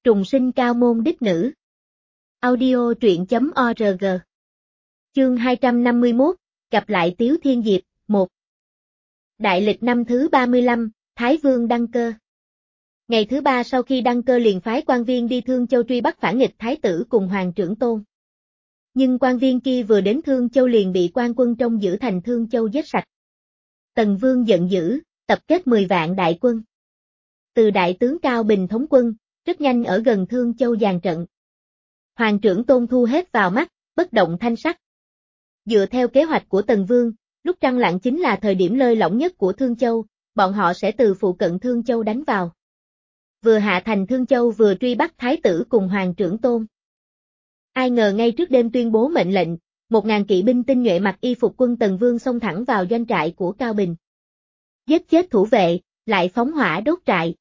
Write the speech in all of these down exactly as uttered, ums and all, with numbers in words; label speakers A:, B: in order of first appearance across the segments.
A: Trùng sinh cao môn đích nữ. Audio truyện chấm org. Chương hai trăm năm mươi mốt, gặp lại Tiếu Thiên Diệp, một. Đại lịch năm thứ ba mươi lăm, Thái Vương đăng cơ. Ngày thứ ba sau khi đăng cơ liền phái quan viên đi Thương Châu truy bắt phản nghịch Thái tử cùng Hoàng Trưởng Tôn. Nhưng quan viên kia vừa đến Thương Châu liền bị quan quân trong giữ thành Thương Châu giết sạch. Tần Vương giận dữ, tập kết mười vạn đại quân. Từ đại tướng Cao Bình thống quân, rất nhanh ở gần Thương Châu dàn trận. Hoàng Trưởng Tôn thu hết vào mắt, bất động thanh sắc. Dựa theo kế hoạch của Tần Vương, lúc trăng lặng chính là thời điểm lơi lỏng nhất của Thương Châu, bọn họ sẽ từ phụ cận Thương Châu đánh vào. Vừa hạ thành Thương Châu vừa truy bắt Thái tử cùng Hoàng Trưởng Tôn. Ai ngờ ngay trước đêm tuyên bố mệnh lệnh, một ngàn kỵ binh tinh nhuệ mặc y phục quân Tần Vương xông thẳng vào doanh trại của Cao Bình. Giết chết thủ vệ, lại phóng hỏa đốt trại.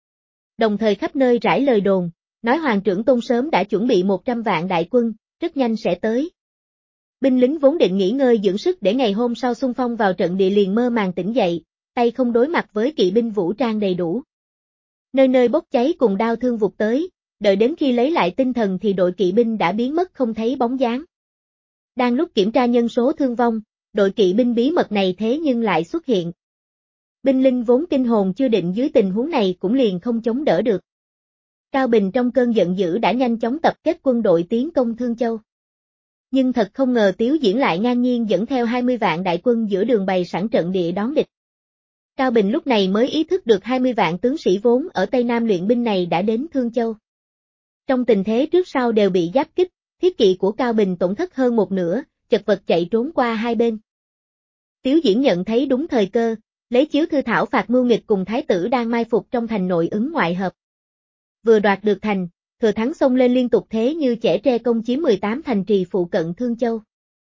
A: Đồng thời khắp nơi rải lời đồn, nói Hoàng Trưởng Tôn sớm đã chuẩn bị một trăm vạn đại quân, rất nhanh sẽ tới. Binh lính vốn định nghỉ ngơi dưỡng sức để ngày hôm sau xung phong vào trận địa liền mơ màng tỉnh dậy, tay không đối mặt với kỵ binh vũ trang đầy đủ. Nơi nơi bốc cháy cùng đao thương vụt tới, đợi đến khi lấy lại tinh thần thì đội kỵ binh đã biến mất không thấy bóng dáng. Đang lúc kiểm tra nhân số thương vong, đội kỵ binh bí mật này thế nhưng lại xuất hiện. Binh linh vốn kinh hồn chưa định dưới tình huống này cũng liền không chống đỡ được. Cao Bình trong cơn giận dữ đã nhanh chóng tập kết quân đội tiến công Thương Châu. Nhưng thật không ngờ Tiếu Diễn lại ngang nhiên dẫn theo hai mươi vạn đại quân giữa đường bày sẵn trận địa đón địch. Cao Bình lúc này mới ý thức được hai mươi vạn tướng sĩ vốn ở Tây Nam luyện binh này đã đến Thương Châu. Trong tình thế trước sau đều bị giáp kích, thiết kỵ của Cao Bình tổn thất hơn một nửa, chật vật chạy trốn qua hai bên. Tiếu Diễn nhận thấy đúng thời cơ, lấy chiếu thư thảo phạt mưu nghịch cùng Thái tử đang mai phục trong thành nội ứng ngoại hợp. Vừa đoạt được thành, thừa thắng xông lên liên tục thế như chẻ tre công chiếm mười tám thành trì phụ cận Thương Châu.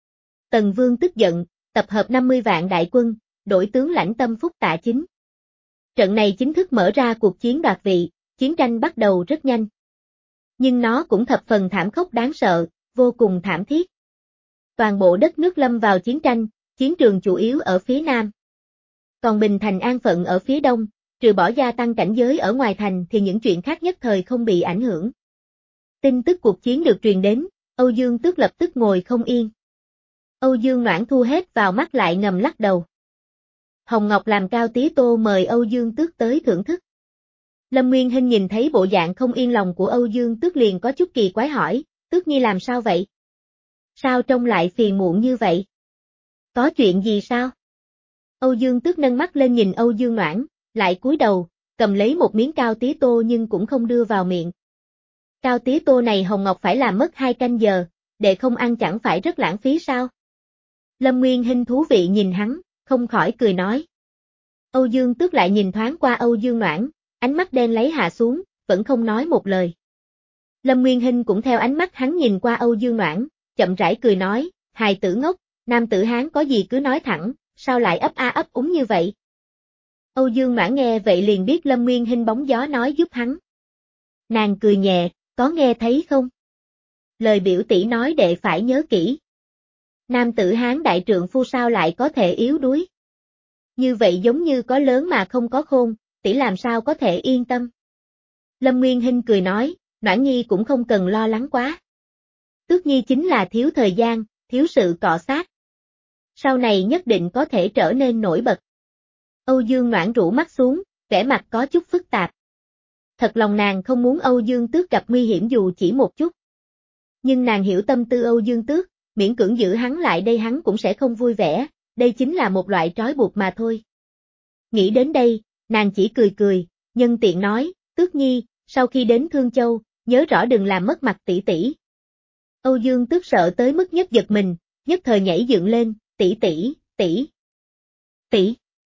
A: Tần Vương tức giận, tập hợp năm mươi vạn đại quân, đổi tướng lãnh Tâm Phúc Tạ Chính. Trận này chính thức mở ra cuộc chiến đoạt vị, chiến tranh bắt đầu rất nhanh. Nhưng nó cũng thập phần thảm khốc đáng sợ, vô cùng thảm thiết. Toàn bộ đất nước lâm vào chiến tranh, chiến trường chủ yếu ở phía Nam. Còn Bình Thành an phận ở phía Đông, trừ bỏ gia tăng cảnh giới ở ngoài thành thì những chuyện khác nhất thời không bị ảnh hưởng. Tin tức cuộc chiến được truyền đến, Âu Dương Tước lập tức ngồi không yên. Âu Dương Noãn thu hết vào mắt lại ngầm lắc đầu. Hồng Ngọc làm cao tía tô mời Âu Dương Tước tới thưởng thức. Lâm Nguyên Hinh nhìn thấy bộ dạng không yên lòng của Âu Dương Tước liền có chút kỳ quái hỏi, Tước Nhi làm sao vậy? Sao trông lại phiền muộn như vậy? Có chuyện gì sao? Âu Dương Tước nâng mắt lên nhìn Âu Dương Noãn, lại cúi đầu, cầm lấy một miếng cao tía tô nhưng cũng không đưa vào miệng. Cao tía tô này Hồng Ngọc phải làm mất hai canh giờ, để không ăn chẳng phải rất lãng phí sao? Lâm Nguyên Hinh thú vị nhìn hắn, không khỏi cười nói. Âu Dương Tước lại nhìn thoáng qua Âu Dương Noãn, ánh mắt đen lấy hạ xuống, vẫn không nói một lời. Lâm Nguyên Hinh cũng theo ánh mắt hắn nhìn qua Âu Dương Noãn, chậm rãi cười nói, hài tử ngốc, nam tử Hán có gì cứ nói thẳng, sao lại ấp a ấp úng như vậy? Âu Dương Noãn nghe vậy liền biết Lâm Nguyên Hinh bóng gió nói giúp hắn. Nàng cười nhẹ, có nghe thấy không? Lời biểu tỷ nói đệ phải nhớ kỹ. Nam tử Hán đại trượng phu sao lại có thể yếu đuối? Như vậy giống như có lớn mà không có khôn, tỷ làm sao có thể yên tâm? Lâm Nguyên Hinh cười nói, Noãn Nhi cũng không cần lo lắng quá. Tước Nhi chính là thiếu thời gian, thiếu sự cọ xát. Sau này nhất định có thể trở nên nổi bật. Âu Dương Noãn rũ mắt xuống, vẻ mặt có chút phức tạp. Thật lòng nàng không muốn Âu Dương Tước gặp nguy hiểm dù chỉ một chút. Nhưng nàng hiểu tâm tư Âu Dương Tước, miễn cưỡng giữ hắn lại đây hắn cũng sẽ không vui vẻ, đây chính là một loại trói buộc mà thôi. Nghĩ đến đây, nàng chỉ cười cười, nhân tiện nói, Tước Nhi, sau khi đến Thương Châu, nhớ rõ đừng làm mất mặt tỷ tỷ. Âu Dương Tước sợ tới mức nhất giật mình, nhất thời nhảy dựng lên, tỷ tỷ, tỷ, tỷ.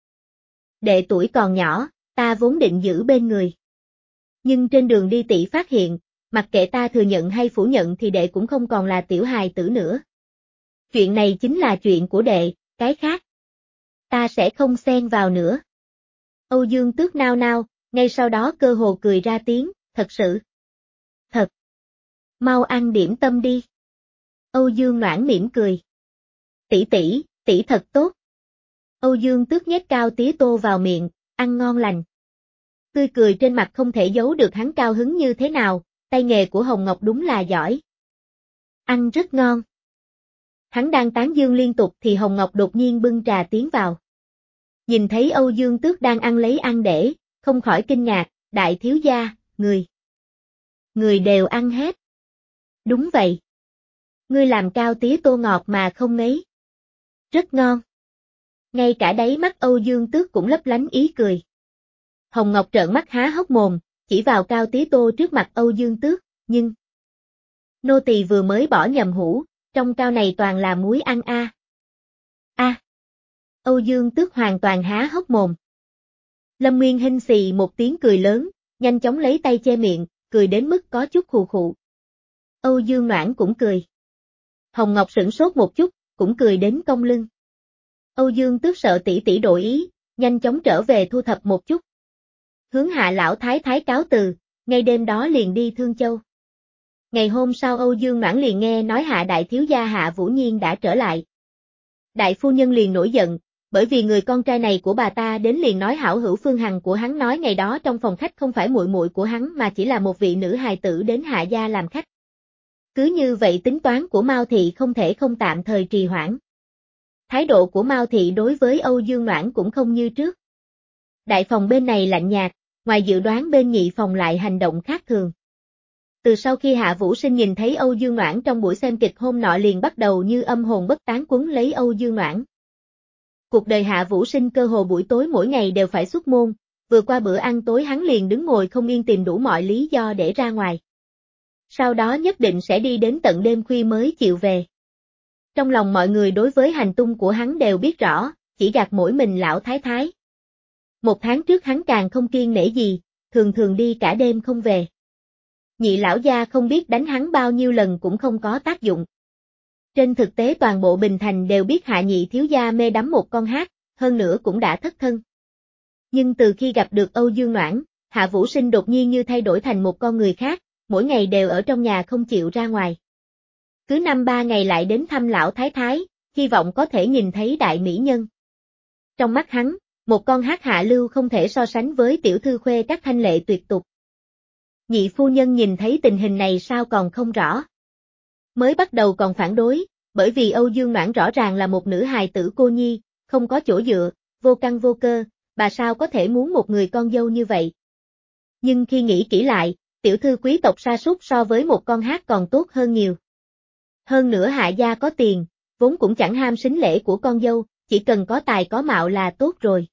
A: Đệ tuổi còn nhỏ, ta vốn định giữ bên người. Nhưng trên đường đi tỷ phát hiện, mặc kệ ta thừa nhận hay phủ nhận thì đệ cũng không còn là tiểu hài tử nữa. Chuyện này chính là chuyện của đệ, cái khác ta sẽ không xen vào nữa. Âu Dương Tước nao nao, ngay sau đó cơ hồ cười ra tiếng, thật sự. Thật. Mau ăn điểm tâm đi. Âu Dương Noãn mỉm cười. Tỷ tỷ, tỷ thật tốt. Âu Dương Tước nhét cao tía tô vào miệng, ăn ngon lành. Tươi cười trên mặt không thể giấu được hắn cao hứng như thế nào, tay nghề của Hồng Ngọc đúng là giỏi. Ăn rất ngon. Hắn đang tán dương liên tục thì Hồng Ngọc đột nhiên bưng trà tiến vào. Nhìn thấy Âu Dương Tước đang ăn lấy ăn để, không khỏi kinh ngạc, đại thiếu gia, người. Người đều ăn hết. Đúng vậy. Ngươi làm cao tía tô ngọt mà không ngấy. Rất ngon. Ngay cả đáy mắt Âu Dương Tước cũng lấp lánh ý cười. Hồng Ngọc trợn mắt há hốc mồm, chỉ vào cao tía tô trước mặt Âu Dương Tước, nhưng... Nô tỳ vừa mới bỏ nhầm hũ, trong cao này toàn là muối ăn a. À. A. À. Âu Dương Tước hoàn toàn há hốc mồm. Lâm Nguyên Hinh xì một tiếng cười lớn, nhanh chóng lấy tay che miệng, cười đến mức có chút khù khụ. Âu Dương Noãn cũng cười. Hồng Ngọc sửng sốt một chút, cũng cười đến cong lưng. Âu Dương Tước sợ tỷ tỷ đổi ý, nhanh chóng trở về thu thập một chút. Hướng Hạ lão thái thái cáo từ, ngay đêm đó liền đi Thương Châu. Ngày hôm sau Âu Dương Noãn liền nghe nói Hạ đại thiếu gia Hạ Vũ Nhiên đã trở lại. Đại phu nhân liền nổi giận, bởi vì người con trai này của bà ta đến liền nói hảo hữu Phương Hằng của hắn nói ngày đó trong phòng khách không phải muội muội của hắn mà chỉ là một vị nữ hài tử đến Hạ gia làm khách. Cứ như vậy tính toán của Mao thị không thể không tạm thời trì hoãn. Thái độ của Mao thị đối với Âu Dương Noãn cũng không như trước. Đại phòng bên này lạnh nhạt, ngoài dự đoán bên nhị phòng lại hành động khác thường. Từ sau khi Hạ Vũ Sinh nhìn thấy Âu Dương Noãn trong buổi xem kịch hôm nọ liền bắt đầu như âm hồn bất tán quấn lấy Âu Dương Noãn. Cuộc đời Hạ Vũ Sinh cơ hồ buổi tối mỗi ngày đều phải xuất môn, vừa qua bữa ăn tối hắn liền đứng ngồi không yên tìm đủ mọi lý do để ra ngoài. Sau đó nhất định sẽ đi đến tận đêm khuya mới chịu về. Trong lòng mọi người đối với hành tung của hắn đều biết rõ, chỉ gạt mỗi mình lão thái thái. Một tháng trước hắn càng không kiêng nể gì, thường thường đi cả đêm không về. Nhị lão gia không biết đánh hắn bao nhiêu lần cũng không có tác dụng. Trên thực tế toàn bộ Bình Thành đều biết Hạ nhị thiếu gia mê đắm một con hát, hơn nữa cũng đã thất thân. Nhưng từ khi gặp được Âu Dương Noãn, Hạ Vũ Sinh đột nhiên như thay đổi thành một con người khác, mỗi ngày đều ở trong nhà không chịu ra ngoài. Cứ năm ba ngày lại đến thăm lão thái thái, hy vọng có thể nhìn thấy đại mỹ nhân. Trong mắt hắn, một con hát hạ lưu không thể so sánh với tiểu thư khuê các thanh lệ tuyệt tục. Nhị phu nhân nhìn thấy tình hình này sao còn không rõ. Mới bắt đầu còn phản đối, bởi vì Âu Dương Noãn rõ ràng là một nữ hài tử cô nhi, không có chỗ dựa, vô căn vô cơ, bà sao có thể muốn một người con dâu như vậy. Nhưng khi nghĩ kỹ lại, tiểu thư quý tộc sa sút so với một con hát còn tốt hơn nhiều. Hơn nữa Hạ gia có tiền, vốn cũng chẳng ham sính lễ của con dâu, chỉ cần có tài có mạo là tốt rồi.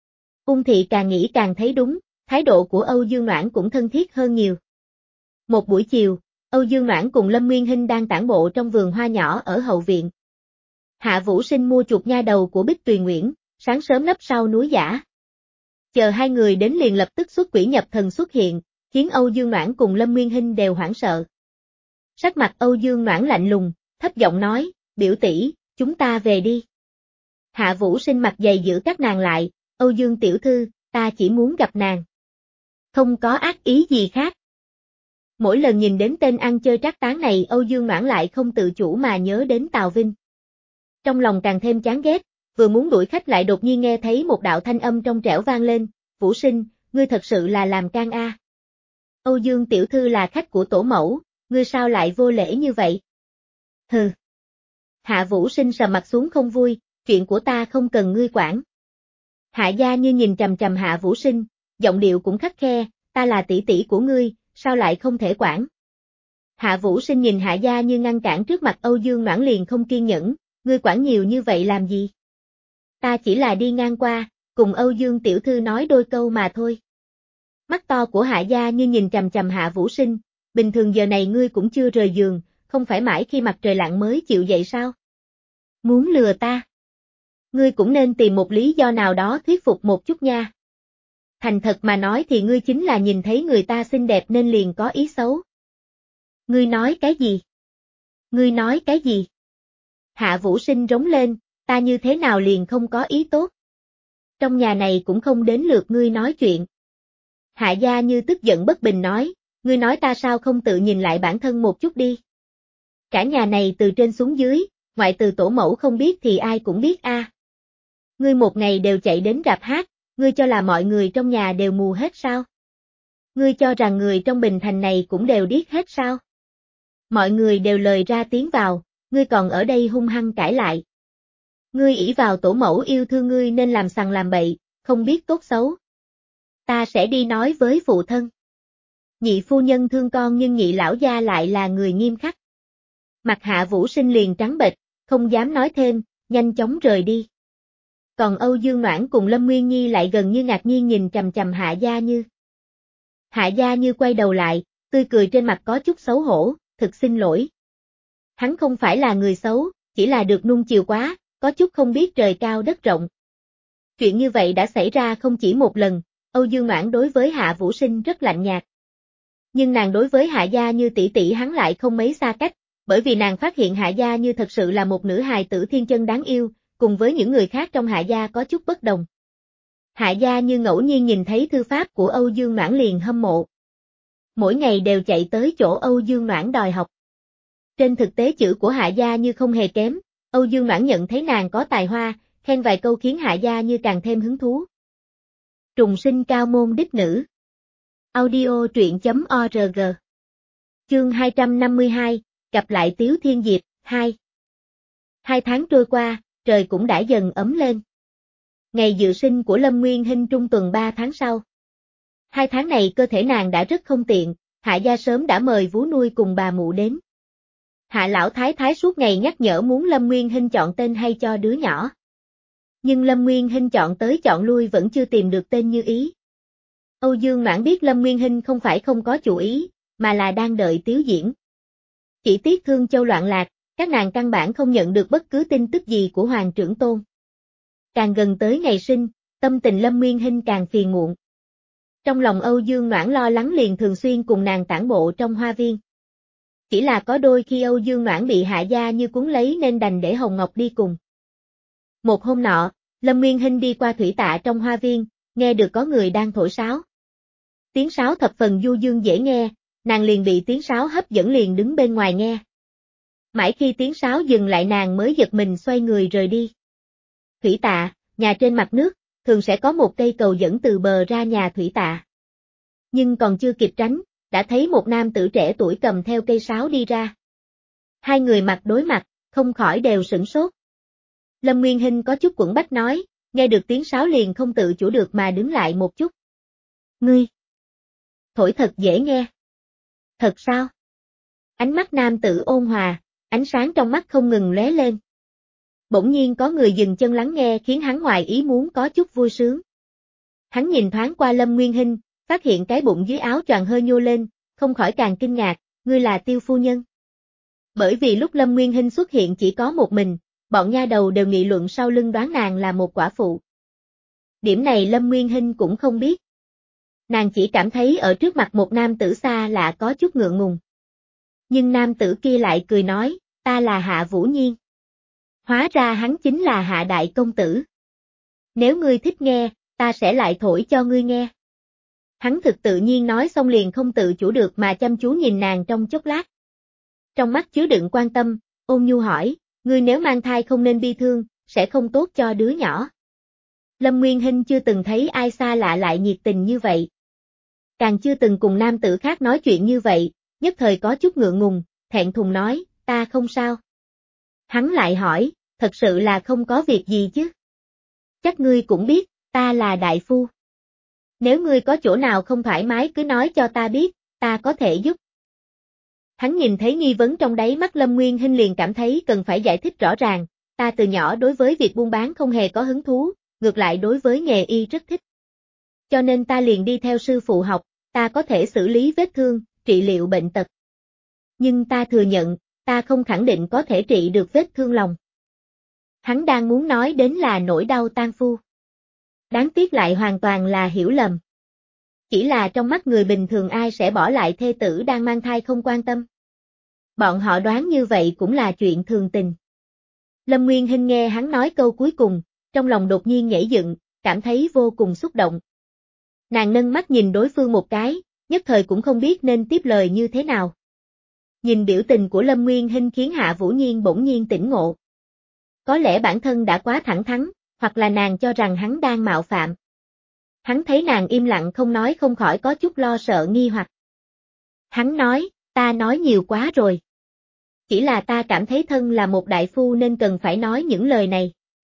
A: Ung thị càng nghĩ càng thấy đúng, thái độ của Âu Dương Noãn cũng thân thiết hơn nhiều. Một buổi chiều, Âu Dương Noãn cùng Lâm Nguyên Hinh đang tản bộ trong vườn hoa nhỏ ở hậu viện. Hạ Vũ Sinh mua chuột nha đầu của Bích Tùy Nguyễn, sáng sớm nấp sau núi giả. Chờ hai người đến liền lập tức xuất quỷ nhập thần xuất hiện, khiến Âu Dương Noãn cùng Lâm Nguyên Hinh đều hoảng sợ. Sắc mặt Âu Dương Noãn lạnh lùng, thấp giọng nói, biểu tỷ, chúng ta về đi. Hạ Vũ Sinh mặt dày giữ các nàng lại, Âu Dương tiểu thư, ta chỉ muốn gặp nàng. Không có ác ý gì khác. Mỗi lần nhìn đến tên ăn chơi trác tán này Âu Dương Noãn lại không tự chủ mà nhớ đến Tào Vinh. Trong lòng càng thêm chán ghét, vừa muốn đuổi khách lại đột nhiên nghe thấy một đạo thanh âm trong trẻo vang lên, Vũ Sinh, ngươi thật sự là làm can a. À. Âu Dương tiểu thư là khách của tổ mẫu, ngươi sao lại vô lễ như vậy? Hừ. Hạ Vũ Sinh sầm mặt xuống không vui, chuyện của ta không cần ngươi quản. Hạ gia như nhìn chằm chằm Hạ Vũ Sinh, giọng điệu cũng khắt khe, ta là tỷ tỷ của ngươi, sao lại không thể quản? Hạ Vũ Sinh nhìn Hạ gia như ngăn cản trước mặt Âu Dương Noãn liền không kiên nhẫn, ngươi quản nhiều như vậy làm gì? Ta chỉ là đi ngang qua, cùng Âu Dương tiểu thư nói đôi câu mà thôi. Mắt to của Hạ gia như nhìn chằm chằm Hạ Vũ Sinh, bình thường giờ này ngươi cũng chưa rời giường, không phải mãi khi mặt trời lặn mới chịu dậy sao? Muốn lừa ta? Ngươi cũng nên tìm một lý do nào đó thuyết phục một chút nha. Thành thật mà nói thì ngươi chính là nhìn thấy người ta xinh đẹp nên liền có ý xấu. Ngươi nói cái gì? Ngươi nói cái gì? Hạ Vũ Sinh rống lên, ta như thế nào liền không có ý tốt? Trong nhà này cũng không đến lượt ngươi nói chuyện. Hạ gia như tức giận bất bình nói, ngươi nói ta sao không tự nhìn lại bản thân một chút đi. Cả nhà này từ trên xuống dưới, ngoại từ tổ mẫu không biết thì ai cũng biết a. À. Ngươi một ngày đều chạy đến rạp hát, ngươi cho là mọi người trong nhà đều mù hết sao? Ngươi cho rằng người trong Bình Thành này cũng đều điếc hết sao? Mọi người đều lời ra tiếng vào, ngươi còn ở đây hung hăng cãi lại. Ngươi ỷ vào tổ mẫu yêu thương ngươi nên làm sằng làm bậy, không biết tốt xấu. Ta sẽ đi nói với phụ thân. Nhị phu nhân thương con nhưng nhị lão gia lại là người nghiêm khắc. Mặt Hạ Vũ Sinh liền trắng bệch, không dám nói thêm, nhanh chóng rời đi. Còn Âu Dương Noãn cùng Lâm Nguyên Nhi lại gần như ngạc nhiên nhìn chằm chằm Hạ Gia Như. Hạ Gia Như quay đầu lại, tươi cười trên mặt có chút xấu hổ, thực xin lỗi. Hắn không phải là người xấu, chỉ là được nuông chiều quá, có chút không biết trời cao đất rộng. Chuyện như vậy đã xảy ra không chỉ một lần, Âu Dương Noãn đối với Hạ Vũ Sinh rất lạnh nhạt. Nhưng nàng đối với Hạ Gia Như tỷ tỷ hắn lại không mấy xa cách, bởi vì nàng phát hiện Hạ Gia Như thật sự là một nữ hài tử thiên chân đáng yêu, cùng với những người khác trong Hạ Gia có chút bất đồng. Hạ Gia Như ngẫu nhiên nhìn thấy thư pháp của Âu Dương Noãn liền hâm mộ. Mỗi ngày đều chạy tới chỗ Âu Dương Noãn đòi học. Trên thực tế chữ của Hạ Gia Như không hề kém, Âu Dương Noãn nhận thấy nàng có tài hoa, khen vài câu khiến Hạ Gia Như càng thêm hứng thú. Trùng sinh cao môn đích nữ. Audio truyện chấm org. Chương hai trăm năm mươi hai, gặp lại Tiếu Thiên Diệp, hai. Hai tháng trôi qua, trời cũng đã dần ấm lên. Ngày dự sinh của Lâm Nguyên Hinh trung tuần ba tháng sau. Hai tháng này cơ thể nàng đã rất không tiện, Hạ Gia sớm đã mời vú nuôi cùng bà mụ đến. Hạ lão thái thái suốt ngày nhắc nhở muốn Lâm Nguyên Hinh chọn tên hay cho đứa nhỏ. Nhưng Lâm Nguyên Hinh chọn tới chọn lui vẫn chưa tìm được tên như ý. Âu Dương Noãn biết Lâm Nguyên Hinh không phải không có chủ ý, mà là đang đợi Tiếu Diễn. Chỉ tiếc Thương Châu loạn lạc, các nàng căn bản không nhận được bất cứ tin tức gì của Hoàng trưởng tôn. Càng gần tới ngày sinh, tâm tình Lâm Nguyên Hinh càng phiền muộn. Trong lòng Âu Dương Noãn lo lắng liền thường xuyên cùng nàng tản bộ trong hoa viên. Chỉ là có đôi khi Âu Dương Noãn bị Hạ Gia Như cuốn lấy nên đành để Hồng Ngọc đi cùng. Một hôm nọ, Lâm Nguyên Hinh đi qua thủy tạ trong hoa viên, nghe được có người đang thổi sáo. Tiếng sáo thập phần du dương dễ nghe, nàng liền bị tiếng sáo hấp dẫn liền đứng bên ngoài nghe. Mãi khi tiếng sáo dừng lại nàng mới giật mình xoay người rời đi. Thủy tạ, nhà trên mặt nước, thường sẽ có một cây cầu dẫn từ bờ ra nhà thủy tạ. Nhưng còn chưa kịp tránh, đã thấy một nam tử trẻ tuổi cầm theo cây sáo đi ra. Hai người mặt đối mặt, không khỏi đều sửng sốt. Lâm Nguyên Hinh có chút quẫn bách nói, nghe được tiếng sáo liền không tự chủ được mà đứng lại một chút. Ngươi! Thổi thật dễ nghe. Thật sao? Ánh mắt nam tử ôn hòa, ánh sáng trong mắt không ngừng lóe lên. Bỗng nhiên có người dừng chân lắng nghe khiến hắn ngoài ý muốn có chút vui sướng. Hắn nhìn thoáng qua Lâm Nguyên Hinh, phát hiện cái bụng dưới áo choàng hơi nhô lên, không khỏi càng kinh ngạc, ngươi là Tiêu phu nhân. Bởi vì lúc Lâm Nguyên Hinh xuất hiện chỉ có một mình, bọn nha đầu đều nghị luận sau lưng đoán nàng là một quả phụ. Điểm này Lâm Nguyên Hinh cũng không biết. Nàng chỉ cảm thấy ở trước mặt một nam tử xa lạ có chút ngượng ngùng. Nhưng nam tử kia lại cười nói, ta là Hạ Vũ Nhiên. Hóa ra hắn chính là Hạ đại công tử. Nếu ngươi thích nghe, ta sẽ lại thổi cho ngươi nghe. Hắn thực tự nhiên nói xong liền không tự chủ được mà chăm chú nhìn nàng trong chốc lát. Trong mắt chứa đựng quan tâm, ôn nhu hỏi, ngươi nếu mang thai không nên bi thương, sẽ không tốt cho đứa nhỏ. Lâm Nguyên Hinh chưa từng thấy ai xa lạ lại nhiệt tình như vậy. Càng chưa từng cùng nam tử khác nói chuyện như vậy, nhất thời có chút ngượng ngùng, thẹn thùng nói, ta không sao. Hắn lại hỏi, thật sự là không có việc gì chứ. Chắc ngươi cũng biết, ta là đại phu. Nếu ngươi có chỗ nào không thoải mái cứ nói cho ta biết, ta có thể giúp. Hắn nhìn thấy nghi vấn trong đáy mắt Lâm Nguyên Hinh liền cảm thấy cần phải giải thích rõ ràng, ta từ nhỏ đối với việc buôn bán không hề có hứng thú, ngược lại đối với nghề y rất thích. Cho nên ta liền đi theo sư phụ học, ta có thể xử lý vết thương, trị liệu bệnh tật. Nhưng ta thừa nhận, ta không khẳng định có thể trị được vết thương lòng. Hắn đang muốn nói đến là nỗi đau tang phu. Đáng tiếc lại hoàn toàn là hiểu lầm. Chỉ là trong mắt người bình thường ai sẽ bỏ lại thê tử đang mang thai không quan tâm. Bọn họ đoán như vậy cũng là chuyện thường tình. Lâm Nguyên Hinh nghe hắn nói câu cuối cùng, trong lòng đột nhiên nhảy dựng, cảm thấy vô cùng xúc động. Nàng nâng mắt nhìn đối phương một cái, nhất thời cũng không biết nên tiếp lời như thế nào. Nhìn biểu tình của Lâm Nguyên Hinh khiến Hạ Vũ Nhiên bỗng nhiên tỉnh ngộ. Có lẽ bản thân đã quá thẳng thắn, hoặc là nàng cho rằng hắn đang mạo phạm. Hắn thấy nàng im lặng không nói không khỏi có chút lo sợ nghi hoặc. Hắn nói, ta nói nhiều quá rồi. Chỉ là ta cảm thấy thân là một đại phu nên cần phải nói những lời này.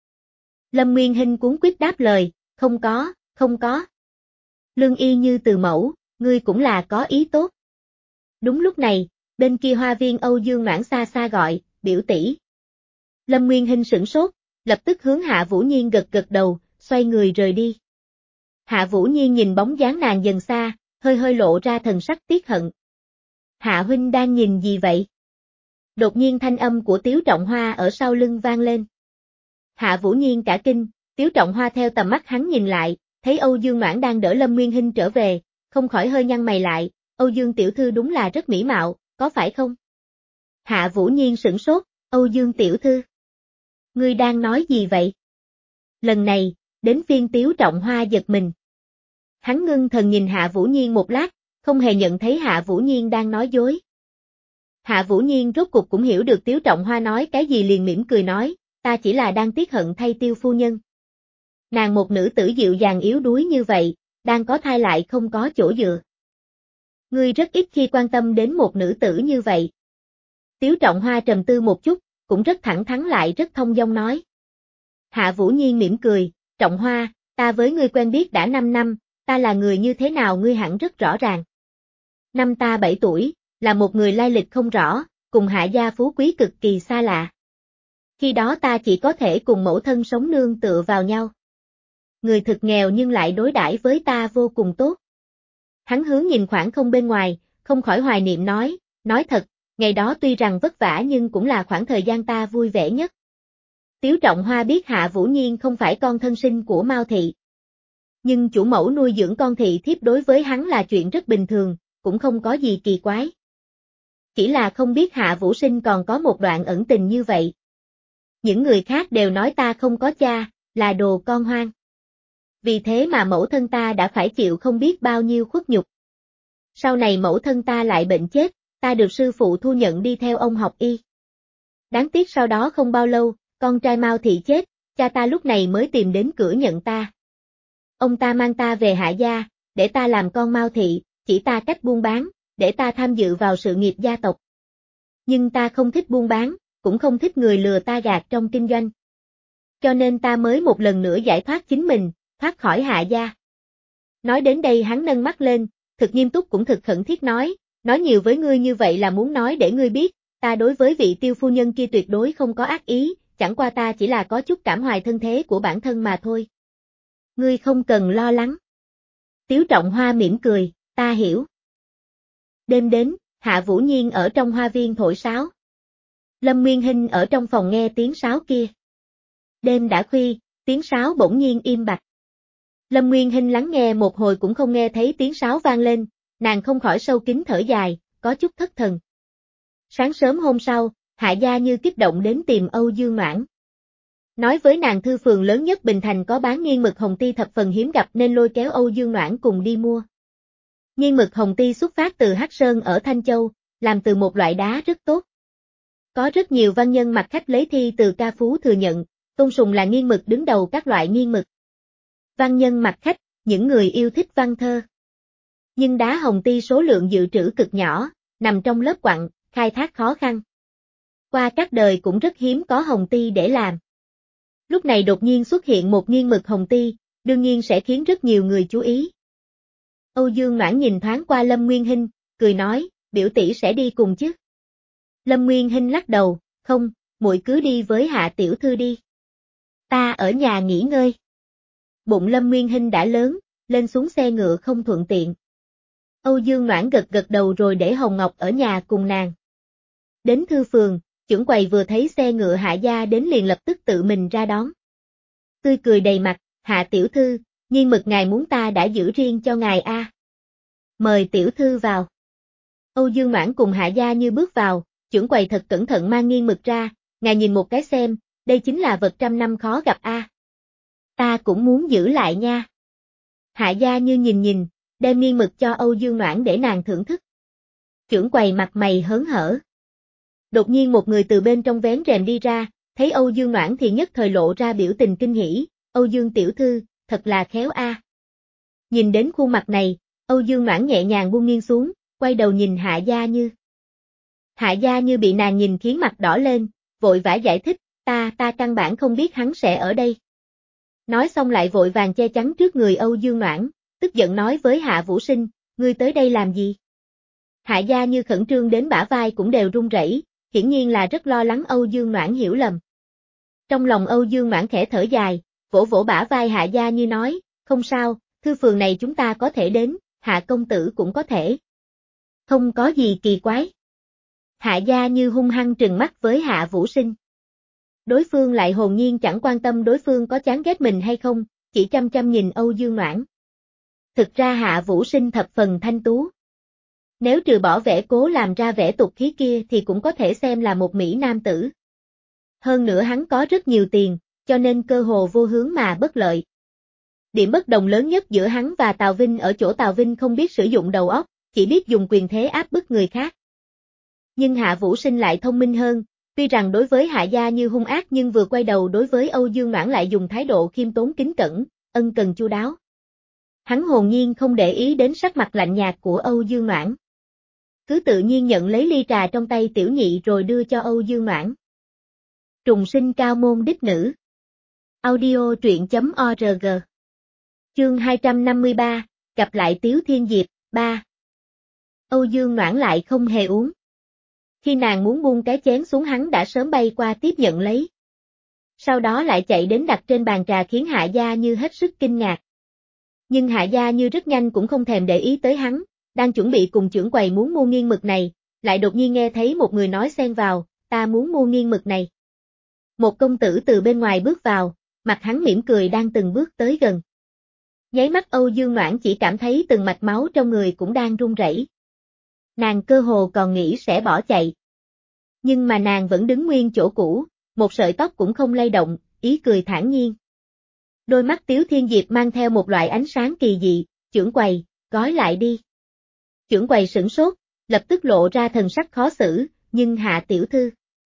A: Lâm Nguyên Hinh cuống quýt đáp lời, không có, không có. Lương y như từ mẫu, ngươi cũng là có ý tốt. Đúng lúc này, bên kia hoa viên Âu Dương Noãn xa xa gọi, biểu tỷ. Lâm Nguyên Hinh sửng sốt, lập tức hướng Hạ Vũ Nhiên gật gật đầu, xoay người rời đi. Hạ Vũ Nhiên nhìn bóng dáng nàng dần xa, hơi hơi lộ ra thần sắc tiếc hận. Hạ huynh đang nhìn gì vậy? Đột nhiên thanh âm của Tiếu Trọng Hoa ở sau lưng vang lên. Hạ Vũ Nhiên cả kinh, Tiếu Trọng Hoa theo tầm mắt hắn nhìn lại, thấy Âu Dương Noãn đang đỡ Lâm Nguyên Hinh trở về, không khỏi hơi nhăn mày lại, Âu Dương tiểu thư đúng là rất mỹ mạo, có phải không? Hạ Vũ Nhiên sửng sốt, Âu Dương tiểu thư. Ngươi đang nói gì vậy? Lần này, đến phiên Tiếu Trọng Hoa giật mình. Hắn ngưng thần nhìn Hạ Vũ Nhiên một lát, không hề nhận thấy Hạ Vũ Nhiên đang nói dối. Hạ Vũ Nhiên rốt cục cũng hiểu được Tiếu Trọng Hoa nói cái gì liền mỉm cười nói, ta chỉ là đang tiếc hận thay Tiêu phu nhân. Nàng một nữ tử dịu dàng yếu đuối như vậy, đang có thai lại không có chỗ dựa. Ngươi rất ít khi quan tâm đến một nữ tử như vậy. Tiếu Trọng Hoa trầm tư một chút, cũng rất thẳng thắn lại rất thông dong nói. Hạ Vũ Nhiên mỉm cười, Trọng Hoa, ta với ngươi quen biết đã năm năm, ta là người như thế nào ngươi hẳn rất rõ ràng. Năm ta bảy tuổi, là một người lai lịch không rõ, cùng Hạ gia phú quý cực kỳ xa lạ. Khi đó ta chỉ có thể cùng mẫu thân sống nương tựa vào nhau. Người thực nghèo nhưng lại đối đãi với ta vô cùng tốt. Hắn hướng nhìn khoảng không bên ngoài, không khỏi hoài niệm nói, nói thật, ngày đó tuy rằng vất vả nhưng cũng là khoảng thời gian ta vui vẻ nhất. Tiếu Trọng Hoa biết Hạ Vũ Nhiên không phải con thân sinh của Mao Thị. Nhưng chủ mẫu nuôi dưỡng con thị thiếp đối với hắn là chuyện rất bình thường, cũng không có gì kỳ quái. Chỉ là không biết Hạ Vũ Sinh còn có một đoạn ẩn tình như vậy. Những người khác đều nói ta không có cha, là đồ con hoang. Vì thế mà mẫu thân ta đã phải chịu không biết bao nhiêu khuất nhục. Sau này mẫu thân ta lại bệnh chết, ta được sư phụ thu nhận đi theo ông học y. Đáng tiếc sau đó không bao lâu, con trai Mao Thị chết, cha ta lúc này mới tìm đến cửa nhận ta. Ông ta mang ta về Hạ gia, để ta làm con Mao Thị, chỉ ta cách buôn bán, để ta tham dự vào sự nghiệp gia tộc. Nhưng ta không thích buôn bán, cũng không thích người lừa ta gạt trong kinh doanh. Cho nên ta mới một lần nữa giải thoát chính mình, thoát khỏi Hạ gia. Nói đến đây hắn nâng mắt lên, thực nghiêm túc cũng thực khẩn thiết nói, nói nhiều với ngươi như vậy là muốn nói để ngươi biết, ta đối với vị Tiêu phu nhân kia tuyệt đối không có ác ý, chẳng qua ta chỉ là có chút cảm hoài thân thế của bản thân mà thôi. Ngươi không cần lo lắng. Tiếu Trọng Hoa mỉm cười, ta hiểu. Đêm đến, Hạ Vũ Nhiên ở trong hoa viên thổi sáo. Lâm Nguyên Hinh ở trong phòng nghe tiếng sáo kia. Đêm đã khuya, tiếng sáo bỗng nhiên im bặt. Lâm Nguyên Hinh lắng nghe một hồi cũng không nghe thấy tiếng sáo vang lên, nàng không khỏi sâu kín thở dài, có chút thất thần. Sáng sớm hôm sau, Hạ gia như kích động đến tìm Âu Dương Noãn. Nói với nàng thư phường lớn nhất Bình Thành có bán nghiên mực hồng ti thập phần hiếm gặp nên lôi kéo Âu Dương Noãn cùng đi mua. Nghiên mực hồng ti xuất phát từ Hắc Sơn ở Thanh Châu, làm từ một loại đá rất tốt. Có rất nhiều văn nhân mặc khách lấy thi từ ca phú thừa nhận, Tôn Sùng là nghiên mực đứng đầu các loại nghiên mực. Văn nhân mặc khách, những người yêu thích văn thơ. Nhưng đá hồng ti số lượng dự trữ cực nhỏ, nằm trong lớp quặng, khai thác khó khăn. Qua các đời cũng rất hiếm có hồng ti để làm. Lúc này đột nhiên xuất hiện một nghiên mực hồng ti, đương nhiên sẽ khiến rất nhiều người chú ý. Âu Dương Noãn nhìn thoáng qua Lâm Nguyên Hinh, cười nói, biểu tỷ sẽ đi cùng chứ. Lâm Nguyên Hinh lắc đầu, không, muội cứ đi với Hạ tiểu thư đi. Ta ở nhà nghỉ ngơi. Bụng Lâm Nguyên Hinh đã lớn, lên xuống xe ngựa không thuận tiện. Âu Dương Noãn gật gật đầu rồi để Hồng Ngọc ở nhà cùng nàng. Đến thư phường, chưởng quầy vừa thấy xe ngựa Hạ gia đến liền lập tức tự mình ra đón. Tươi cười đầy mặt, Hạ tiểu thư, nghiên mực ngài muốn ta đã giữ riêng cho ngài a. Mời tiểu thư vào. Âu Dương Noãn cùng Hạ gia như bước vào, chưởng quầy thật cẩn thận mang nghiên mực ra, ngài nhìn một cái xem, đây chính là vật trăm năm khó gặp a. Ta cũng muốn giữ lại nha. Hạ gia như nhìn nhìn, đem nghiên mực cho Âu Dương Noãn để nàng thưởng thức. Chưởng quầy mặt mày hớn hở. Đột nhiên một người từ bên trong vén rèm đi ra, thấy Âu Dương Noãn thì nhất thời lộ ra biểu tình kinh hỉ, Âu Dương tiểu thư, thật là khéo a. Nhìn đến khuôn mặt này, Âu Dương Noãn nhẹ nhàng buông nghiêng xuống, quay đầu nhìn Hạ Gia Như. Hạ Gia Như bị nàng nhìn khiến mặt đỏ lên, vội vã giải thích, ta, ta căn bản không biết hắn sẽ ở đây. Nói xong lại vội vàng che chắn trước người Âu Dương Noãn, tức giận nói với Hạ Vũ Sinh, ngươi tới đây làm gì? Hạ Gia Như khẩn trương đến bả vai cũng đều run rẩy, hiển nhiên là rất lo lắng Âu Dương Noãn hiểu lầm. Trong lòng Âu Dương Noãn khẽ thở dài, vỗ vỗ bả vai Hạ Gia Như nói, không sao, thư phường này chúng ta có thể đến, Hạ công tử cũng có thể. Không có gì kỳ quái. Hạ Gia Như hung hăng trừng mắt với Hạ Vũ Sinh. Đối phương lại hồn nhiên chẳng quan tâm đối phương có chán ghét mình hay không, chỉ chăm chăm nhìn Âu Dương Noãn. Thực ra Hạ Vũ Sinh thập phần thanh tú. Nếu trừ bỏ vẻ cố làm ra vẻ tục khí kia thì cũng có thể xem là một mỹ nam tử. Hơn nữa hắn có rất nhiều tiền, cho nên cơ hồ vô hướng mà bất lợi. Điểm bất đồng lớn nhất giữa hắn và Tào Vinh ở chỗ Tào Vinh không biết sử dụng đầu óc, chỉ biết dùng quyền thế áp bức người khác. Nhưng Hạ Vũ Sinh lại thông minh hơn, tuy rằng đối với Hạ Gia Như hung ác nhưng vừa quay đầu đối với Âu Dương Noãn lại dùng thái độ khiêm tốn kính cẩn, ân cần chu đáo. Hắn hồn nhiên không để ý đến sắc mặt lạnh nhạt của Âu Dương Noãn. Cứ tự nhiên nhận lấy ly trà trong tay tiểu nhị rồi đưa cho Âu Dương Noãn. Trùng sinh cao môn đích nữ. Audio truyện chấm org. Chương hai trăm năm mươi ba, gặp lại Tiếu Thiên Diệp, ba. Âu Dương Noãn lại không hề uống. Khi nàng muốn buông cái chén xuống hắn đã sớm bay qua tiếp nhận lấy. Sau đó lại chạy đến đặt trên bàn trà khiến Hạ Gia Như hết sức kinh ngạc. Nhưng Hạ Gia Như rất nhanh cũng không thèm để ý tới hắn, đang chuẩn bị cùng trưởng quầy muốn mua nghiêng mực này, lại đột nhiên nghe thấy một người nói xen vào, ta muốn mua nghiêng mực này. Một công tử từ bên ngoài bước vào, mặt hắn mỉm cười đang từng bước tới gần. Nháy mắt Âu Dương Noãn chỉ cảm thấy từng mạch máu trong người cũng đang run rẩy. Nàng cơ hồ còn nghĩ sẽ bỏ chạy. Nhưng mà nàng vẫn đứng nguyên chỗ cũ, một sợi tóc cũng không lay động, ý cười thản nhiên. Đôi mắt Tiếu Thiên Diệp mang theo một loại ánh sáng kỳ dị, trưởng quầy, gói lại đi. Trưởng quầy sửng sốt, lập tức lộ ra thần sắc khó xử, nhưng Hạ tiểu thư.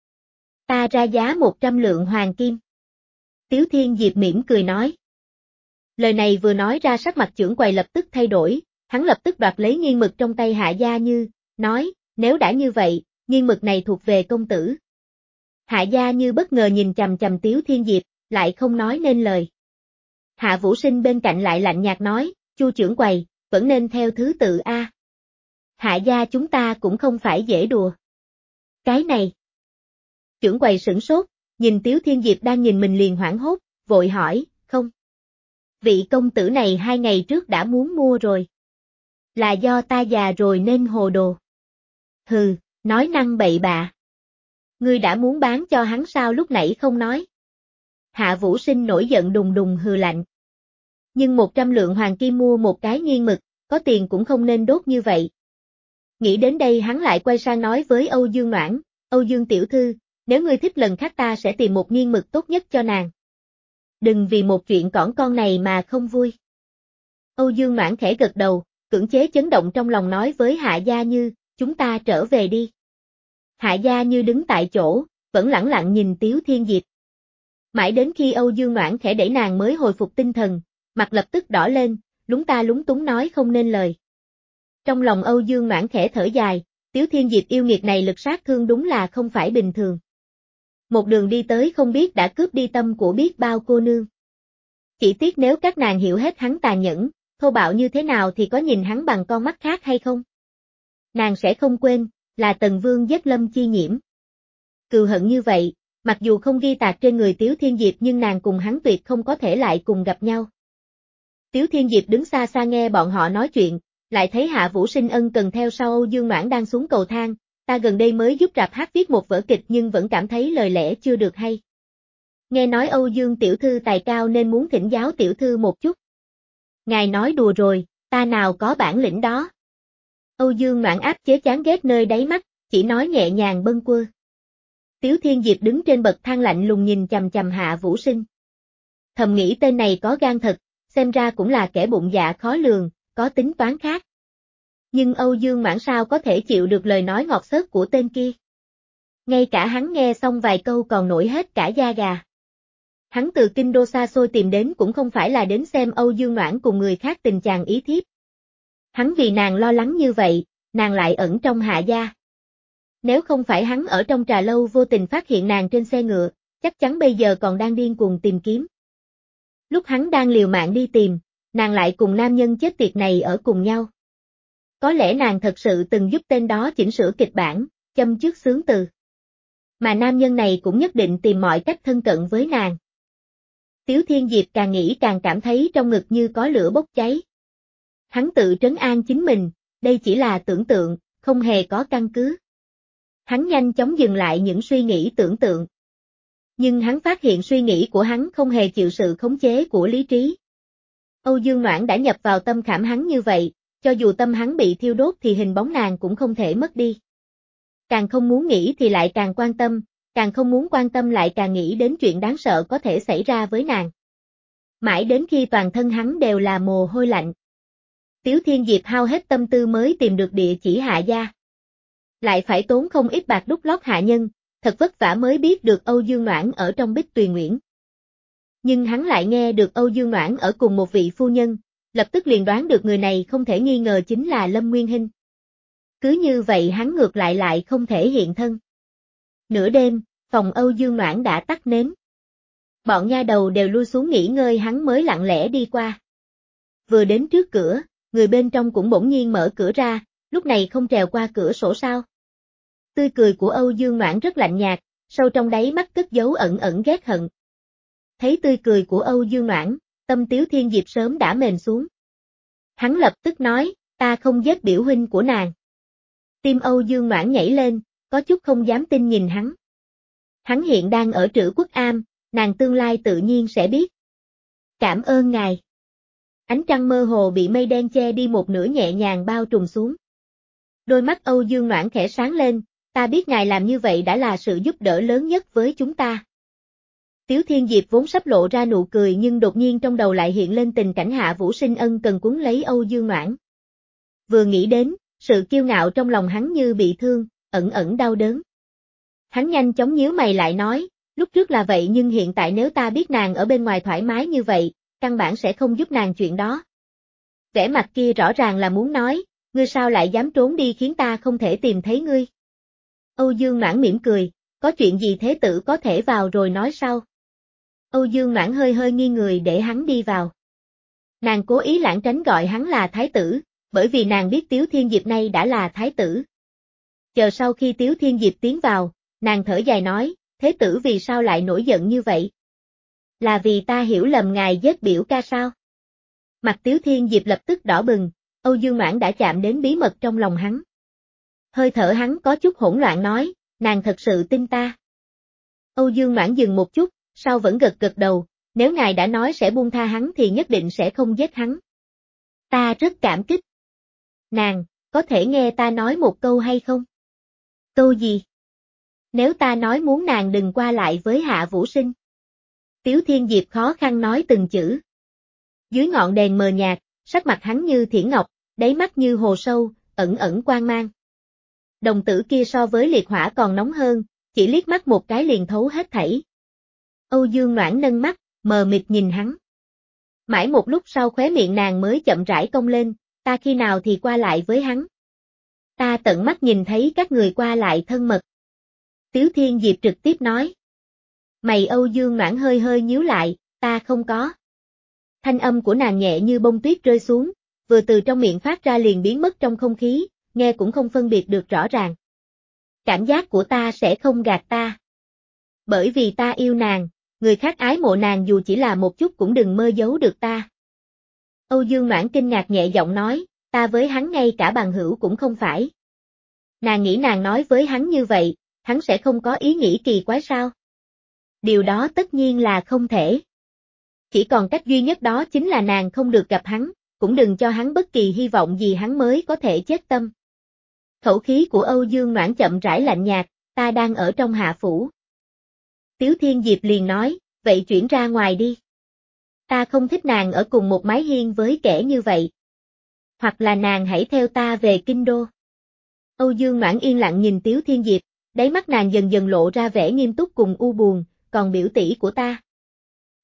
A: Ta ra giá một trăm lượng hoàng kim. Tiếu Thiên Diệp mỉm cười nói. Lời này vừa nói ra sắc mặt trưởng quầy lập tức thay đổi, hắn lập tức đoạt lấy nghiêng mực trong tay Hạ Gia Như, nói, nếu đã như vậy, nghiêng mực này thuộc về công tử. Hạ Gia Như bất ngờ nhìn chằm chằm Tiếu Thiên Diệp, lại không nói nên lời. Hạ Vũ Sinh bên cạnh lại lạnh nhạt nói, Chu trưởng quầy, vẫn nên theo thứ tự A. Hạ gia chúng ta cũng không phải dễ đùa. Cái này. Trưởng quầy sửng sốt, nhìn Tiếu Thiên Diệp đang nhìn mình liền hoảng hốt, vội hỏi, không. Vị công tử này hai ngày trước đã muốn mua rồi. Là do ta già rồi nên hồ đồ. Hừ, nói năng bậy bạ. Ngươi đã muốn bán cho hắn sao lúc nãy không nói. Hạ Vũ Sinh nổi giận đùng đùng hừ lạnh. Nhưng một trăm lượng hoàng kim mua một cái nghiêng mực, có tiền cũng không nên đốt như vậy. Nghĩ đến đây hắn lại quay sang nói với Âu Dương Noãn, Âu Dương tiểu thư, nếu ngươi thích lần khác ta sẽ tìm một nghiêng mực tốt nhất cho nàng. Đừng vì một chuyện cỏn con này mà không vui. Âu Dương Noãn khẽ gật đầu, cưỡng chế chấn động trong lòng nói với Hạ Gia Như, chúng ta trở về đi. Hạ Gia Như đứng tại chỗ, vẫn lẳng lặng nhìn Tiếu Thiên Diệp. Mãi đến khi Âu Dương Noãn khẽ đẩy nàng mới hồi phục tinh thần, mặt lập tức đỏ lên, lúng ta lúng túng nói không nên lời. Trong lòng Âu Dương Noãn khẽ thở dài, Tiếu Thiên Diệp yêu nghiệt này lực sát thương đúng là không phải bình thường. Một đường đi tới không biết đã cướp đi tâm của biết bao cô nương. Chỉ tiếc nếu các nàng hiểu hết hắn tàn nhẫn, thô bạo như thế nào thì có nhìn hắn bằng con mắt khác hay không? Nàng sẽ không quên, là Tần Vương giết Lâm Chi Nhiễm. Cừu hận như vậy, mặc dù không ghi tạc trên người Tiếu Thiên Diệp nhưng nàng cùng hắn tuyệt không có thể lại cùng gặp nhau. Tiếu Thiên Diệp đứng xa xa nghe bọn họ nói chuyện, lại thấy Hạ Vũ Sinh ân cần theo sau Âu Dương Noãn đang xuống cầu thang, ta gần đây mới giúp Rạp Hát viết một vở kịch nhưng vẫn cảm thấy lời lẽ chưa được hay. Nghe nói Âu Dương tiểu thư tài cao nên muốn thỉnh giáo tiểu thư một chút. Ngài nói đùa rồi, ta nào có bản lĩnh đó. Âu Dương Noãn áp chế chán ghét nơi đáy mắt, chỉ nói nhẹ nhàng bâng quơ. Tiếu Thiên Diệp đứng trên bậc thang lạnh lùng nhìn chằm chằm Hạ Vũ Sinh. Thầm nghĩ tên này có gan thật, xem ra cũng là kẻ bụng dạ khó lường, có tính toán khác. Nhưng Âu Dương Noãn sao có thể chịu được lời nói ngọt xớt của tên kia. Ngay cả hắn nghe xong vài câu còn nổi hết cả da gà. Hắn từ kinh đô xa xôi tìm đến cũng không phải là đến xem Âu Dương Noãn cùng người khác tình chàng ý thiếp. Hắn vì nàng lo lắng như vậy, nàng lại ẩn trong Hạ gia. Nếu không phải hắn ở trong trà lâu vô tình phát hiện nàng trên xe ngựa, chắc chắn bây giờ còn đang điên cuồng tìm kiếm. Lúc hắn đang liều mạng đi tìm, nàng lại cùng nam nhân chết tiệt này ở cùng nhau. Có lẽ nàng thật sự từng giúp tên đó chỉnh sửa kịch bản, châm chước xướng từ. Mà nam nhân này cũng nhất định tìm mọi cách thân cận với nàng. Tiếu Thiên Diệp càng nghĩ càng cảm thấy trong ngực như có lửa bốc cháy. Hắn tự trấn an chính mình, đây chỉ là tưởng tượng, không hề có căn cứ. Hắn nhanh chóng dừng lại những suy nghĩ tưởng tượng. Nhưng hắn phát hiện suy nghĩ của hắn không hề chịu sự khống chế của lý trí. Âu Dương Noãn đã nhập vào tâm khảm hắn như vậy, cho dù tâm hắn bị thiêu đốt thì hình bóng nàng cũng không thể mất đi. Càng không muốn nghĩ thì lại càng quan tâm, càng không muốn quan tâm lại càng nghĩ đến chuyện đáng sợ có thể xảy ra với nàng. Mãi đến khi toàn thân hắn đều là mồ hôi lạnh. Tiếu Thiên Diệp hao hết tâm tư mới tìm được địa chỉ Hạ gia. Lại phải tốn không ít bạc đút lót hạ nhân, thật vất vả mới biết được Âu Dương Noãn ở trong Bích Tuyền Nguyễn. Nhưng hắn lại nghe được Âu Dương Noãn ở cùng một vị phu nhân, lập tức liền đoán được người này không thể nghi ngờ chính là Lâm Nguyên Hinh. Cứ như vậy hắn ngược lại lại không thể hiện thân. Nửa đêm, phòng Âu Dương Noãn đã tắt nến. Bọn nha đầu đều lui xuống nghỉ ngơi hắn mới lặng lẽ đi qua. Vừa đến trước cửa, người bên trong cũng bỗng nhiên mở cửa ra, lúc này không trèo qua cửa sổ sao. Tươi cười của Âu Dương Noãn rất lạnh nhạt, sâu trong đáy mắt cất giấu ẩn ẩn ghét hận. Thấy tươi cười của Âu Dương Noãn, tâm Tiếu Thiên Diệp sớm đã mềm xuống. Hắn lập tức nói, ta không giết biểu huynh của nàng. Tim Âu Dương Noãn nhảy lên, có chút không dám tin nhìn hắn. Hắn hiện đang ở Trữ Quốc Am, nàng tương lai tự nhiên sẽ biết. Cảm ơn ngài. Ánh trăng mơ hồ bị mây đen che đi một nửa nhẹ nhàng bao trùm xuống. Đôi mắt Âu Dương Noãn khẽ sáng lên, ta biết ngài làm như vậy đã là sự giúp đỡ lớn nhất với chúng ta. Tiếu Thiên Diệp vốn sắp lộ ra nụ cười nhưng đột nhiên trong đầu lại hiện lên tình cảnh Hạ Vũ Sinh ân cần cuốn lấy Âu Dương Noãn. Vừa nghĩ đến, sự kiêu ngạo trong lòng hắn như bị thương, ẩn ẩn đau đớn. Hắn nhanh chóng nhíu mày lại nói, lúc trước là vậy nhưng hiện tại nếu ta biết nàng ở bên ngoài thoải mái như vậy, căn bản sẽ không giúp nàng chuyện đó. Vẻ mặt kia rõ ràng là muốn nói, ngươi sao lại dám trốn đi khiến ta không thể tìm thấy ngươi. Âu Dương Noãn mỉm cười, có chuyện gì thế tử có thể vào rồi nói sau. Âu Dương Noãn hơi hơi nghiêng người để hắn đi vào. Nàng cố ý lảng tránh gọi hắn là thái tử, bởi vì nàng biết Tiếu Thiên Diệp nay đã là thái tử. Chờ sau khi Tiếu Thiên Diệp tiến vào, nàng thở dài nói, thế tử vì sao lại nổi giận như vậy? Là vì ta hiểu lầm ngài giết biểu ca sao? Mặt Tiếu Thiên Diệp lập tức đỏ bừng, Âu Dương Noãn đã chạm đến bí mật trong lòng hắn. Hơi thở hắn có chút hỗn loạn nói, nàng thật sự tin ta. Âu Dương Noãn dừng một chút, sau vẫn gật gật đầu, nếu ngài đã nói sẽ buông tha hắn thì nhất định sẽ không giết hắn. Ta rất cảm kích. Nàng, có thể nghe ta nói một câu hay không? Câu gì? Nếu ta nói muốn nàng đừng qua lại với Hạ Vũ Sinh. Tiếu Thiên Diệp khó khăn nói từng chữ. Dưới ngọn đèn mờ nhạt, sắc mặt hắn như thiển ngọc, đáy mắt như hồ sâu, ẩn ẩn quang mang. Đồng tử kia so với liệt hỏa còn nóng hơn, chỉ liếc mắt một cái liền thấu hết thảy. Âu Dương Noãn nâng mắt, mờ mịt nhìn hắn. Mãi một lúc sau khóe miệng nàng mới chậm rãi cong lên, ta khi nào thì qua lại với hắn. Ta tận mắt nhìn thấy các người qua lại thân mật. Tiếu Thiên Diệp trực tiếp nói. Mày Âu Dương Noãn hơi hơi nhíu lại, ta không có. Thanh âm của nàng nhẹ như bông tuyết rơi xuống, vừa từ trong miệng phát ra liền biến mất trong không khí, nghe cũng không phân biệt được rõ ràng. Cảm giác của ta sẽ không gạt ta. Bởi vì ta yêu nàng, người khác ái mộ nàng dù chỉ là một chút cũng đừng mơ giấu được ta. Âu Dương Noãn kinh ngạc nhẹ giọng nói, ta với hắn ngay cả bằng hữu cũng không phải. Nàng nghĩ nàng nói với hắn như vậy, hắn sẽ không có ý nghĩ kỳ quái sao? Điều đó tất nhiên là không thể. Chỉ còn cách duy nhất đó chính là nàng không được gặp hắn, cũng đừng cho hắn bất kỳ hy vọng gì hắn mới có thể chết tâm. Khẩu khí của Âu Dương Noãn chậm rãi lạnh nhạt, ta đang ở trong hạ phủ. Tiếu Thiên Diệp liền nói, vậy chuyển ra ngoài đi. Ta không thích nàng ở cùng một mái hiên với kẻ như vậy. Hoặc là nàng hãy theo ta về kinh đô. Âu Dương Noãn yên lặng nhìn Tiếu Thiên Diệp, đáy mắt nàng dần dần lộ ra vẻ nghiêm túc cùng u buồn, còn biểu tỷ của ta.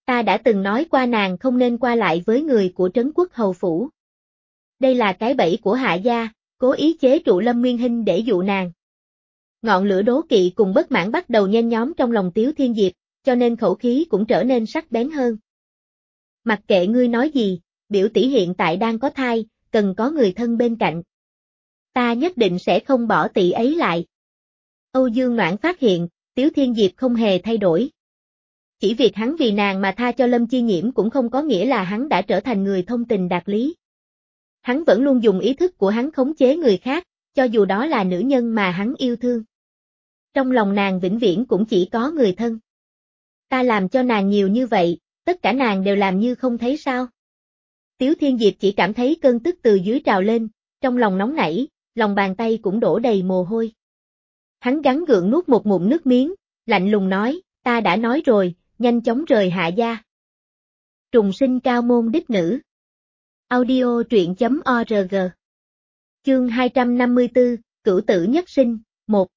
A: Ta đã từng nói qua nàng không nên qua lại với người của Trấn Quốc Hầu Phủ. Đây là cái bẫy của Hạ gia, cố ý chế trụ Lâm Nguyên Hinh để dụ nàng. Ngọn lửa đố kỵ cùng bất mãn bắt đầu nhen nhóm trong lòng Tiếu Thiên Diệp, cho nên khẩu khí cũng trở nên sắc bén hơn. Mặc kệ ngươi nói gì, biểu tỷ hiện tại đang có thai, cần có người thân bên cạnh. Ta nhất định sẽ không bỏ tỷ ấy lại. Âu Dương Noãn phát hiện, Tiếu Thiên Diệp không hề thay đổi. Chỉ việc hắn vì nàng mà tha cho Lâm Chi Nhiễm cũng không có nghĩa là hắn đã trở thành người thông tình đạt lý. Hắn vẫn luôn dùng ý thức của hắn khống chế người khác, cho dù đó là nữ nhân mà hắn yêu thương. Trong lòng nàng vĩnh viễn cũng chỉ có người thân. Ta làm cho nàng nhiều như vậy, tất cả nàng đều làm như không thấy sao. Tiếu Thiên Diệp chỉ cảm thấy cơn tức từ dưới trào lên, trong lòng nóng nảy, lòng bàn tay cũng đổ đầy mồ hôi. Hắn gắng gượng nuốt một ngụm nước miếng, lạnh lùng nói, ta đã nói rồi, nhanh chóng rời Hạ gia. Trùng sinh cao môn đích nữ. Audio truyện chấm org. Chương hai trăm năm mươi tư, Cửu tử nhất sinh, một.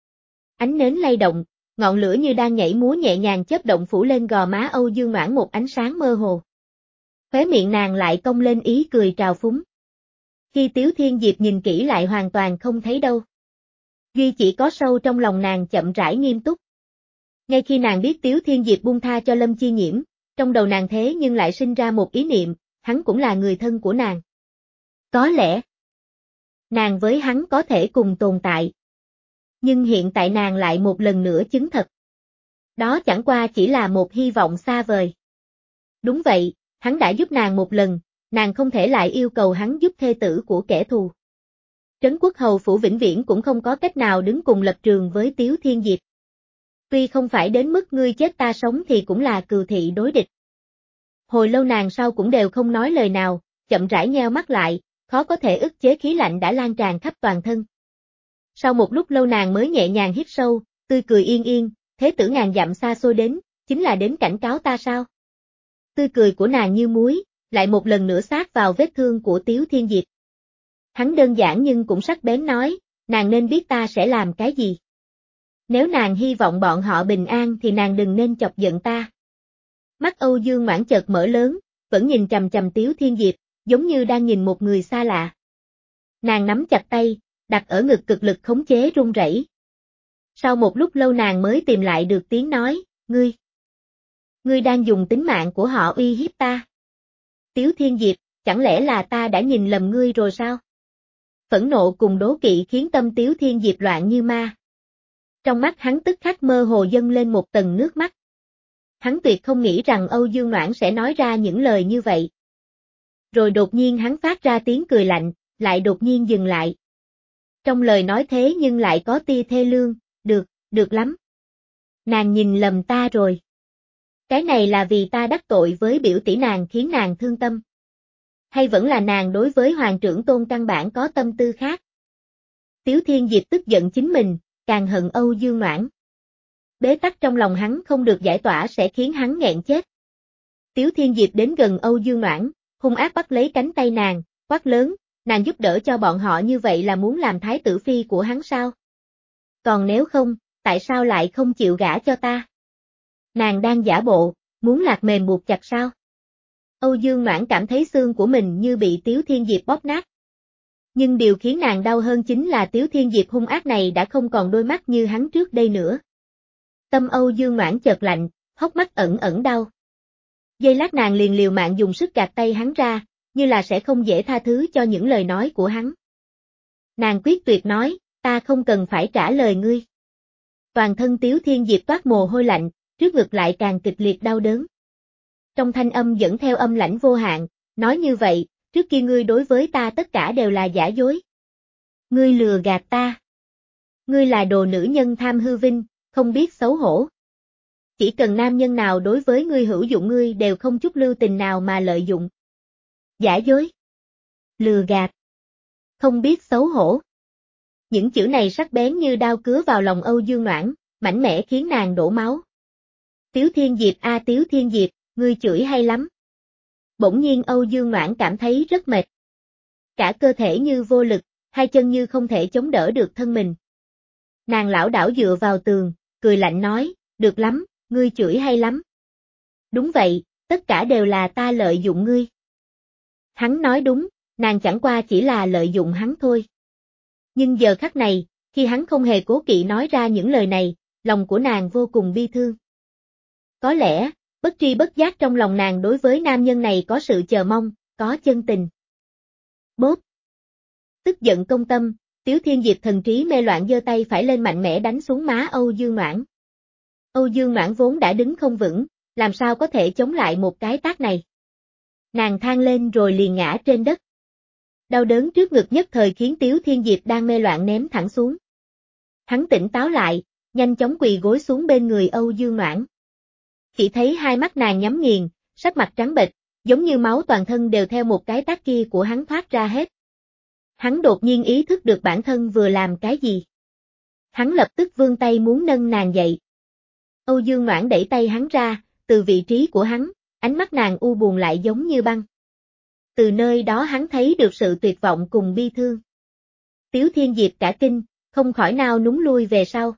A: Ánh nến lay động, ngọn lửa như đang nhảy múa nhẹ nhàng chớp động phủ lên gò má Âu Dương Noãn một ánh sáng mơ hồ. Khóe miệng nàng lại cong lên ý cười trào phúng. Khi Tiếu Thiên Diệp nhìn kỹ lại hoàn toàn không thấy đâu. Duy chỉ có sâu trong lòng nàng chậm rãi nghiêm túc. Ngay khi nàng biết Tiếu Thiên Diệp buông tha cho Lâm Chi Nhiễm, trong đầu nàng thế nhưng lại sinh ra một ý niệm, hắn cũng là người thân của nàng. Có lẽ, nàng với hắn có thể cùng tồn tại. Nhưng hiện tại nàng lại một lần nữa chứng thật. Đó chẳng qua chỉ là một hy vọng xa vời. Đúng vậy, hắn đã giúp nàng một lần, nàng không thể lại yêu cầu hắn giúp thê tử của kẻ thù. Trấn Quốc Hầu Phủ vĩnh viễn cũng không có cách nào đứng cùng lập trường với Tiếu Thiên Diệp. Tuy không phải đến mức ngươi chết ta sống thì cũng là cừu thị đối địch. Hồi lâu nàng sau cũng đều không nói lời nào, chậm rãi nheo mắt lại, khó có thể ức chế khí lạnh đã lan tràn khắp toàn thân. Sau một lúc lâu nàng mới nhẹ nhàng hít sâu, tươi cười yên yên, thế tử ngàn dặm xa xôi đến, chính là đến cảnh cáo ta sao? Tươi cười của nàng như muối, lại một lần nữa sát vào vết thương của Tiếu Thiên Diệp. Hắn đơn giản nhưng cũng sắc bén nói, nàng nên biết ta sẽ làm cái gì. Nếu nàng hy vọng bọn họ bình an thì nàng đừng nên chọc giận ta. Mắt Âu Dương Noãn chợt mở lớn, vẫn nhìn chằm chằm Tiếu Thiên Diệp, giống như đang nhìn một người xa lạ. Nàng nắm chặt tay, đặt ở ngực cực lực khống chế run rẩy. Sau một lúc lâu nàng mới tìm lại được tiếng nói, ngươi. Ngươi đang dùng tính mạng của họ uy hiếp ta. Tiếu Thiên Diệp, chẳng lẽ là ta đã nhìn lầm ngươi rồi sao? Phẫn nộ cùng đố kỵ khiến tâm Tiếu Thiên Diệp loạn như ma. Trong mắt hắn tức khắc mơ hồ dâng lên một tầng nước mắt. Hắn tuyệt không nghĩ rằng Âu Dương Noãn sẽ nói ra những lời như vậy. Rồi đột nhiên hắn phát ra tiếng cười lạnh, lại đột nhiên dừng lại. Trong lời nói thế nhưng lại có tia thê lương, được, được lắm. Nàng nhìn lầm ta rồi. Cái này là vì ta đắc tội với biểu tỷ nàng khiến nàng thương tâm. Hay vẫn là nàng đối với Hoàng trưởng tôn căn bản có tâm tư khác? Tiếu Thiên Diệp tức giận chính mình, càng hận Âu Dương Noãn. Bế tắc trong lòng hắn không được giải tỏa sẽ khiến hắn nghẹn chết. Tiếu Thiên Diệp đến gần Âu Dương Noãn, hung ác bắt lấy cánh tay nàng, quát lớn, nàng giúp đỡ cho bọn họ như vậy là muốn làm thái tử phi của hắn sao? Còn nếu không, tại sao lại không chịu gả cho ta? Nàng đang giả bộ, muốn lạc mềm buộc chặt sao? Âu Dương Noãn cảm thấy xương của mình như bị Tiếu Thiên Diệp bóp nát. Nhưng điều khiến nàng đau hơn chính là Tiếu Thiên Diệp hung ác này đã không còn đôi mắt như hắn trước đây nữa. Tâm Âu Dương Noãn chợt lạnh, hốc mắt ẩn ẩn đau. Giây lát nàng liền liều mạng dùng sức gạt tay hắn ra, như là sẽ không dễ tha thứ cho những lời nói của hắn. Nàng quyết tuyệt nói, ta không cần phải trả lời ngươi. Toàn thân Tiếu Thiên Diệp toát mồ hôi lạnh, trước ngực lại càng kịch liệt đau đớn. Trong thanh âm dẫn theo âm lãnh vô hạn, nói như vậy, trước kia ngươi đối với ta tất cả đều là giả dối. Ngươi lừa gạt ta. Ngươi là đồ nữ nhân tham hư vinh, không biết xấu hổ. Chỉ cần nam nhân nào đối với ngươi hữu dụng ngươi đều không chút lưu tình nào mà lợi dụng. Giả dối. Lừa gạt. Không biết xấu hổ. Những chữ này sắc bén như đao cứa vào lòng Âu Dương Noãn, mạnh mẽ khiến nàng đổ máu. Tiếu Thiên Diệp a à, Tiếu Thiên Diệp, ngươi chửi hay lắm. Bỗng nhiên Âu Dương Noãn cảm thấy rất mệt. Cả cơ thể như vô lực, hai chân như không thể chống đỡ được thân mình. Nàng lảo đảo dựa vào tường, cười lạnh nói, được lắm, ngươi chửi hay lắm. Đúng vậy, tất cả đều là ta lợi dụng ngươi. Hắn nói đúng, nàng chẳng qua chỉ là lợi dụng hắn thôi. Nhưng giờ khắc này, khi hắn không hề cố kỵ nói ra những lời này, lòng của nàng vô cùng bi thương. Có lẽ, bất tri bất giác trong lòng nàng đối với nam nhân này có sự chờ mong, có chân tình. Bốp! Tức giận công tâm, Tiếu Thiên Diệp thần trí mê loạn giơ tay phải lên mạnh mẽ đánh xuống má Âu Dương Noãn. Âu Dương Noãn vốn đã đứng không vững, làm sao có thể chống lại một cái tát này. Nàng than lên rồi liền ngã trên đất. Đau đớn trước ngực nhất thời khiến Tiếu Thiên Diệp đang mê loạn ném thẳng xuống. Hắn tỉnh táo lại, nhanh chóng quỳ gối xuống bên người Âu Dương Noãn. Chỉ thấy hai mắt nàng nhắm nghiền, sắc mặt trắng bệch, giống như máu toàn thân đều theo một cái tát kia của hắn thoát ra hết. Hắn đột nhiên ý thức được bản thân vừa làm cái gì. Hắn lập tức vươn tay muốn nâng nàng dậy. Âu Dương Noãn đẩy tay hắn ra, từ vị trí của hắn, ánh mắt nàng u buồn lại giống như băng. Từ nơi đó hắn thấy được sự tuyệt vọng cùng bi thương. Tiếu Thiên Diệp cả kinh, không khỏi nao núng lui về sau.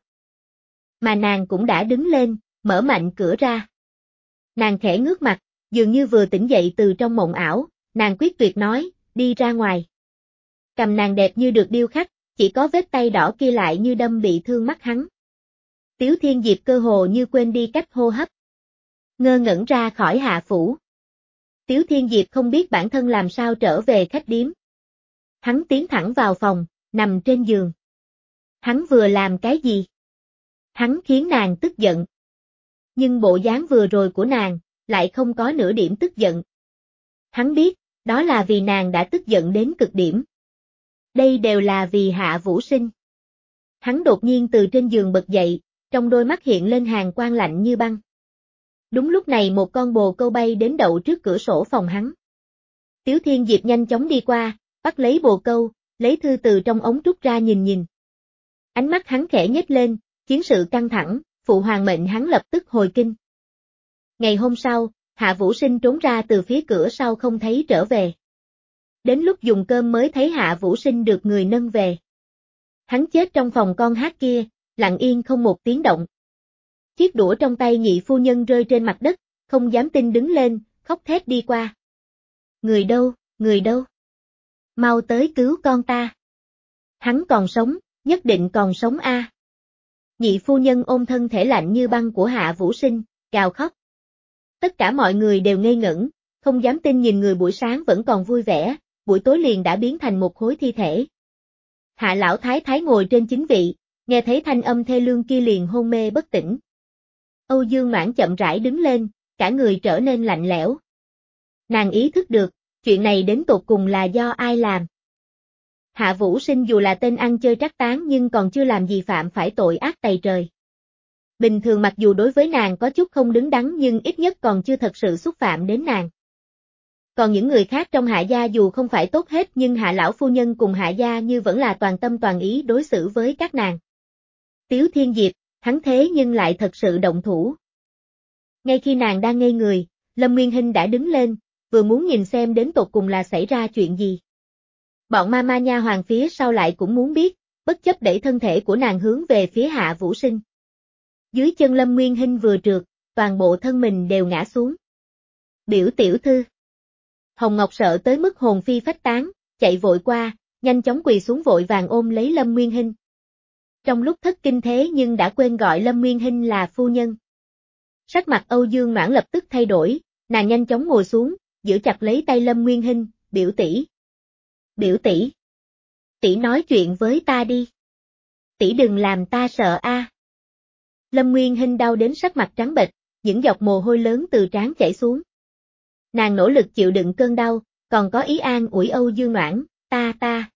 A: Mà nàng cũng đã đứng lên, mở mạnh cửa ra. Nàng khẽ ngước mặt, dường như vừa tỉnh dậy từ trong mộng ảo, nàng quyết tuyệt nói, đi ra ngoài. Cằm nàng đẹp như được điêu khắc, chỉ có vết tay đỏ kia lại như đâm bị thương mắt hắn. Tiếu Thiên Diệp cơ hồ như quên đi cách hô hấp. Ngơ ngẩn ra khỏi hạ phủ. Tiếu Thiên Diệp không biết bản thân làm sao trở về khách điếm. Hắn tiến thẳng vào phòng, nằm trên giường. Hắn vừa làm cái gì? Hắn khiến nàng tức giận. Nhưng bộ dáng vừa rồi của nàng, lại không có nửa điểm tức giận. Hắn biết, đó là vì nàng đã tức giận đến cực điểm. Đây đều là vì Hạ Vũ Sinh. Hắn đột nhiên từ trên giường bật dậy, trong đôi mắt hiện lên hàn quang lạnh như băng. Đúng lúc này một con bồ câu bay đến đậu trước cửa sổ phòng hắn. Tiếu Thiên Diệp nhanh chóng đi qua, bắt lấy bồ câu, lấy thư từ trong ống trúc ra nhìn nhìn. Ánh mắt hắn khẽ nhếch lên, chiến sự căng thẳng, phụ hoàng mệnh hắn lập tức hồi kinh. Ngày hôm sau, Hạ Vũ Sinh trốn ra từ phía cửa sau không thấy trở về. Đến lúc dùng cơm mới thấy Hạ Vũ Sinh được người nâng về. Hắn chết trong phòng con hát kia, lặng yên không một tiếng động. Chiếc đũa trong tay nhị phu nhân rơi trên mặt đất, không dám tin đứng lên, khóc thét đi qua. Người đâu, người đâu? Mau tới cứu con ta. Hắn còn sống, nhất định còn sống a. À. Nhị phu nhân ôm thân thể lạnh như băng của Hạ Vũ Sinh, gào khóc. Tất cả mọi người đều ngây ngẩn, không dám tin nhìn người buổi sáng vẫn còn vui vẻ, buổi tối liền đã biến thành một khối thi thể. Hạ lão thái thái ngồi trên chính vị, nghe thấy thanh âm thê lương kia liền hôn mê bất tỉnh. Âu Dương Noãn chậm rãi đứng lên, cả người trở nên lạnh lẽo. Nàng ý thức được, chuyện này đến tột cùng là do ai làm. Hạ Vũ Sinh dù là tên ăn chơi trác tán nhưng còn chưa làm gì phạm phải tội ác tày trời. Bình thường mặc dù đối với nàng có chút không đứng đắn nhưng ít nhất còn chưa thật sự xúc phạm đến nàng. Còn những người khác trong Hạ gia dù không phải tốt hết nhưng Hạ lão phu nhân cùng Hạ gia như vẫn là toàn tâm toàn ý đối xử với các nàng. Tiếu Thiên Diệp, hắn thế nhưng lại thật sự động thủ. Ngay khi nàng đang ngây người, Lâm Nguyên Hinh đã đứng lên, vừa muốn nhìn xem đến tột cùng là xảy ra chuyện gì. Bọn ma ma nha hoàng phía sau lại cũng muốn biết, bất chấp đẩy thân thể của nàng hướng về phía Hạ Vũ Sinh. Dưới chân Lâm Nguyên Hinh vừa trượt, toàn bộ thân mình đều ngã xuống. Biểu tiểu thư. Hồng Ngọc sợ tới mức hồn phi phách tán, chạy vội qua, nhanh chóng quỳ xuống vội vàng ôm lấy Lâm Nguyên Hinh. Trong lúc thất kinh thế nhưng đã quên gọi Lâm Nguyên Hinh là phu nhân. Sắc mặt Âu Dương Noãn lập tức thay đổi, nàng nhanh chóng ngồi xuống, giữ chặt lấy tay Lâm Nguyên Hinh, biểu tỷ. Biểu tỷ. Tỷ nói chuyện với ta đi. Tỷ đừng làm ta sợ a. À. Lâm Nguyên Hinh đau đến sắc mặt trắng bệch, những giọt mồ hôi lớn từ trán chảy xuống. Nàng nỗ lực chịu đựng cơn đau, còn có ý an ủi Âu Dương Noãn, ta ta.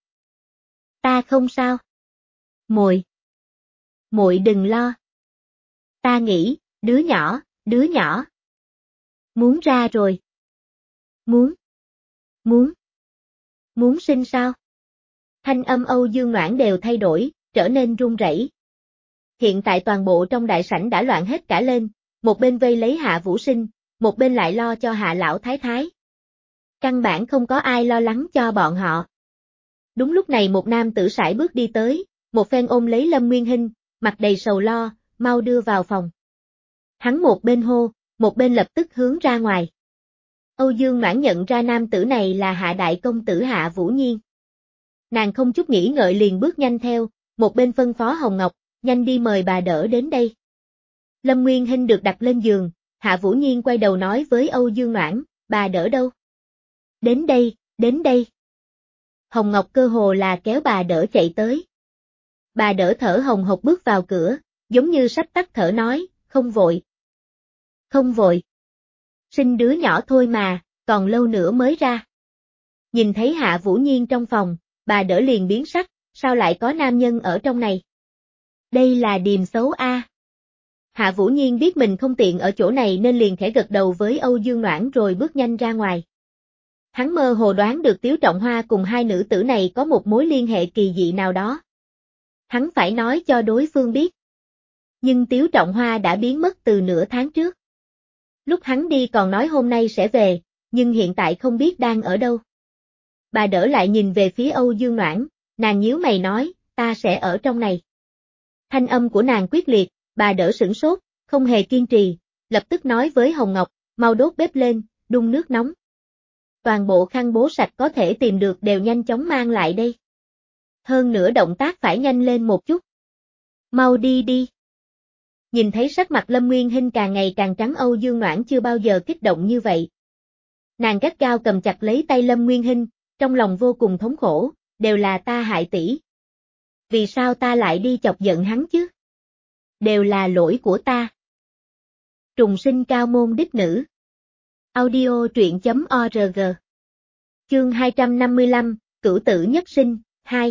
A: Ta không sao. Muội. Muội đừng lo. Ta nghĩ, đứa nhỏ, đứa nhỏ. Muốn ra rồi. Muốn. Muốn. Muốn sinh sao? Thanh âm Âu Dương Noãn đều thay đổi, trở nên run rẩy. Hiện tại toàn bộ trong đại sảnh đã loạn hết cả lên, một bên vây lấy Hạ Vũ Sinh, một bên lại lo cho Hạ lão thái thái. Căn bản không có ai lo lắng cho bọn họ. Đúng lúc này một nam tử sải bước đi tới, một phen ôm lấy Lâm Nguyên Hinh, mặt đầy sầu lo, mau đưa vào phòng. Hắn một bên hô, một bên lập tức hướng ra ngoài. Âu Dương Noãn nhận ra nam tử này là Hạ đại công tử Hạ Vũ Nhiên. Nàng không chút nghĩ ngợi liền bước nhanh theo, một bên phân phó Hồng Ngọc, nhanh đi mời bà đỡ đến đây. Lâm Nguyên Hinh được đặt lên giường, Hạ Vũ Nhiên quay đầu nói với Âu Dương Noãn, bà đỡ đâu? Đến đây, đến đây. Hồng Ngọc cơ hồ là kéo bà đỡ chạy tới. Bà đỡ thở hồng hộc bước vào cửa, giống như sắp tắt thở nói, không vội. Không vội. Sinh đứa nhỏ thôi mà, còn lâu nữa mới ra. Nhìn thấy Hạ Vũ Nhiên trong phòng, bà đỡ liền biến sắc, sao lại có nam nhân ở trong này? Đây là điềm xấu a. Hạ Vũ Nhiên biết mình không tiện ở chỗ này nên liền khẽ gật đầu với Âu Dương Noãn rồi bước nhanh ra ngoài. Hắn mơ hồ đoán được Tiếu Trọng Hoa cùng hai nữ tử này có một mối liên hệ kỳ dị nào đó. Hắn phải nói cho đối phương biết. Nhưng Tiếu Trọng Hoa đã biến mất từ nửa tháng trước. Lúc hắn đi còn nói hôm nay sẽ về, nhưng hiện tại không biết đang ở đâu. Bà đỡ lại nhìn về phía Âu Dương Noãn, nàng nhíu mày nói, ta sẽ ở trong này. Thanh âm của nàng quyết liệt, bà đỡ sửng sốt, không hề kiên trì, lập tức nói với Hồng Ngọc, mau đốt bếp lên, đun nước nóng. Toàn bộ khăn bố sạch có thể tìm được đều nhanh chóng mang lại đây. Hơn nữa động tác phải nhanh lên một chút. Mau đi đi. Nhìn thấy sắc mặt Lâm Nguyên Hinh càng ngày càng trắng, Âu Dương Noãn chưa bao giờ kích động như vậy. Nàng gắt gao cầm chặt lấy tay Lâm Nguyên Hinh, trong lòng vô cùng thống khổ, đều là ta hại tỷ. Vì sao ta lại đi chọc giận hắn chứ? Đều là lỗi của ta. Trùng sinh cao môn đích nữ. Audio truyện chấm org. Chương hai trăm năm mươi lăm, Cửu tử nhất sinh, hai.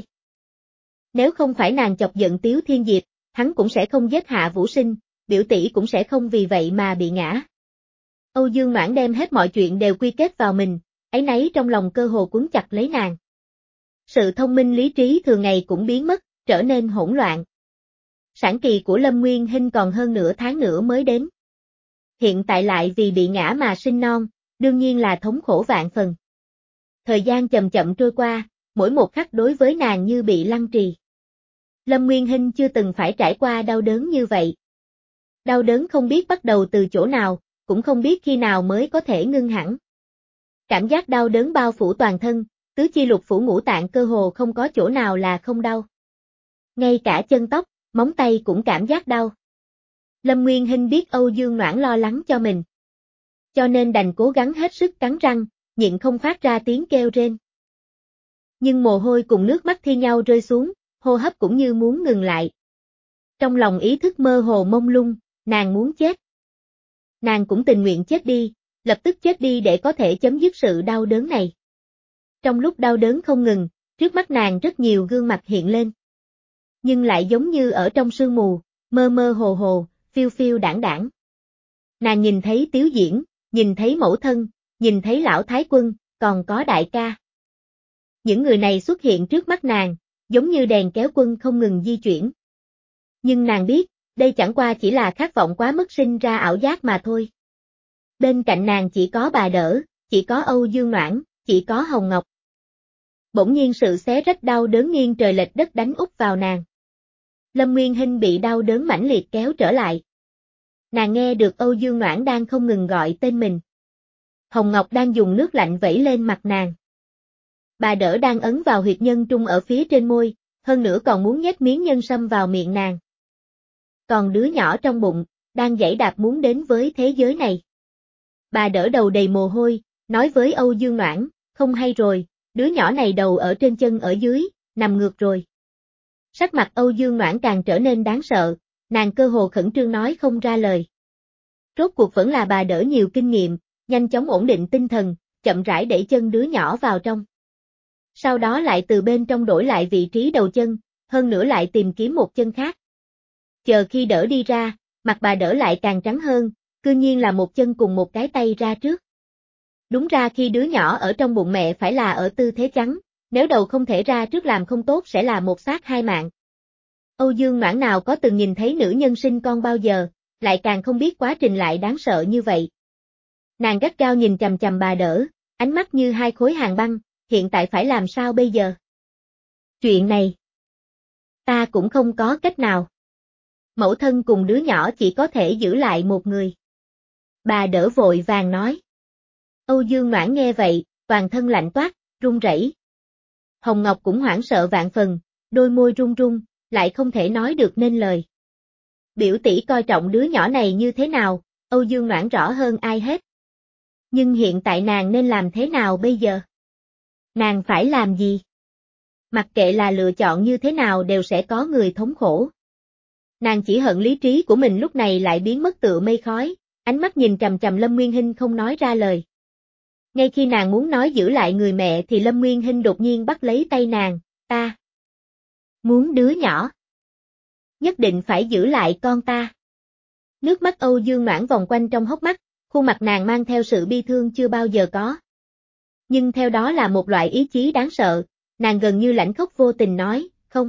A: Nếu không phải nàng chọc giận Tiếu Thiên Diệp, hắn cũng sẽ không giết Hạ Vũ Sinh, biểu tỷ cũng sẽ không vì vậy mà bị ngã. Âu Dương Noãn đem hết mọi chuyện đều quy kết vào mình, áy náy trong lòng cơ hồ cuốn chặt lấy nàng. Sự thông minh lý trí thường ngày cũng biến mất, trở nên hỗn loạn. Sản kỳ của Lâm Nguyên Hinh còn hơn nửa tháng nữa mới đến. Hiện tại lại vì bị ngã mà sinh non, đương nhiên là thống khổ vạn phần. Thời gian chậm chậm trôi qua, mỗi một khắc đối với nàng như bị lăng trì. Lâm Nguyên Hinh chưa từng phải trải qua đau đớn như vậy. Đau đớn không biết bắt đầu từ chỗ nào, cũng không biết khi nào mới có thể ngưng hẳn. Cảm giác đau đớn bao phủ toàn thân, tứ chi lục phủ ngũ tạng cơ hồ không có chỗ nào là không đau. Ngay cả chân tóc, móng tay cũng cảm giác đau. Lâm Nguyên Hinh biết Âu Dương Noãn lo lắng cho mình. Cho nên đành cố gắng hết sức cắn răng, nhịn không phát ra tiếng kêu rên. Nhưng mồ hôi cùng nước mắt thi nhau rơi xuống, hô hấp cũng như muốn ngừng lại. Trong lòng ý thức mơ hồ mông lung, nàng muốn chết. Nàng cũng tình nguyện chết đi, lập tức chết đi để có thể chấm dứt sự đau đớn này. Trong lúc đau đớn không ngừng, trước mắt nàng rất nhiều gương mặt hiện lên. Nhưng lại giống như ở trong sương mù, mơ mơ hồ hồ, phiêu phiêu đảng đảng. Nàng nhìn thấy Tiếu Diễn, nhìn thấy mẫu thân, nhìn thấy lão thái quân, còn có đại ca. Những người này xuất hiện trước mắt nàng, giống như đèn kéo quân không ngừng di chuyển. Nhưng nàng biết, đây chẳng qua chỉ là khát vọng quá mức sinh ra ảo giác mà thôi. Bên cạnh nàng chỉ có bà đỡ, chỉ có Âu Dương Noãn, chỉ có Hồng Ngọc. Bỗng nhiên sự xé rách đau đớn nghiêng trời lệch đất đánh úp vào nàng. Lâm Nguyên Hinh bị đau đớn mãnh liệt kéo trở lại. Nàng nghe được Âu Dương Noãn đang không ngừng gọi tên mình. Hồng Ngọc đang dùng nước lạnh vẩy lên mặt nàng. Bà đỡ đang ấn vào huyệt nhân trung ở phía trên môi, hơn nữa còn muốn nhét miếng nhân sâm vào miệng nàng. Còn đứa nhỏ trong bụng, đang giãy đạp muốn đến với thế giới này. Bà đỡ đầu đầy mồ hôi, nói với Âu Dương Noãn, không hay rồi, đứa nhỏ này đầu ở trên chân ở dưới, nằm ngược rồi. Sắc mặt Âu Dương Noãn càng trở nên đáng sợ, nàng cơ hồ khẩn trương nói không ra lời. Rốt cuộc vẫn là bà đỡ nhiều kinh nghiệm, nhanh chóng ổn định tinh thần, chậm rãi đẩy chân đứa nhỏ vào trong. Sau đó lại từ bên trong đổi lại vị trí đầu chân, hơn nữa lại tìm kiếm một chân khác. Chờ khi đỡ đi ra, mặt bà đỡ lại càng trắng hơn, cư nhiên là một chân cùng một cái tay ra trước. Đúng ra khi đứa nhỏ ở trong bụng mẹ phải là ở tư thế chắn, nếu đầu không thể ra trước làm không tốt sẽ là một xác hai mạng. Âu Dương Noãn nào có từng nhìn thấy nữ nhân sinh con bao giờ, lại càng không biết quá trình lại đáng sợ như vậy. Nàng gắt gao nhìn chằm chằm bà đỡ, ánh mắt như hai khối hàn băng, hiện tại phải làm sao bây giờ? Chuyện này, ta cũng không có cách nào. Mẫu thân cùng đứa nhỏ chỉ có thể giữ lại một người. Bà đỡ vội vàng nói. Âu Dương Noãn nghe vậy, toàn thân lạnh toát, run rẩy. Hồng Ngọc cũng hoảng sợ vạn phần, đôi môi run run, lại không thể nói được nên lời. Biểu tỷ coi trọng đứa nhỏ này như thế nào, Âu Dương Noãn rõ hơn ai hết. Nhưng hiện tại nàng nên làm thế nào bây giờ? Nàng phải làm gì? Mặc kệ là lựa chọn như thế nào đều sẽ có người thống khổ. Nàng chỉ hận lý trí của mình lúc này lại biến mất tựa mây khói, ánh mắt nhìn trầm trầm Lâm Nguyên Hinh không nói ra lời. Ngay khi nàng muốn nói giữ lại người mẹ thì Lâm Nguyên Hinh đột nhiên bắt lấy tay nàng, ta muốn đứa nhỏ. Nhất định phải giữ lại con ta. Nước mắt Âu Dương Noãn vòng quanh trong hốc mắt, khuôn mặt nàng mang theo sự bi thương chưa bao giờ có. Nhưng theo đó là một loại ý chí đáng sợ, nàng gần như lãnh khốc vô tình nói, không.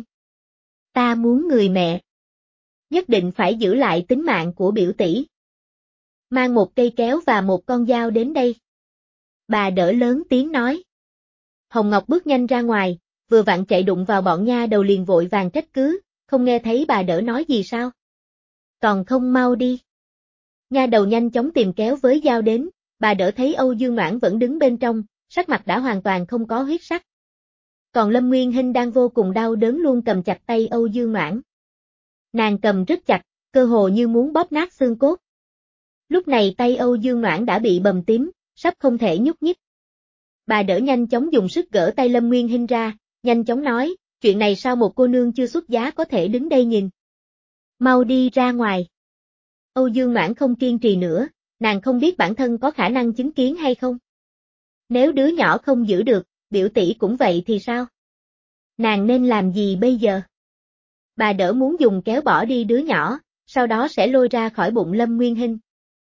A: Ta muốn người mẹ. Nhất định phải giữ lại tính mạng của biểu tỷ. Mang một cây kéo và một con dao đến đây. Bà đỡ lớn tiếng nói. Hồng Ngọc bước nhanh ra ngoài, vừa vặn chạy đụng vào bọn nha đầu liền vội vàng trách cứ, không nghe thấy bà đỡ nói gì sao? Còn không mau đi. Nha đầu nhanh chóng tìm kéo với dao đến, bà đỡ thấy Âu Dương Noãn vẫn đứng bên trong, sắc mặt đã hoàn toàn không có huyết sắc. Còn Lâm Nguyên Hinh đang vô cùng đau đớn luôn cầm chặt tay Âu Dương Noãn. Nàng cầm rất chặt, cơ hồ như muốn bóp nát xương cốt. Lúc này tay Âu Dương Noãn đã bị bầm tím, sắp không thể nhúc nhích. Bà đỡ nhanh chóng dùng sức gỡ tay Lâm Nguyên Hinh ra, nhanh chóng nói, chuyện này sao một cô nương chưa xuất giá có thể đứng đây nhìn. Mau đi ra ngoài. Âu Dương Noãn không kiên trì nữa, nàng không biết bản thân có khả năng chứng kiến hay không. Nếu đứa nhỏ không giữ được, biểu tỷ cũng vậy thì sao? Nàng nên làm gì bây giờ? Bà đỡ muốn dùng kéo bỏ đi đứa nhỏ, sau đó sẽ lôi ra khỏi bụng Lâm Nguyên Hinh.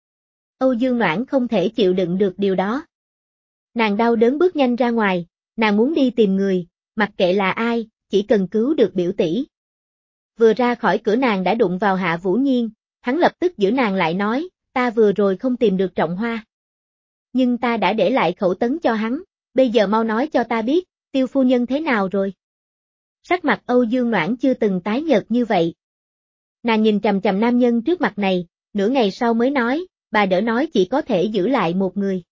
A: Âu Dương Noãn không thể chịu đựng được điều đó. Nàng đau đớn bước nhanh ra ngoài, nàng muốn đi tìm người, mặc kệ là ai, chỉ cần cứu được biểu tỷ. Vừa ra khỏi cửa nàng đã đụng vào Hạ Vũ Nhiên, hắn lập tức giữ nàng lại nói, ta vừa rồi không tìm được Trọng Hoa. Nhưng ta đã để lại khẩu tấn cho hắn, bây giờ mau nói cho ta biết, Tiêu phu nhân thế nào rồi? Sắc mặt Âu Dương Noãn chưa từng tái nhợt như vậy. Nàng nhìn trầm trầm nam nhân trước mặt này, nửa ngày sau mới nói, bà đỡ nói chỉ có thể giữ lại một người.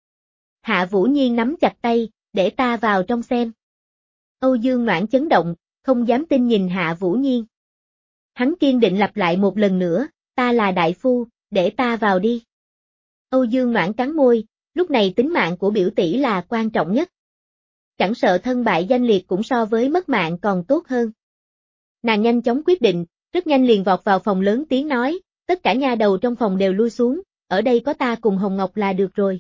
A: Hạ Vũ Nhiên nắm chặt tay, để ta vào trong xem. Âu Dương Noãn chấn động, không dám tin nhìn Hạ Vũ Nhiên. Hắn kiên định lặp lại một lần nữa, ta là đại phu, để ta vào đi. Âu Dương Noãn cắn môi, lúc này tính mạng của biểu tỷ là quan trọng nhất. Chẳng sợ thân bại danh liệt cũng so với mất mạng còn tốt hơn. Nàng nhanh chóng quyết định, rất nhanh liền vọt vào phòng lớn tiếng nói, tất cả nha đầu trong phòng đều lui xuống, ở đây có ta cùng Hồng Ngọc là được rồi.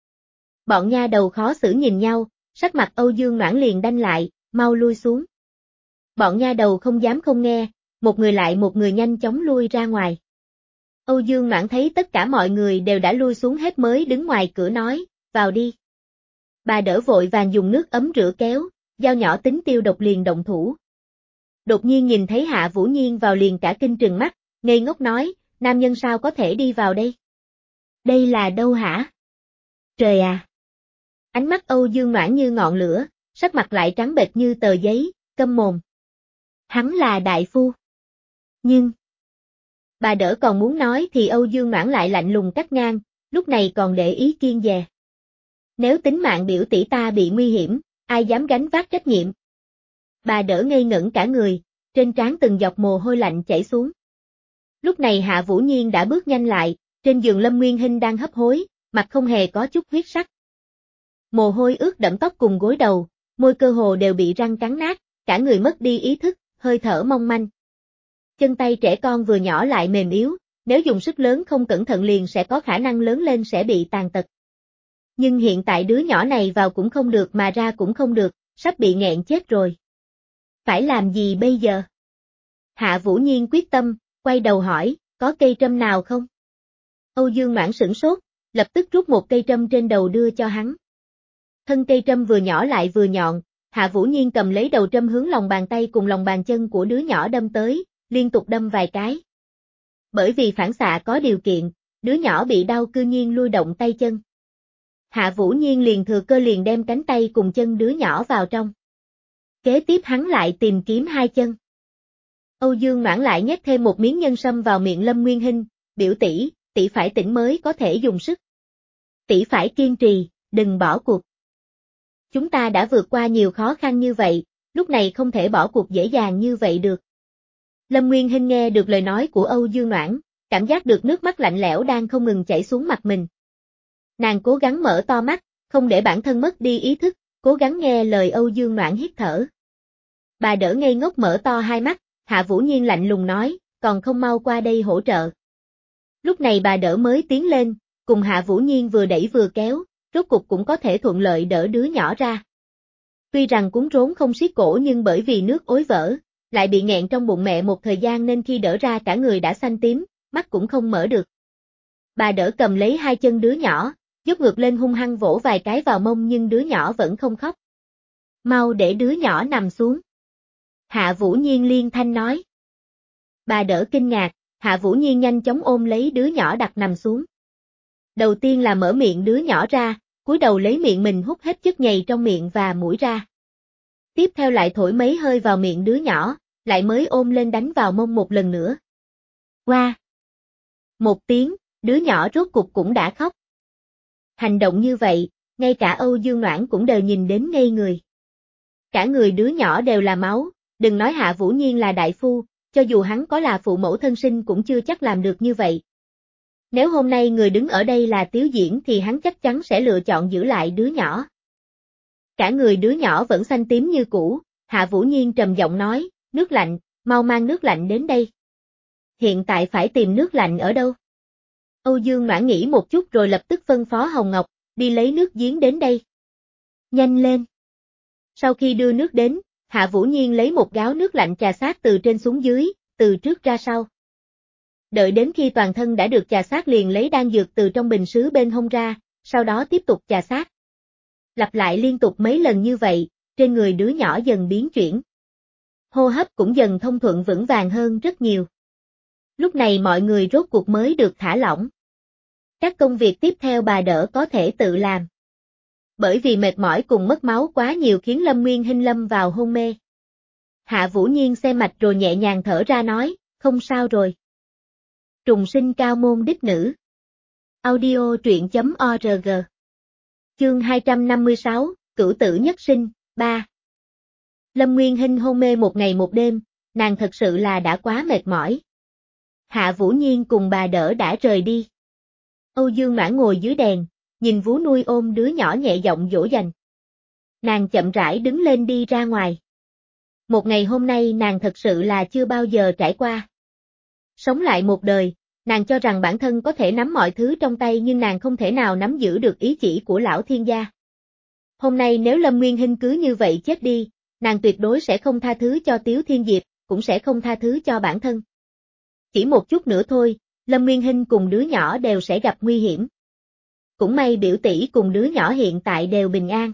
A: Bọn nha đầu khó xử nhìn nhau, sắc mặt Âu Dương Noãn liền đanh lại, mau lui xuống. Bọn nha đầu không dám không nghe, một người lại một người nhanh chóng lui ra ngoài. Âu Dương Noãn thấy tất cả mọi người đều đã lui xuống hết mới đứng ngoài cửa nói, vào đi. Bà đỡ vội vàng dùng nước ấm rửa kéo, dao nhỏ tính tiêu độc liền động thủ. Đột nhiên nhìn thấy Hạ Vũ Nhiên vào liền cả kinh trừng mắt, ngây ngốc nói, nam nhân sao có thể đi vào đây? Đây là đâu hả? Trời à! Ánh mắt Âu Dương Noãn như ngọn lửa, sắc mặt lại trắng bệch như tờ giấy, câm mồm. Hắn là đại phu. Nhưng... Bà đỡ còn muốn nói thì Âu Dương Noãn lại lạnh lùng cắt ngang, lúc này còn để ý kiêng dè. Nếu tính mạng biểu tỷ ta bị nguy hiểm, ai dám gánh vác trách nhiệm? Bà đỡ ngây ngẩn cả người, trên trán từng giọt mồ hôi lạnh chảy xuống. Lúc này Hạ Vũ Nhiên đã bước nhanh lại, trên giường Lâm Nguyên Hinh đang hấp hối, mặt không hề có chút huyết sắc. Mồ hôi ướt đẫm tóc cùng gối đầu, môi cơ hồ đều bị răng cắn nát, cả người mất đi ý thức, hơi thở mong manh. Chân tay trẻ con vừa nhỏ lại mềm yếu, nếu dùng sức lớn không cẩn thận liền sẽ có khả năng lớn lên sẽ bị tàn tật. Nhưng hiện tại đứa nhỏ này vào cũng không được mà ra cũng không được, sắp bị nghẹn chết rồi. Phải làm gì bây giờ? Hạ Vũ Nhiên quyết tâm, quay đầu hỏi, có cây trâm nào không? Âu Dương Noãn sửng sốt, lập tức rút một cây trâm trên đầu đưa cho hắn. Thân cây trâm vừa nhỏ lại vừa nhọn, Hạ Vũ Nhiên cầm lấy đầu trâm hướng lòng bàn tay cùng lòng bàn chân của đứa nhỏ đâm tới, liên tục đâm vài cái. Bởi vì phản xạ có điều kiện, đứa nhỏ bị đau cư nhiên lui động tay chân. Hạ Vũ Nhiên liền thừa cơ liền đem cánh tay cùng chân đứa nhỏ vào trong. Kế tiếp hắn lại tìm kiếm hai chân. Âu Dương Noãn lại nhét thêm một miếng nhân sâm vào miệng Lâm Nguyên Hinh, biểu tỷ, tỷ phải tỉnh mới có thể dùng sức. Tỷ phải kiên trì, đừng bỏ cuộc. Chúng ta đã vượt qua nhiều khó khăn như vậy, lúc này không thể bỏ cuộc dễ dàng như vậy được. Lâm Nguyên Hinh nghe được lời nói của Âu Dương Noãn, cảm giác được nước mắt lạnh lẽo đang không ngừng chảy xuống mặt mình. Nàng cố gắng mở to mắt, không để bản thân mất đi ý thức, cố gắng nghe lời Âu Dương Noãn hít thở. Bà đỡ ngây ngốc mở to hai mắt, Hạ Vũ Nhiên lạnh lùng nói, còn không mau qua đây hỗ trợ. Lúc này bà đỡ mới tiến lên, cùng Hạ Vũ Nhiên vừa đẩy vừa kéo, rốt cục cũng có thể thuận lợi đỡ đứa nhỏ ra. Tuy rằng cuốn rốn không siết cổ nhưng bởi vì nước ối vỡ, lại bị nghẹn trong bụng mẹ một thời gian nên khi đỡ ra cả người đã xanh tím, mắt cũng không mở được. Bà đỡ cầm lấy hai chân đứa nhỏ, dốc ngược lên hung hăng vỗ vài cái vào mông nhưng đứa nhỏ vẫn không khóc. Mau để đứa nhỏ nằm xuống. Hạ Vũ Nhiên liên thanh nói. Bà đỡ kinh ngạc, Hạ Vũ Nhiên nhanh chóng ôm lấy đứa nhỏ đặt nằm xuống. Đầu tiên là mở miệng đứa nhỏ ra, cúi đầu lấy miệng mình hút hết chất nhầy trong miệng và mũi ra. Tiếp theo lại thổi mấy hơi vào miệng đứa nhỏ, lại mới ôm lên đánh vào mông một lần nữa. Qua. Một tiếng, đứa nhỏ rốt cục cũng đã khóc. Hành động như vậy, ngay cả Âu Dương Noãn cũng đều nhìn đến ngây người. Cả người đứa nhỏ đều là máu, đừng nói Hạ Vũ Nhiên là đại phu, cho dù hắn có là phụ mẫu thân sinh cũng chưa chắc làm được như vậy. Nếu hôm nay người đứng ở đây là Tiếu Diễn thì hắn chắc chắn sẽ lựa chọn giữ lại đứa nhỏ. Cả người đứa nhỏ vẫn xanh tím như cũ, Hạ Vũ Nhiên trầm giọng nói, nước lạnh, mau mang nước lạnh đến đây. Hiện tại phải tìm nước lạnh ở đâu? Âu Dương Noãn nghĩ một chút rồi lập tức phân phó Hồng Ngọc, đi lấy nước giếng đến đây. Nhanh lên. Sau khi đưa nước đến, Hạ Vũ Nhiên lấy một gáo nước lạnh trà sát từ trên xuống dưới, từ trước ra sau. Đợi đến khi toàn thân đã được trà sát liền lấy đan dược từ trong bình sứ bên hông ra, sau đó tiếp tục trà sát. Lặp lại liên tục mấy lần như vậy, trên người đứa nhỏ dần biến chuyển. Hô hấp cũng dần thông thuận vững vàng hơn rất nhiều. Lúc này mọi người rốt cuộc mới được thả lỏng. Các công việc tiếp theo bà đỡ có thể tự làm. Bởi vì mệt mỏi cùng mất máu quá nhiều khiến Lâm Nguyên Hinh lâm vào hôn mê. Hạ Vũ Nhiên xem mạch rồi nhẹ nhàng thở ra nói, không sao rồi. Trùng sinh cao môn đích nữ. Audio truyện chấm org. Chương hai trăm năm mươi sáu, Cửu tử nhất sinh, ba. Lâm Nguyên Hinh hôn mê một ngày một đêm, nàng thật sự là đã quá mệt mỏi. Hạ Vũ Nhiên cùng bà đỡ đã rời đi. Âu Dương Noãn ngồi dưới đèn, nhìn vú nuôi ôm đứa nhỏ nhẹ giọng dỗ dành. Nàng chậm rãi đứng lên đi ra ngoài. Một ngày hôm nay nàng thật sự là chưa bao giờ trải qua. Sống lại một đời, nàng cho rằng bản thân có thể nắm mọi thứ trong tay nhưng nàng không thể nào nắm giữ được ý chỉ của lão thiên gia. Hôm nay nếu Lâm Nguyên Hinh cứ như vậy chết đi, nàng tuyệt đối sẽ không tha thứ cho Tiếu Thiên Diệp, cũng sẽ không tha thứ cho bản thân. Chỉ một chút nữa thôi, Lâm Nguyên Hinh cùng đứa nhỏ đều sẽ gặp nguy hiểm. Cũng may biểu tỷ cùng đứa nhỏ hiện tại đều bình an.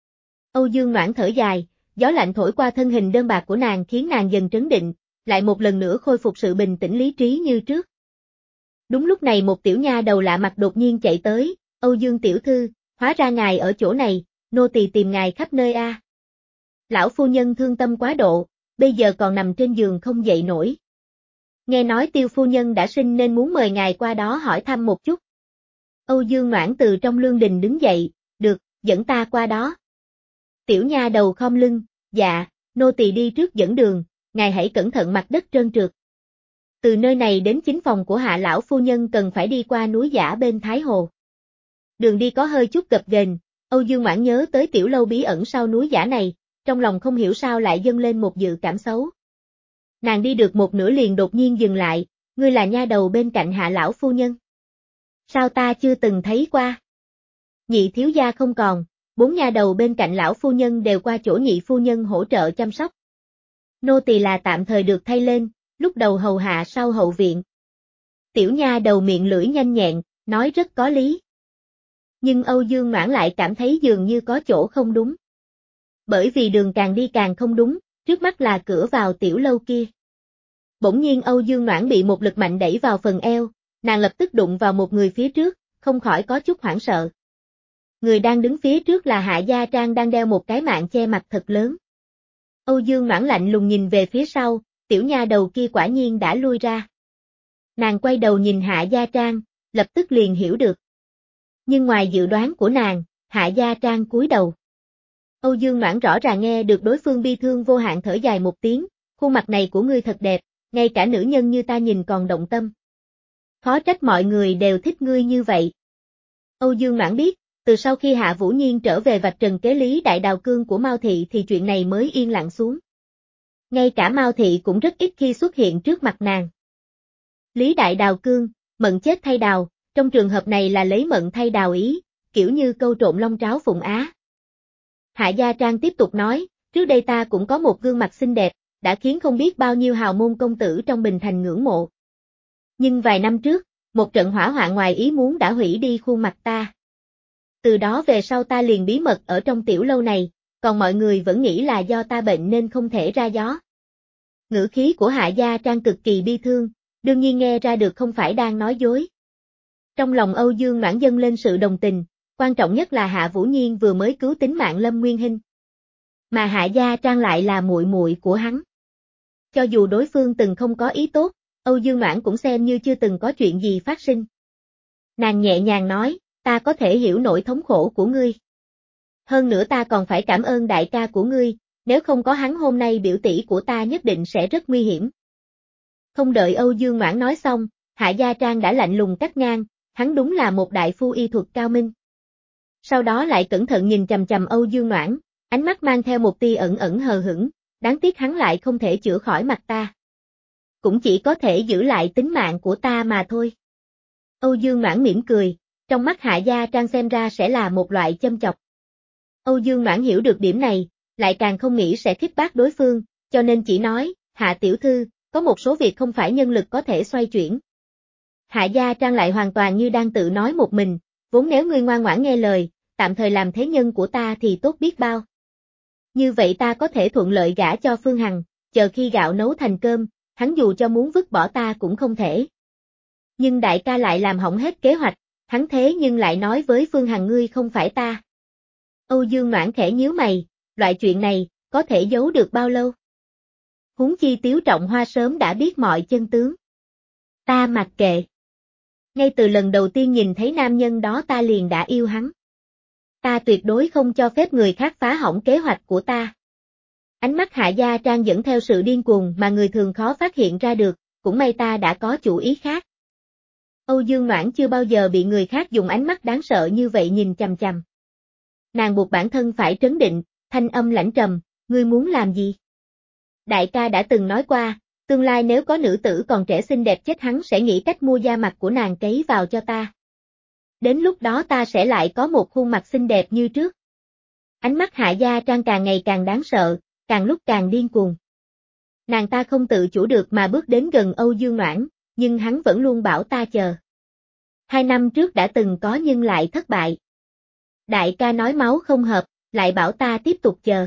A: Âu Dương Noãn thở dài, gió lạnh thổi qua thân hình đơn bạc của nàng khiến nàng dần trấn định, lại một lần nữa khôi phục sự bình tĩnh lý trí như trước. Đúng lúc này một tiểu nha đầu lạ mặt đột nhiên chạy tới, Âu Dương tiểu thư, hóa ra ngài ở chỗ này, nô tỳ tìm ngài khắp nơi a. À. Lão phu nhân thương tâm quá độ, bây giờ còn nằm trên giường không dậy nổi. Nghe nói Tiêu phu nhân đã sinh nên muốn mời ngài qua đó hỏi thăm một chút. Âu Dương Noãn từ trong lương đình đứng dậy, được, dẫn ta qua đó. Tiểu nha đầu khom lưng, dạ, nô tỳ đi trước dẫn đường, ngài hãy cẩn thận mặt đất trơn trượt. Từ nơi này đến chính phòng của Hạ lão phu nhân cần phải đi qua núi Giả bên Thái Hồ. Đường đi có hơi chút gập ghềnh, Âu Dương Noãn nhớ tới tiểu lâu bí ẩn sau núi Giả này, trong lòng không hiểu sao lại dâng lên một dự cảm xấu. Nàng đi được một nửa liền đột nhiên dừng lại, ngươi là nha đầu bên cạnh Hạ lão phu nhân. Sao ta chưa từng thấy qua? Nhị thiếu gia không còn, bốn nha đầu bên cạnh lão phu nhân đều qua chỗ nhị phu nhân hỗ trợ chăm sóc. Nô tỳ là tạm thời được thay lên, lúc đầu hầu hạ sau hậu viện. Tiểu nha đầu miệng lưỡi nhanh nhẹn, nói rất có lý. Nhưng Âu Dương Noãn lại cảm thấy dường như có chỗ không đúng. Bởi vì đường càng đi càng không đúng, trước mắt là cửa vào tiểu lâu kia. Bỗng nhiên Âu Dương Noãn bị một lực mạnh đẩy vào phần eo, nàng lập tức đụng vào một người phía trước, không khỏi có chút hoảng sợ. Người đang đứng phía trước là Hạ Gia Trang đang đeo một cái mạng che mặt thật lớn. Âu Dương Noãn lạnh lùng nhìn về phía sau, tiểu nha đầu kia quả nhiên đã lui ra. Nàng quay đầu nhìn Hạ Gia Trang, lập tức liền hiểu được. Nhưng ngoài dự đoán của nàng, Hạ Gia Trang cúi đầu. Âu Dương Noãn rõ ràng nghe được đối phương bi thương vô hạn thở dài một tiếng, khuôn mặt này của ngươi thật đẹp, ngay cả nữ nhân như ta nhìn còn động tâm. Khó trách mọi người đều thích ngươi như vậy. Âu Dương Noãn biết, từ sau khi Hạ Vũ Nhiên trở về vạch trần kế lý đại đào cương của Mao Thị thì chuyện này mới yên lặng xuống. Ngay cả Mao Thị cũng rất ít khi xuất hiện trước mặt nàng. Lý đại đào cương, mận chết thay đào, trong trường hợp này là lấy mận thay đào ý, kiểu như câu trộn long tráo phụng á. Hạ Gia Trang tiếp tục nói, trước đây ta cũng có một gương mặt xinh đẹp, đã khiến không biết bao nhiêu hào môn công tử trong Bình Thành ngưỡng mộ. Nhưng vài năm trước, một trận hỏa hoạn ngoài ý muốn đã hủy đi khuôn mặt ta. Từ đó về sau ta liền bí mật ở trong tiểu lâu này, còn mọi người vẫn nghĩ là do ta bệnh nên không thể ra gió. Ngữ khí của Hạ Gia Trang cực kỳ bi thương, đương nhiên nghe ra được không phải đang nói dối. Trong lòng Âu Dương Noãn dâng lên sự đồng tình, quan trọng nhất là Hạ Vũ Nhiên vừa mới cứu tính mạng Lâm Nguyên Hinh. Mà Hạ Gia Trang lại là muội muội của hắn. Cho dù đối phương từng không có ý tốt, Âu Dương Noãn cũng xem như chưa từng có chuyện gì phát sinh. Nàng nhẹ nhàng nói, ta có thể hiểu nỗi thống khổ của ngươi. Hơn nữa ta còn phải cảm ơn đại ca của ngươi, nếu không có hắn hôm nay biểu tỷ của ta nhất định sẽ rất nguy hiểm. Không đợi Âu Dương Noãn nói xong, Hạ Gia Trang đã lạnh lùng cắt ngang, hắn đúng là một đại phu y thuật cao minh. Sau đó lại cẩn thận nhìn chằm chằm Âu Dương Noãn, ánh mắt mang theo một tia ẩn ẩn hờ hững, đáng tiếc hắn lại không thể chữa khỏi mặt ta. Cũng chỉ có thể giữ lại tính mạng của ta mà thôi. Âu Dương Noãn mỉm cười, trong mắt Hạ Gia Trang xem ra sẽ là một loại châm chọc. Âu Dương Noãn hiểu được điểm này, lại càng không nghĩ sẽ khích bác đối phương, cho nên chỉ nói, Hạ tiểu thư, có một số việc không phải nhân lực có thể xoay chuyển. Hạ Gia Trang lại hoàn toàn như đang tự nói một mình, vốn nếu ngươi ngoan ngoãn nghe lời, tạm thời làm thế nhân của ta thì tốt biết bao. Như vậy ta có thể thuận lợi gả cho Phương Hằng, chờ khi gạo nấu thành cơm, hắn dù cho muốn vứt bỏ ta cũng không thể. Nhưng đại ca lại làm hỏng hết kế hoạch, hắn thế nhưng lại nói với Phương Hằng ngươi không phải ta. Âu Dương Noãn khẽ nhíu mày, loại chuyện này, có thể giấu được bao lâu? Huống chi Tiếu Trọng Hoa sớm đã biết mọi chân tướng. Ta mặc kệ. Ngay từ lần đầu tiên nhìn thấy nam nhân đó ta liền đã yêu hắn. Ta tuyệt đối không cho phép người khác phá hỏng kế hoạch của ta. Ánh mắt Hạ Gia Trang dẫn theo sự điên cuồng mà người thường khó phát hiện ra được, cũng may ta đã có chủ ý khác. Âu Dương Noãn chưa bao giờ bị người khác dùng ánh mắt đáng sợ như vậy nhìn chằm chằm. Nàng buộc bản thân phải trấn định, thanh âm lãnh trầm, ngươi muốn làm gì? Đại ca đã từng nói qua, tương lai nếu có nữ tử còn trẻ xinh đẹp chết hắn sẽ nghĩ cách mua da mặt của nàng cấy vào cho ta. Đến lúc đó ta sẽ lại có một khuôn mặt xinh đẹp như trước. Ánh mắt Hạ Gia Trang càng ngày càng đáng sợ, càng lúc càng điên cuồng. Nàng ta không tự chủ được mà bước đến gần Âu Dương Noãn, nhưng hắn vẫn luôn bảo ta chờ. Hai năm trước đã từng có nhưng lại thất bại. Đại ca nói máu không hợp, lại bảo ta tiếp tục chờ.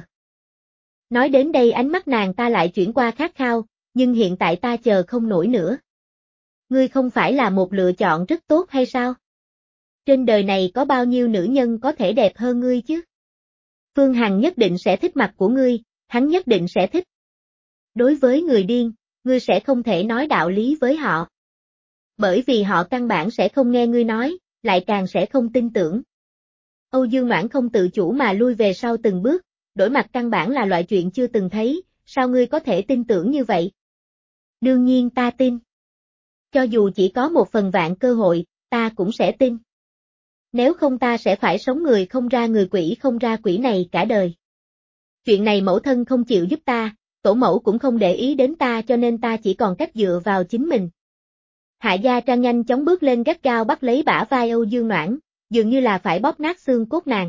A: Nói đến đây ánh mắt nàng ta lại chuyển qua khát khao, nhưng hiện tại ta chờ không nổi nữa. Ngươi không phải là một lựa chọn rất tốt hay sao? Trên đời này có bao nhiêu nữ nhân có thể đẹp hơn ngươi chứ? Phương Hằng nhất định sẽ thích mặt của ngươi, hắn nhất định sẽ thích. Đối với người điên, ngươi sẽ không thể nói đạo lý với họ. Bởi vì họ căn bản sẽ không nghe ngươi nói, lại càng sẽ không tin tưởng. Âu Dương Noãn không tự chủ mà lui về sau từng bước, đổi mặt căn bản là loại chuyện chưa từng thấy, sao ngươi có thể tin tưởng như vậy? Đương nhiên ta tin. Cho dù chỉ có một phần vạn cơ hội, ta cũng sẽ tin. Nếu không ta sẽ phải sống người không ra người quỷ không ra quỷ này cả đời. Chuyện này mẫu thân không chịu giúp ta, tổ mẫu cũng không để ý đến ta cho nên ta chỉ còn cách dựa vào chính mình. Hạ Gia Trang nhanh chóng bước lên gắt gao bắt lấy bả vai Âu Dương Noãn, dường như là phải bóp nát xương cốt nàng.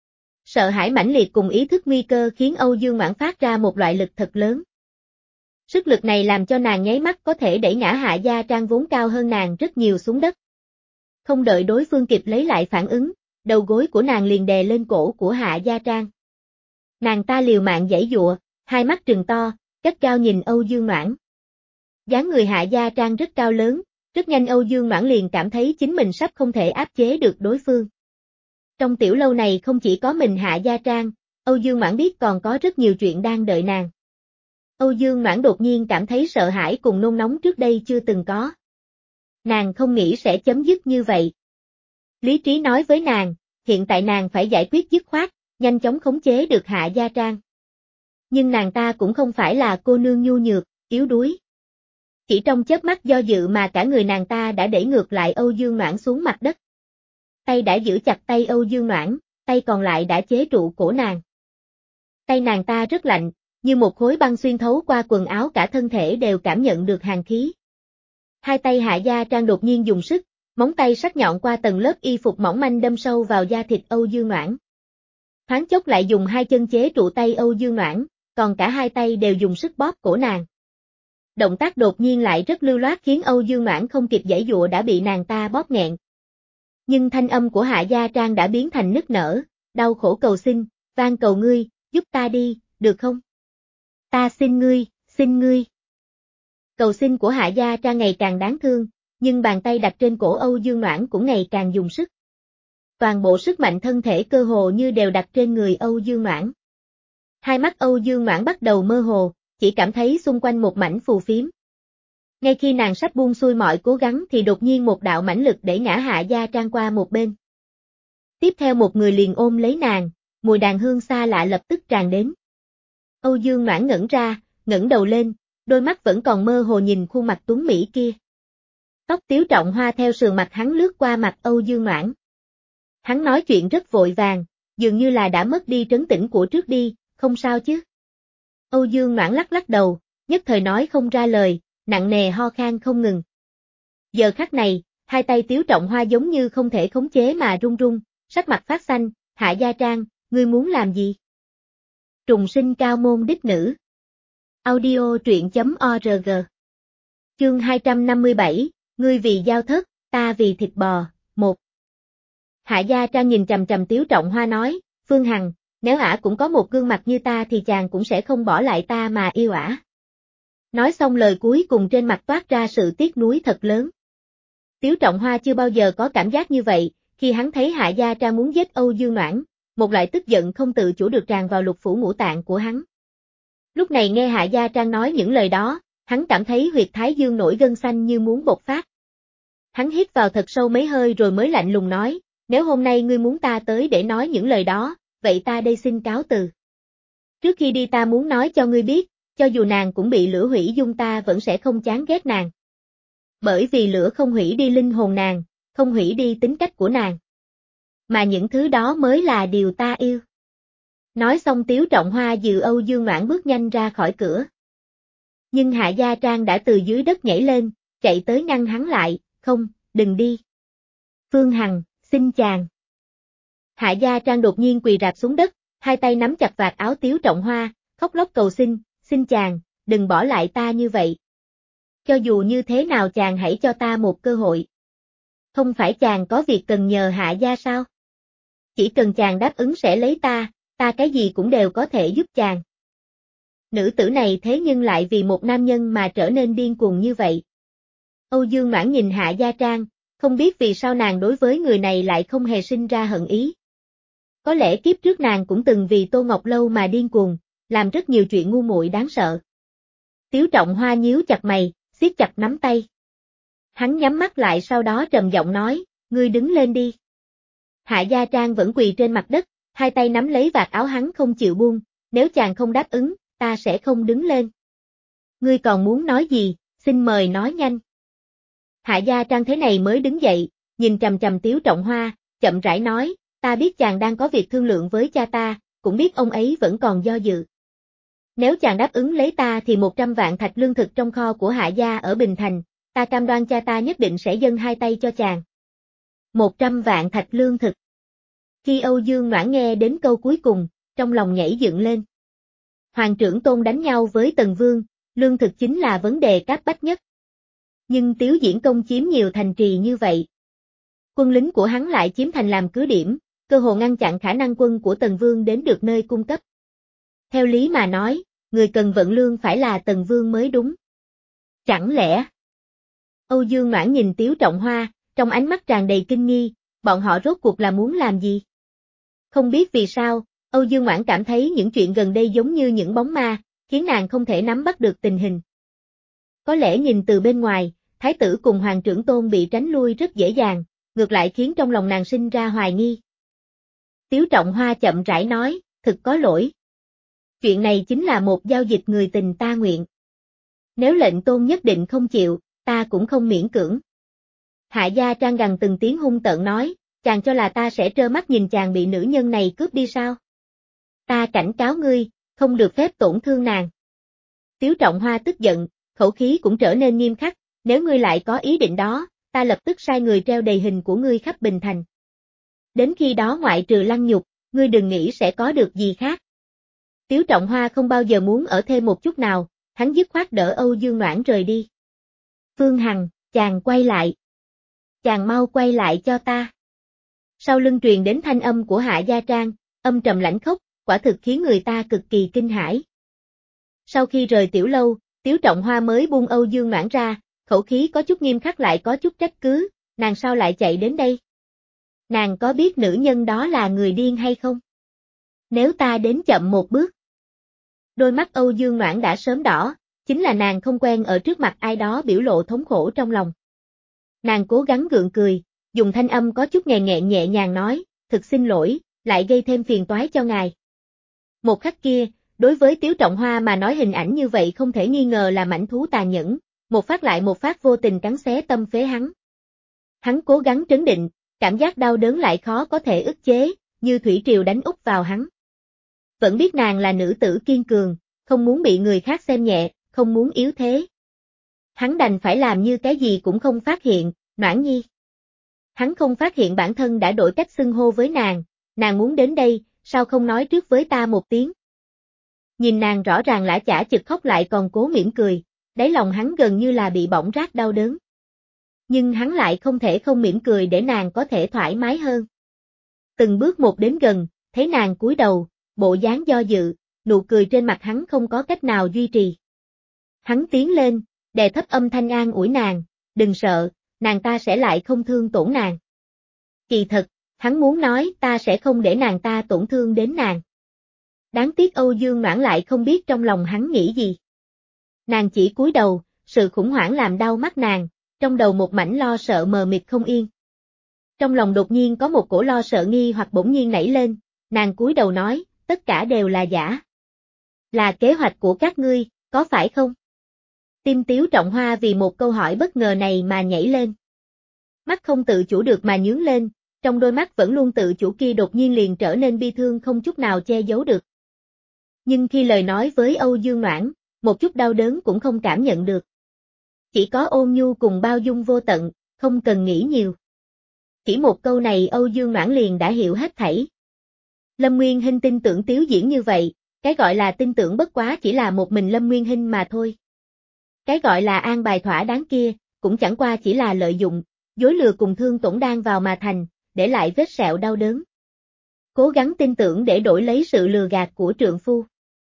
A: Sợ hãi mãnh liệt cùng ý thức nguy cơ khiến Âu Dương Noãn phát ra một loại lực thật lớn. Sức lực này làm cho nàng nháy mắt có thể đẩy ngã Hạ Gia Trang vốn cao hơn nàng rất nhiều xuống đất. Không đợi đối phương kịp lấy lại phản ứng, đầu gối của nàng liền đè lên cổ của Hạ Gia Trang. Nàng ta liều mạng giãy giụa, hai mắt trừng to, gắt gao nhìn Âu Dương Noãn. Dáng người Hạ Gia Trang rất cao lớn, rất nhanh Âu Dương Noãn liền cảm thấy chính mình sắp không thể áp chế được đối phương. Trong tiểu lâu này không chỉ có mình Hạ Gia Trang, Âu Dương Noãn biết còn có rất nhiều chuyện đang đợi nàng. Âu Dương Noãn đột nhiên cảm thấy sợ hãi cùng nôn nóng trước đây chưa từng có. Nàng không nghĩ sẽ chấm dứt như vậy. Lý trí nói với nàng, hiện tại nàng phải giải quyết dứt khoát, nhanh chóng khống chế được Hạ Gia Trang. Nhưng nàng ta cũng không phải là cô nương nhu nhược, yếu đuối. Chỉ trong chớp mắt do dự mà cả người nàng ta đã đẩy ngược lại Âu Dương Noãn xuống mặt đất. Tay đã giữ chặt tay Âu Dương Noãn, tay còn lại đã chế trụ cổ nàng. Tay nàng ta rất lạnh, như một khối băng xuyên thấu qua quần áo, cả thân thể đều cảm nhận được hàn khí. Hai tay Hạ Gia Trang đột nhiên dùng sức, móng tay sắc nhọn qua tầng lớp y phục mỏng manh đâm sâu vào da thịt Âu Dương Noãn. Thoáng chốc lại dùng hai chân chế trụ tay Âu Dương Noãn, còn cả hai tay đều dùng sức bóp cổ nàng. Động tác đột nhiên lại rất lưu loát khiến Âu Dương Noãn không kịp giãy giụa đã bị nàng ta bóp nghẹn. Nhưng thanh âm của Hạ Gia Trang đã biến thành nức nở, đau khổ cầu xin, van cầu ngươi, giúp ta đi, được không? Ta xin ngươi, xin ngươi. Cầu xin của Hạ Gia Trang ngày càng đáng thương, nhưng bàn tay đặt trên cổ Âu Dương Noãn cũng ngày càng dùng sức. Toàn bộ sức mạnh thân thể cơ hồ như đều đặt trên người Âu Dương Noãn. Hai mắt Âu Dương Noãn bắt đầu mơ hồ, chỉ cảm thấy xung quanh một mảnh phù phiếm. Ngay khi nàng sắp buông xuôi mọi cố gắng thì đột nhiên một đạo mãnh lực đẩy ngã Hạ Gia Trang qua một bên. Tiếp theo một người liền ôm lấy nàng, mùi đàn hương xa lạ lập tức tràn đến. Âu Dương Noãn ngẩn ra, ngẩng đầu lên, đôi mắt vẫn còn mơ hồ nhìn khuôn mặt tuấn mỹ kia. Tóc Tiếu Trọng Hoa theo sườn mặt hắn lướt qua mặt Âu Dương Noãn. Hắn nói chuyện rất vội vàng, dường như là đã mất đi trấn tĩnh của trước đi, không sao chứ? Âu Dương Noãn lắc lắc đầu, nhất thời nói không ra lời, nặng nề ho khan không ngừng. Giờ khắc này, hai tay Tiếu Trọng Hoa giống như không thể khống chế mà run run, sắc mặt phát xanh, Hạ Gia Trang, ngươi muốn làm gì? Trùng sinh cao môn đích nữ. Audio truyện chấm org. Chương hai trăm năm mươi bảy, ngươi vì giao thất, ta vì thịt bò, một. Hạ Gia Trang nhìn chằm chằm Tiếu Trọng Hoa nói, Phương Hằng, nếu ả cũng có một gương mặt như ta thì chàng cũng sẽ không bỏ lại ta mà yêu ả. Nói xong lời cuối cùng trên mặt toát ra sự tiếc nuối thật lớn. Tiếu Trọng Hoa chưa bao giờ có cảm giác như vậy, khi hắn thấy Hạ Gia Trang muốn giết Âu Dương Noãn, một loại tức giận không tự chủ được tràn vào lục phủ ngũ tạng của hắn. Lúc này nghe Hạ Gia Trang nói những lời đó, hắn cảm thấy huyệt thái dương nổi gân xanh như muốn bộc phát. Hắn hít vào thật sâu mấy hơi rồi mới lạnh lùng nói, nếu hôm nay ngươi muốn ta tới để nói những lời đó, vậy ta đây xin cáo từ. Trước khi đi ta muốn nói cho ngươi biết, cho dù nàng cũng bị lửa hủy dung ta vẫn sẽ không chán ghét nàng. Bởi vì lửa không hủy đi linh hồn nàng, không hủy đi tính cách của nàng. Mà những thứ đó mới là điều ta yêu. Nói xong Tiếu Trọng Hoa dìu Âu Dương Noãn bước nhanh ra khỏi cửa. Nhưng Hạ Gia Trang đã từ dưới đất nhảy lên, chạy tới ngăn hắn lại, không, đừng đi. Phương Hằng, xin chàng. Hạ Gia Trang đột nhiên quỳ rạp xuống đất, hai tay nắm chặt vạt áo Tiếu Trọng Hoa, khóc lóc cầu xin, xin chàng, đừng bỏ lại ta như vậy. Cho dù như thế nào chàng hãy cho ta một cơ hội. Không phải chàng có việc cần nhờ Hạ Gia sao? Chỉ cần chàng đáp ứng sẽ lấy ta, ta cái gì cũng đều có thể giúp chàng. Nữ tử này thế nhưng lại vì một nam nhân mà trở nên điên cuồng như vậy. Âu Dương Noãn nhìn Hạ Gia Trang, không biết vì sao nàng đối với người này lại không hề sinh ra hận ý. Có lẽ kiếp trước nàng cũng từng vì Tô Ngọc Lâu mà điên cuồng, làm rất nhiều chuyện ngu muội đáng sợ. Tiếu Trọng Hoa nhíu chặt mày, siết chặt nắm tay. Hắn nhắm mắt lại sau đó trầm giọng nói, ngươi đứng lên đi. Hạ Gia Trang vẫn quỳ trên mặt đất, hai tay nắm lấy vạt áo hắn không chịu buông, nếu chàng không đáp ứng, ta sẽ không đứng lên. Ngươi còn muốn nói gì, xin mời nói nhanh. Hạ Gia Trang thế này mới đứng dậy, nhìn chằm chằm Tiếu Trọng Hoa, chậm rãi nói, ta biết chàng đang có việc thương lượng với cha ta, cũng biết ông ấy vẫn còn do dự. Nếu chàng đáp ứng lấy ta thì một trăm vạn thạch lương thực trong kho của Hạ Gia ở Bình Thành, ta cam đoan cha ta nhất định sẽ dâng hai tay cho chàng. Một trăm vạn thạch lương thực. Khi Âu Dương Noãn nghe đến câu cuối cùng, trong lòng nhảy dựng lên. Hoàng trưởng tôn đánh nhau với Tần Vương, lương thực chính là vấn đề cấp bách nhất. Nhưng Tiếu Diễn Công chiếm nhiều thành trì như vậy. Quân lính của hắn lại chiếm thành làm cứ điểm, cơ hồ ngăn chặn khả năng quân của Tần Vương đến được nơi cung cấp. Theo lý mà nói, người cần vận lương phải là Tần Vương mới đúng. Chẳng lẽ? Âu Dương Noãn nhìn Tiếu Trọng Hoa, trong ánh mắt tràn đầy kinh nghi, bọn họ rốt cuộc là muốn làm gì? Không biết vì sao, Âu Dương Noãn cảm thấy những chuyện gần đây giống như những bóng ma, khiến nàng không thể nắm bắt được tình hình. Có lẽ nhìn từ bên ngoài, thái tử cùng hoàng trưởng tôn bị tránh lui rất dễ dàng, ngược lại khiến trong lòng nàng sinh ra hoài nghi. Tiếu Trọng Hoa chậm rãi nói, thực có lỗi. Chuyện này chính là một giao dịch người tình ta nguyện. Nếu lệnh tôn nhất định không chịu, ta cũng không miễn cưỡng. Hạ Gia Trang gằn từng tiếng hung tợn nói, chàng cho là ta sẽ trơ mắt nhìn chàng bị nữ nhân này cướp đi sao? Ta cảnh cáo ngươi, không được phép tổn thương nàng. Tiếu Trọng Hoa tức giận, khẩu khí cũng trở nên nghiêm khắc, nếu ngươi lại có ý định đó, ta lập tức sai người treo đầy hình của ngươi khắp Bình Thành. Đến khi đó ngoại trừ lăng nhục, ngươi đừng nghĩ sẽ có được gì khác. Tiếu Trọng Hoa không bao giờ muốn ở thêm một chút nào, hắn dứt khoát đỡ Âu Dương Noãn rời đi. Phương Hằng, chàng quay lại. Chàng mau quay lại cho ta. Sau lưng truyền đến thanh âm của Hạ Gia Trang, âm trầm lãnh khốc, quả thực khiến người ta cực kỳ kinh hãi. Sau khi rời tiểu lâu, Tiếu Trọng Hoa mới buông Âu Dương Noãn ra, khẩu khí có chút nghiêm khắc lại có chút trách cứ, nàng sao lại chạy đến đây? Nàng có biết nữ nhân đó là người điên hay không? Nếu ta đến chậm một bước. Đôi mắt Âu Dương Noãn đã sớm đỏ, chính là nàng không quen ở trước mặt ai đó biểu lộ thống khổ trong lòng. Nàng cố gắng gượng cười, dùng thanh âm có chút nghè nghẹn nhẹ nhàng nói, thực xin lỗi, lại gây thêm phiền toái cho ngài. Một khắc kia, đối với Tiếu Trọng Hoa mà nói hình ảnh như vậy không thể nghi ngờ là mãnh thú tàn nhẫn, một phát lại một phát vô tình cắn xé tâm phế hắn. Hắn cố gắng trấn định, cảm giác đau đớn lại khó có thể ức chế, như thủy triều đánh úp vào hắn. Vẫn biết nàng là nữ tử kiên cường, không muốn bị người khác xem nhẹ, không muốn yếu thế. Hắn đành phải làm như cái gì cũng không phát hiện, Noãn Nhi. Hắn không phát hiện bản thân đã đổi cách xưng hô với nàng, nàng muốn đến đây, sao không nói trước với ta một tiếng. Nhìn nàng rõ ràng lã chả chực khóc lại còn cố mỉm cười, đáy lòng hắn gần như là bị bỏng rát đau đớn. Nhưng hắn lại không thể không mỉm cười để nàng có thể thoải mái hơn. Từng bước một đến gần, thấy nàng cúi đầu, bộ dáng do dự, nụ cười trên mặt hắn không có cách nào duy trì. Hắn tiến lên, đè thấp âm thanh an ủi nàng, đừng sợ, nàng ta sẽ lại không thương tổn nàng. Kỳ thật, hắn muốn nói ta sẽ không để nàng ta tổn thương đến nàng. Đáng tiếc Âu Dương Noãn lại không biết trong lòng hắn nghĩ gì. Nàng chỉ cúi đầu, sự khủng hoảng làm đau mắt nàng, trong đầu một mảnh lo sợ mờ mịt không yên. Trong lòng đột nhiên có một cổ lo sợ nghi hoặc bỗng nhiên nảy lên, nàng cúi đầu nói, tất cả đều là giả. Là kế hoạch của các ngươi, có phải không? Tim Tiếu Trọng Hoa vì một câu hỏi bất ngờ này mà nhảy lên. Mắt không tự chủ được mà nhướng lên, trong đôi mắt vẫn luôn tự chủ kia đột nhiên liền trở nên bi thương không chút nào che giấu được. Nhưng khi lời nói với Âu Dương Noãn, một chút đau đớn cũng không cảm nhận được. Chỉ có ôn nhu cùng bao dung vô tận, không cần nghĩ nhiều. Chỉ một câu này Âu Dương Noãn liền đã hiểu hết thảy. Lâm Nguyên Hinh tin tưởng Tiếu Diễn như vậy, cái gọi là tin tưởng bất quá chỉ là một mình Lâm Nguyên Hinh mà thôi. Cái gọi là an bài thỏa đáng kia, cũng chẳng qua chỉ là lợi dụng, dối lừa cùng thương tổn đang vào mà thành, để lại vết sẹo đau đớn. Cố gắng tin tưởng để đổi lấy sự lừa gạt của trượng phu.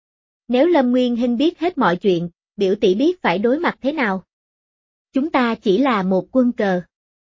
A: Nếu Lâm Nguyên Hinh biết hết mọi chuyện, biểu tỷ biết phải đối mặt thế nào. Chúng ta chỉ là một quân cờ.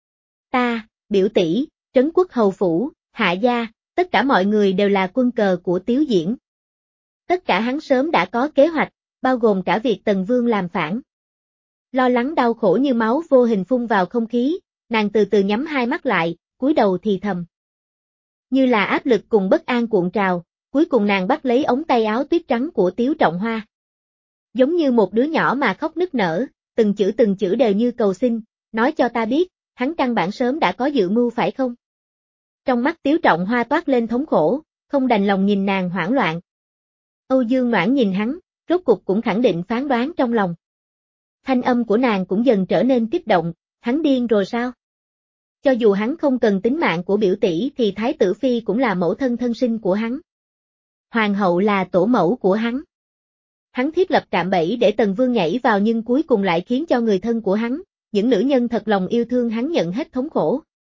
A: Ta, biểu tỷ, Trấn Quốc Hầu Phủ, Hạ Gia, tất cả mọi người đều là quân cờ của Tiếu Diễn. Tất cả hắn sớm đã có kế hoạch, bao gồm cả việc Tần Vương làm phản. Lo lắng đau khổ như máu vô hình phun vào không khí, nàng từ từ nhắm hai mắt lại, cúi đầu thì thầm. Như là áp lực cùng bất an cuộn trào, cuối cùng nàng bắt lấy ống tay áo tuyết trắng của Tiếu Trọng Hoa. Giống như một đứa nhỏ mà khóc nức nở, từng chữ từng chữ đều như cầu xin, nói cho ta biết, hắn căn bản sớm đã có dự mưu phải không? Trong mắt Tiếu Trọng Hoa toát lên thống khổ, không đành lòng nhìn nàng hoảng loạn. Âu Dương Noãn nhìn hắn, rốt cục cũng khẳng định phán đoán trong lòng. Thanh âm của nàng cũng dần trở nên kích động, hắn điên rồi sao? Cho dù hắn không cần tính mạng của biểu tỷ thì Thái tử Phi cũng là mẫu thân thân sinh của hắn. Hoàng hậu là tổ mẫu của hắn. Hắn thiết lập cạm bẫy để Tần Vương nhảy vào nhưng cuối cùng lại khiến cho người thân của hắn, những nữ nhân thật lòng yêu thương hắn nhận hết thống khổ.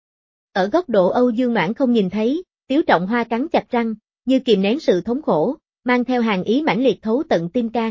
A: Ở góc độ Âu Dương Noãn không nhìn thấy, Tiếu Trọng Hoa cắn chặt răng, như kìm nén sự thống khổ, mang theo hàn ý mãnh liệt thấu tận tim can.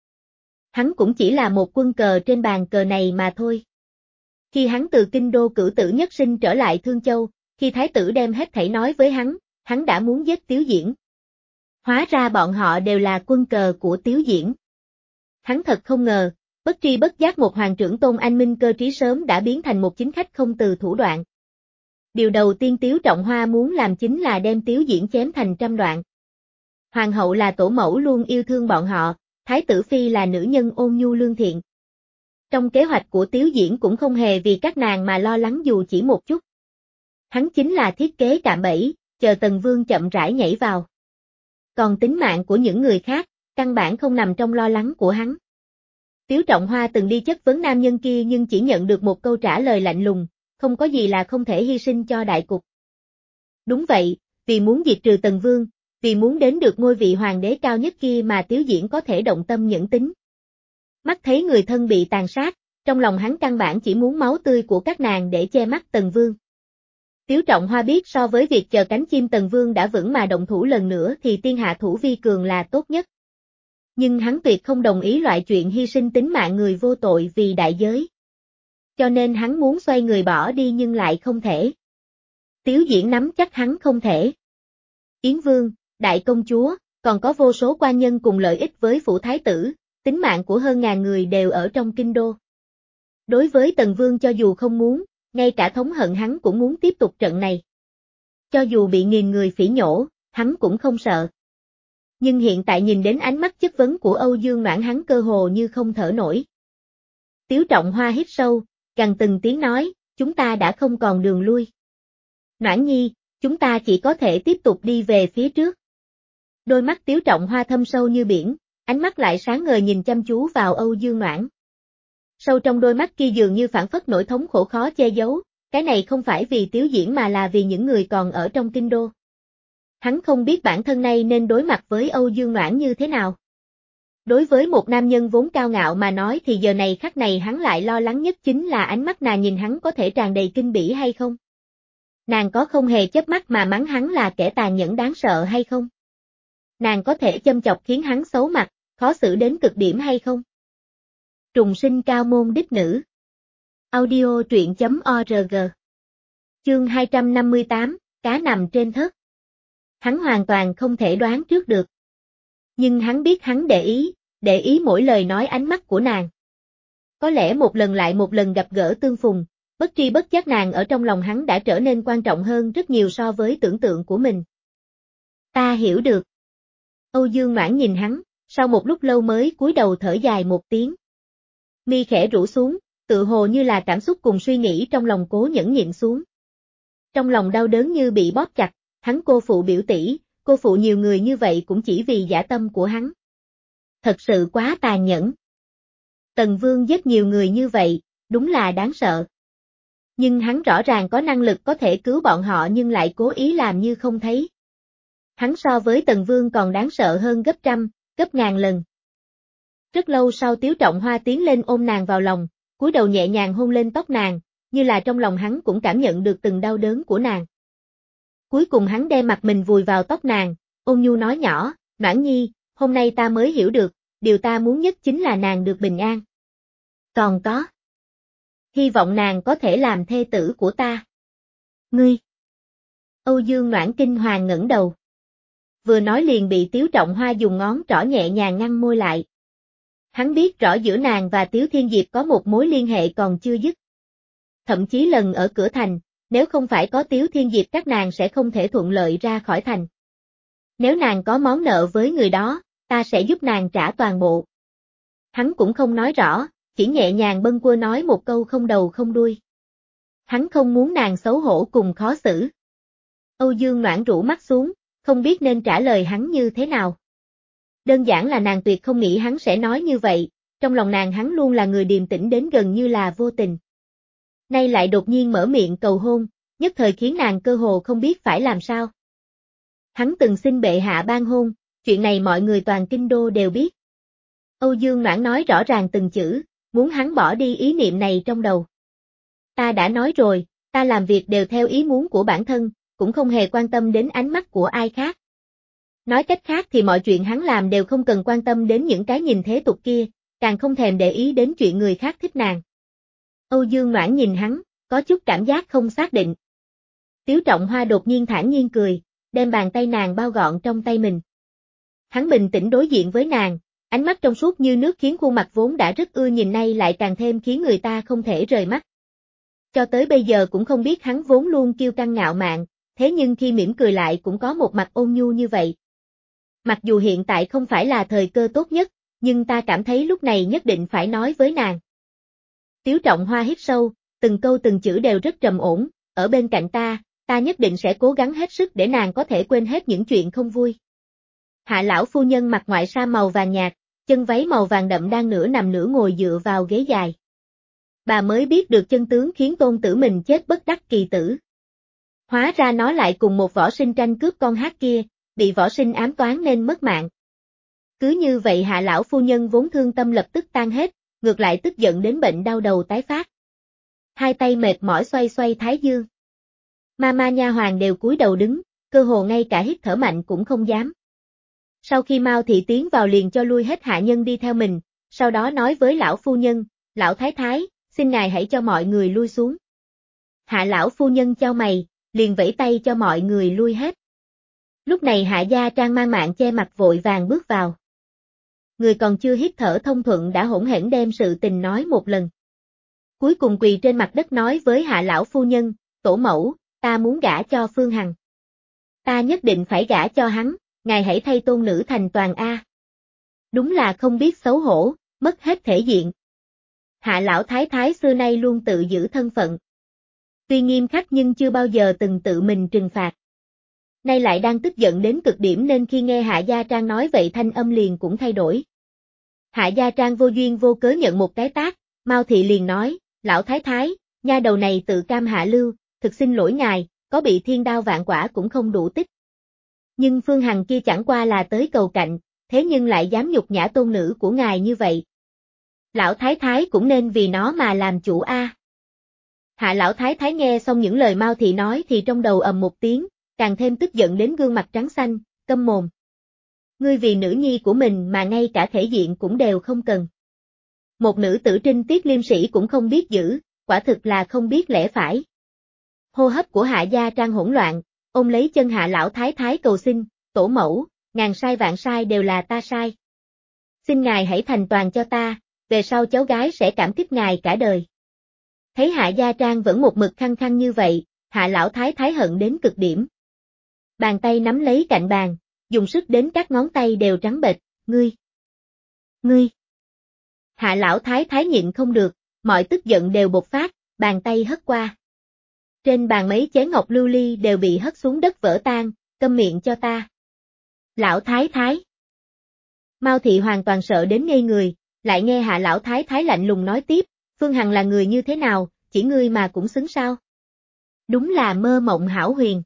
A: Hắn cũng chỉ là một quân cờ trên bàn cờ này mà thôi. Khi hắn từ kinh đô cửu tử nhất sinh trở lại Thương Châu, khi thái tử đem hết thảy nói với hắn, hắn đã muốn giết Tiếu Diễn. Hóa ra bọn họ đều là quân cờ của Tiếu Diễn. Hắn thật không ngờ, Bất tri bất giác một hoàng trưởng tôn anh minh cơ trí sớm đã biến thành một chính khách không từ thủ đoạn. Điều đầu tiên Tiếu Trọng Hoa muốn làm chính là đem Tiếu Diễn chém thành trăm đoạn. Hoàng hậu là tổ mẫu luôn yêu thương bọn họ, Thái tử Phi là nữ nhân ôn nhu lương thiện. Trong kế hoạch của Tiếu Diễn cũng không hề vì các nàng mà lo lắng dù chỉ một chút. Hắn chính là thiết kế cạm bẫy, chờ Tần Vương chậm rãi nhảy vào. Còn tính mạng của những người khác, căn bản không nằm trong lo lắng của hắn. Tiếu Trọng Hoa từng đi chất vấn nam nhân kia nhưng chỉ nhận được một câu trả lời lạnh lùng, không có gì là không thể hy sinh cho đại cục. Đúng vậy, vì muốn diệt trừ Tần Vương, vì muốn đến được ngôi vị hoàng đế cao nhất kia mà Tiếu Diễn có thể động tâm nhẫn tính. Mắt thấy người thân bị tàn sát, trong lòng hắn căn bản chỉ muốn máu tươi của các nàng để che mắt Tần Vương. Tiếu Trọng Hoa biết so với việc chờ cánh chim Tần Vương đã vững mà động thủ lần nữa thì tiên hạ thủ vi cường là tốt nhất. Nhưng hắn tuyệt không đồng ý loại chuyện hy sinh tính mạng người vô tội vì đại giới. Cho nên hắn muốn xoay người bỏ đi nhưng lại không thể. Tiếu Diễn nắm chắc hắn không thể. Yến Vương, Đại Công Chúa, còn có vô số quan nhân cùng lợi ích với phủ thái tử, tính mạng của hơn ngàn người đều ở trong kinh đô. Đối với Tần Vương cho dù không muốn, ngay cả thống hận hắn cũng muốn tiếp tục trận này. Cho dù bị nghìn người phỉ nhổ, hắn cũng không sợ. Nhưng hiện tại nhìn đến ánh mắt chất vấn của Âu Dương Noãn hắn cơ hồ như không thở nổi. Tiếu Trọng Hoa hít sâu, gằn từng tiếng nói, chúng ta đã không còn đường lui. Noãn nhi, chúng ta chỉ có thể tiếp tục đi về phía trước. Đôi mắt Tiếu Trọng Hoa thâm sâu như biển, ánh mắt lại sáng ngời nhìn chăm chú vào Âu Dương Noãn. Sâu trong đôi mắt kia dường như phản phất nỗi thống khổ khó che giấu, cái này không phải vì Tiếu Diễn mà là vì những người còn ở trong kinh đô. Hắn không biết bản thân này nên đối mặt với Âu Dương Noãn như thế nào. Đối với một nam nhân vốn cao ngạo mà nói thì giờ này khắc này hắn lại lo lắng nhất chính là ánh mắt nàng nhìn hắn có thể tràn đầy kinh bỉ hay không. Nàng có không hề chớp mắt mà mắng hắn là kẻ tàn nhẫn đáng sợ hay không? Nàng có thể châm chọc khiến hắn xấu mặt, khó xử đến cực điểm hay không? Trùng sinh cao môn đích nữ. Audio truyện chấm org. Chương hai trăm năm mươi tám, cá nằm trên thớt. Hắn hoàn toàn không thể đoán trước được. Nhưng hắn biết hắn để ý, để ý mỗi lời nói ánh mắt của nàng. Có lẽ một lần lại một lần gặp gỡ tương phùng, bất tri bất giác nàng ở trong lòng hắn đã trở nên quan trọng hơn rất nhiều so với tưởng tượng của mình. Ta hiểu được. Âu Dương Noãn nhìn hắn, sau một lúc lâu mới cúi đầu thở dài một tiếng. Mi khẽ rũ xuống, tự hồ như là cảm xúc cùng suy nghĩ trong lòng cố nhẫn nhịn xuống. Trong lòng đau đớn như bị bóp chặt, hắn cô phụ biểu tỷ, cô phụ nhiều người như vậy cũng chỉ vì dã tâm của hắn. Thật sự quá tàn nhẫn. Tần Vương giết nhiều người như vậy, đúng là đáng sợ. Nhưng hắn rõ ràng có năng lực có thể cứu bọn họ nhưng lại cố ý làm như không thấy. Hắn so với Tần Vương còn đáng sợ hơn gấp trăm, gấp ngàn lần. Rất lâu sau Tiếu Trọng Hoa tiến lên ôm nàng vào lòng, cúi đầu nhẹ nhàng hôn lên tóc nàng, như là trong lòng hắn cũng cảm nhận được từng đau đớn của nàng. Cuối cùng hắn đem mặt mình vùi vào tóc nàng, ôn nhu nói nhỏ, Noãn nhi, hôm nay ta mới hiểu được, điều ta muốn nhất chính là nàng được bình an. Còn có. Hy vọng nàng có thể làm thê tử của ta. Ngươi. Âu Dương Noãn kinh hoàng ngẩng đầu. Vừa nói liền bị Tiếu Trọng Hoa dùng ngón trỏ nhẹ nhàng ngăn môi lại. Hắn biết rõ giữa nàng và Tiếu Thiên Diệp có một mối liên hệ còn chưa dứt. Thậm chí lần ở cửa thành, nếu không phải có Tiếu Thiên Diệp các nàng sẽ không thể thuận lợi ra khỏi thành. Nếu nàng có món nợ với người đó, ta sẽ giúp nàng trả toàn bộ. Hắn cũng không nói rõ, chỉ nhẹ nhàng bâng quơ nói một câu không đầu không đuôi. Hắn không muốn nàng xấu hổ cùng khó xử. Âu Dương Noãn rũ mắt xuống, không biết nên trả lời hắn như thế nào. Đơn giản là nàng tuyệt không nghĩ hắn sẽ nói như vậy, trong lòng nàng hắn luôn là người điềm tĩnh đến gần như là vô tình. Nay lại đột nhiên mở miệng cầu hôn, nhất thời khiến nàng cơ hồ không biết phải làm sao. Hắn từng xin bệ hạ ban hôn, chuyện này mọi người toàn kinh đô đều biết. Âu Dương Noãn nói rõ ràng từng chữ, muốn hắn bỏ đi ý niệm này trong đầu. Ta đã nói rồi, ta làm việc đều theo ý muốn của bản thân, cũng không hề quan tâm đến ánh mắt của ai khác. Nói cách khác thì mọi chuyện hắn làm đều không cần quan tâm đến những cái nhìn thế tục kia, càng không thèm để ý đến chuyện người khác thích nàng. Âu Dương Noãn nhìn hắn, có chút cảm giác không xác định. Tiếu Trọng Hoa đột nhiên thản nhiên cười, đem bàn tay nàng bao gọn trong tay mình. Hắn bình tĩnh đối diện với nàng, Ánh mắt trong suốt như nước khiến khuôn mặt vốn đã rất ưa nhìn nay lại càng thêm khiến người ta không thể rời mắt. Cho tới bây giờ cũng không biết hắn vốn luôn kiêu căng ngạo mạn, thế nhưng khi mỉm cười lại cũng có một mặt ôn nhu như vậy. Mặc dù hiện tại không phải là thời cơ tốt nhất, nhưng ta cảm thấy lúc này nhất định phải nói với nàng. Tiếu Trọng Hoa hít sâu, từng câu từng chữ đều rất trầm ổn, ở bên cạnh ta, ta nhất định sẽ cố gắng hết sức để nàng có thể quên hết những chuyện không vui. Hạ lão phu nhân mặc ngoại sa màu vàng nhạt, chân váy màu vàng đậm đang nửa nằm nửa ngồi dựa vào ghế dài. Bà mới biết được chân tướng khiến tôn tử mình chết bất đắc kỳ tử. Hóa ra nó lại cùng một võ sinh tranh cướp con hát kia, bị võ sinh ám toán nên mất mạng. Cứ như vậy hạ lão phu nhân vốn thương tâm lập tức tan hết, ngược lại tức giận đến bệnh đau đầu tái phát. Hai tay mệt mỏi xoay xoay thái dương. Mama nha hoàn đều cúi đầu đứng, cơ hồ ngay cả hít thở mạnh cũng không dám. Sau khi Mao thị tiến vào liền cho lui hết hạ nhân đi theo mình, sau đó nói với lão phu nhân, lão thái thái, xin ngài hãy cho mọi người lui xuống. Hạ lão phu nhân chau mày, liền vẫy tay cho mọi người lui hết. Lúc này Hạ Gia Trang mang mạng che mặt vội vàng bước vào. Người còn chưa hít thở thông thuận đã hỗn hển đem sự tình nói một lần. Cuối cùng quỳ trên mặt đất nói với Hạ lão phu nhân, tổ mẫu, ta muốn gả cho Phương Hằng. Ta nhất định phải gả cho hắn, ngài hãy thay tôn nữ thành toàn a. Đúng là không biết xấu hổ, mất hết thể diện. Hạ lão thái thái xưa nay luôn tự giữ thân phận. Tuy nghiêm khắc nhưng chưa bao giờ từng tự mình trừng phạt. Nay lại đang tức giận đến cực điểm nên khi nghe Hạ Gia Trang nói vậy thanh âm liền cũng thay đổi. Hạ Gia Trang vô duyên vô cớ nhận một cái tát, Mao thị liền nói, lão thái thái, nha đầu này tự cam hạ lưu, thực xin lỗi ngài, có bị thiên đao vạn quả cũng không đủ tích. Nhưng Phương Hằng kia chẳng qua là tới cầu cạnh, thế nhưng lại dám nhục nhã tôn nữ của ngài như vậy. Lão thái thái cũng nên vì nó mà làm chủ a. Hạ lão thái thái nghe xong những lời Mao thị nói thì trong đầu ầm một tiếng, càng thêm tức giận đến gương mặt trắng xanh, câm mồm. Ngươi vì nữ nhi của mình mà ngay cả thể diện cũng đều không cần. Một nữ tử trinh tiết liêm sĩ cũng không biết giữ, quả thực là không biết lẽ phải. Hô hấp của Hạ Gia Trang hỗn loạn, ôm lấy chân Hạ lão thái thái cầu xin, tổ mẫu, ngàn sai vạn sai đều là ta sai. Xin ngài hãy thành toàn cho ta, về sau cháu gái sẽ cảm kích ngài cả đời. Thấy Hạ Gia Trang vẫn một mực khăng khăng như vậy, Hạ lão thái thái hận đến cực điểm. Bàn tay nắm lấy cạnh bàn, dùng sức đến các ngón tay đều trắng bệch, ngươi, ngươi. Hạ lão thái thái nhịn không được, mọi tức giận đều bộc phát, bàn tay hất qua. Trên bàn mấy chén ngọc lưu ly đều bị hất xuống đất vỡ tan, câm miệng cho ta. Lão thái thái. Mao thị hoàn toàn sợ đến ngây người, lại nghe Hạ lão thái thái lạnh lùng nói tiếp, Phương Hằng là người như thế nào, chỉ ngươi mà cũng xứng sao? Đúng là mơ mộng hão huyền.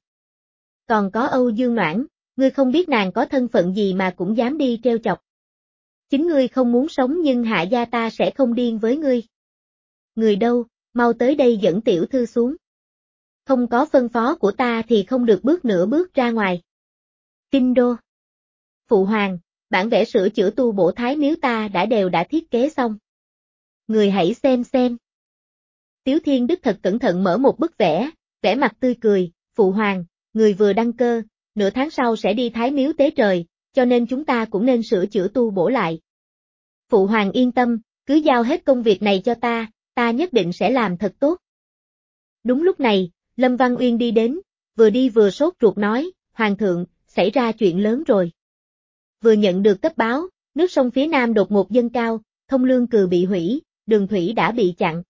A: Còn có Âu Dương Noãn, ngươi không biết nàng có thân phận gì mà cũng dám đi trêu chọc. Chính ngươi không muốn sống nhưng Hạ gia ta sẽ không điên với ngươi. Người đâu, mau tới đây dẫn tiểu thư xuống. Không có phân phó của ta thì không được bước nửa bước ra ngoài. Kinh đô. Phụ hoàng, bản vẽ sửa chữa tu bổ thái miếu ta đã đều đã thiết kế xong. Người hãy xem xem. Tiếu Thiên Đức thật cẩn thận mở một bức vẽ, vẻ mặt tươi cười, phụ hoàng, người vừa đăng cơ, nửa tháng sau sẽ đi thái miếu tế trời, cho nên chúng ta cũng nên sửa chữa tu bổ lại. Phụ hoàng yên tâm, cứ giao hết công việc này cho ta, ta nhất định sẽ làm thật tốt. Đúng lúc này, Lâm Văn Uyên đi đến, vừa đi vừa sốt ruột nói, hoàng thượng, xảy ra chuyện lớn rồi. Vừa nhận được cấp báo, nước sông phía nam đột ngột dâng cao, thông lương cừ bị hủy, đường thủy đã bị chặn.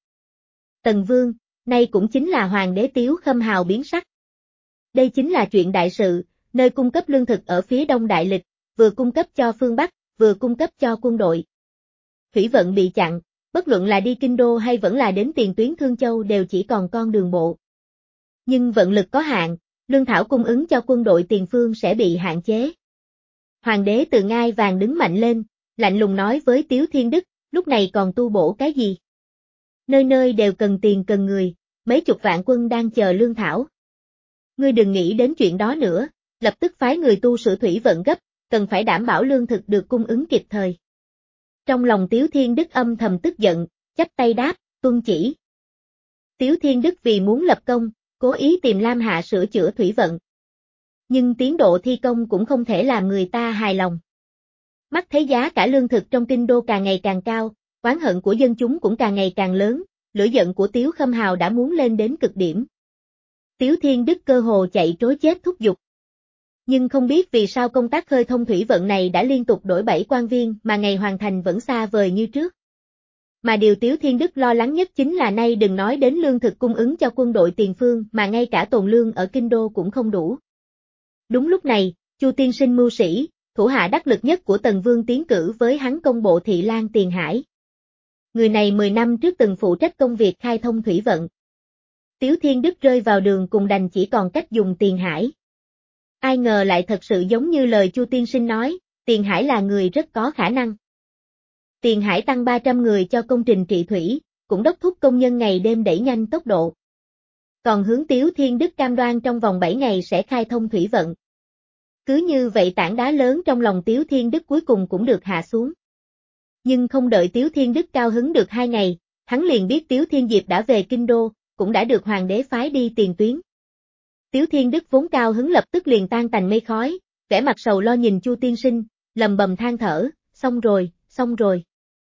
A: Tần Vương, nay cũng chính là hoàng đế Tiếu Khâm hào biến sắc. Đây chính là chuyện đại sự, nơi cung cấp lương thực ở phía đông đại lịch, vừa cung cấp cho phương Bắc, vừa cung cấp cho quân đội. Thủy vận bị chặn, bất luận là đi kinh đô hay vẫn là đến tiền tuyến Thương Châu đều chỉ còn con đường bộ. Nhưng vận lực có hạn, lương thảo cung ứng cho quân đội tiền phương sẽ bị hạn chế. Hoàng đế từ ngai vàng đứng mạnh lên, lạnh lùng nói với Tiếu Thiên Đức, lúc này còn tu bổ cái gì? Nơi nơi đều cần tiền cần người, mấy chục vạn quân đang chờ lương thảo. Ngươi đừng nghĩ đến chuyện đó nữa, lập tức phái người tu sửa thủy vận gấp, cần phải đảm bảo lương thực được cung ứng kịp thời. Trong lòng Tiếu Thiên Đức âm thầm tức giận, chắp tay đáp, tuân chỉ. Tiếu Thiên Đức vì muốn lập công, cố ý tìm Lam Hạ sửa chữa thủy vận. Nhưng tiến độ thi công cũng không thể làm người ta hài lòng. Mắt thấy giá cả lương thực trong kinh đô càng ngày càng cao, oán hận của dân chúng cũng càng ngày càng lớn, lửa giận của Tiếu Khâm Hào đã muốn lên đến cực điểm. Tiếu Thiên Đức cơ hồ chạy trối chết thúc giục. Nhưng không biết vì sao công tác khơi thông thủy vận này đã liên tục đổi bảy quan viên mà ngày hoàn thành vẫn xa vời như trước. Mà điều Tiếu Thiên Đức lo lắng nhất chính là nay đừng nói đến lương thực cung ứng cho quân đội tiền phương mà ngay cả tồn lương ở kinh đô cũng không đủ. Đúng lúc này, Chu tiên sinh mưu sĩ, thủ hạ đắc lực nhất của Tần Vương tiến cử với hắn công bộ thị lang Tiền Hải. Người này mười năm trước từng phụ trách công việc khai thông thủy vận. Tiếu Thiên Đức rơi vào đường cùng đành chỉ còn cách dùng Tiền Hải. Ai ngờ lại thật sự giống như lời Chu tiên sinh nói, Tiền Hải là người rất có khả năng. Tiền Hải tăng ba trăm người cho công trình trị thủy, cũng đốc thúc công nhân ngày đêm đẩy nhanh tốc độ. Còn hướng Tiếu Thiên Đức cam đoan trong vòng bảy ngày sẽ khai thông thủy vận. Cứ như vậy tảng đá lớn trong lòng Tiếu Thiên Đức cuối cùng cũng được hạ xuống. Nhưng không đợi Tiếu Thiên Đức cao hứng được hai ngày, hắn liền biết Tiếu Thiên Diệp đã về kinh đô, cũng đã được hoàng đế phái đi tiền tuyến. Tiếu Thiên Đức vốn cao hứng lập tức liền tan tành mây khói, vẻ mặt sầu lo nhìn Chu tiên sinh, lầm bầm than thở, xong rồi, xong rồi.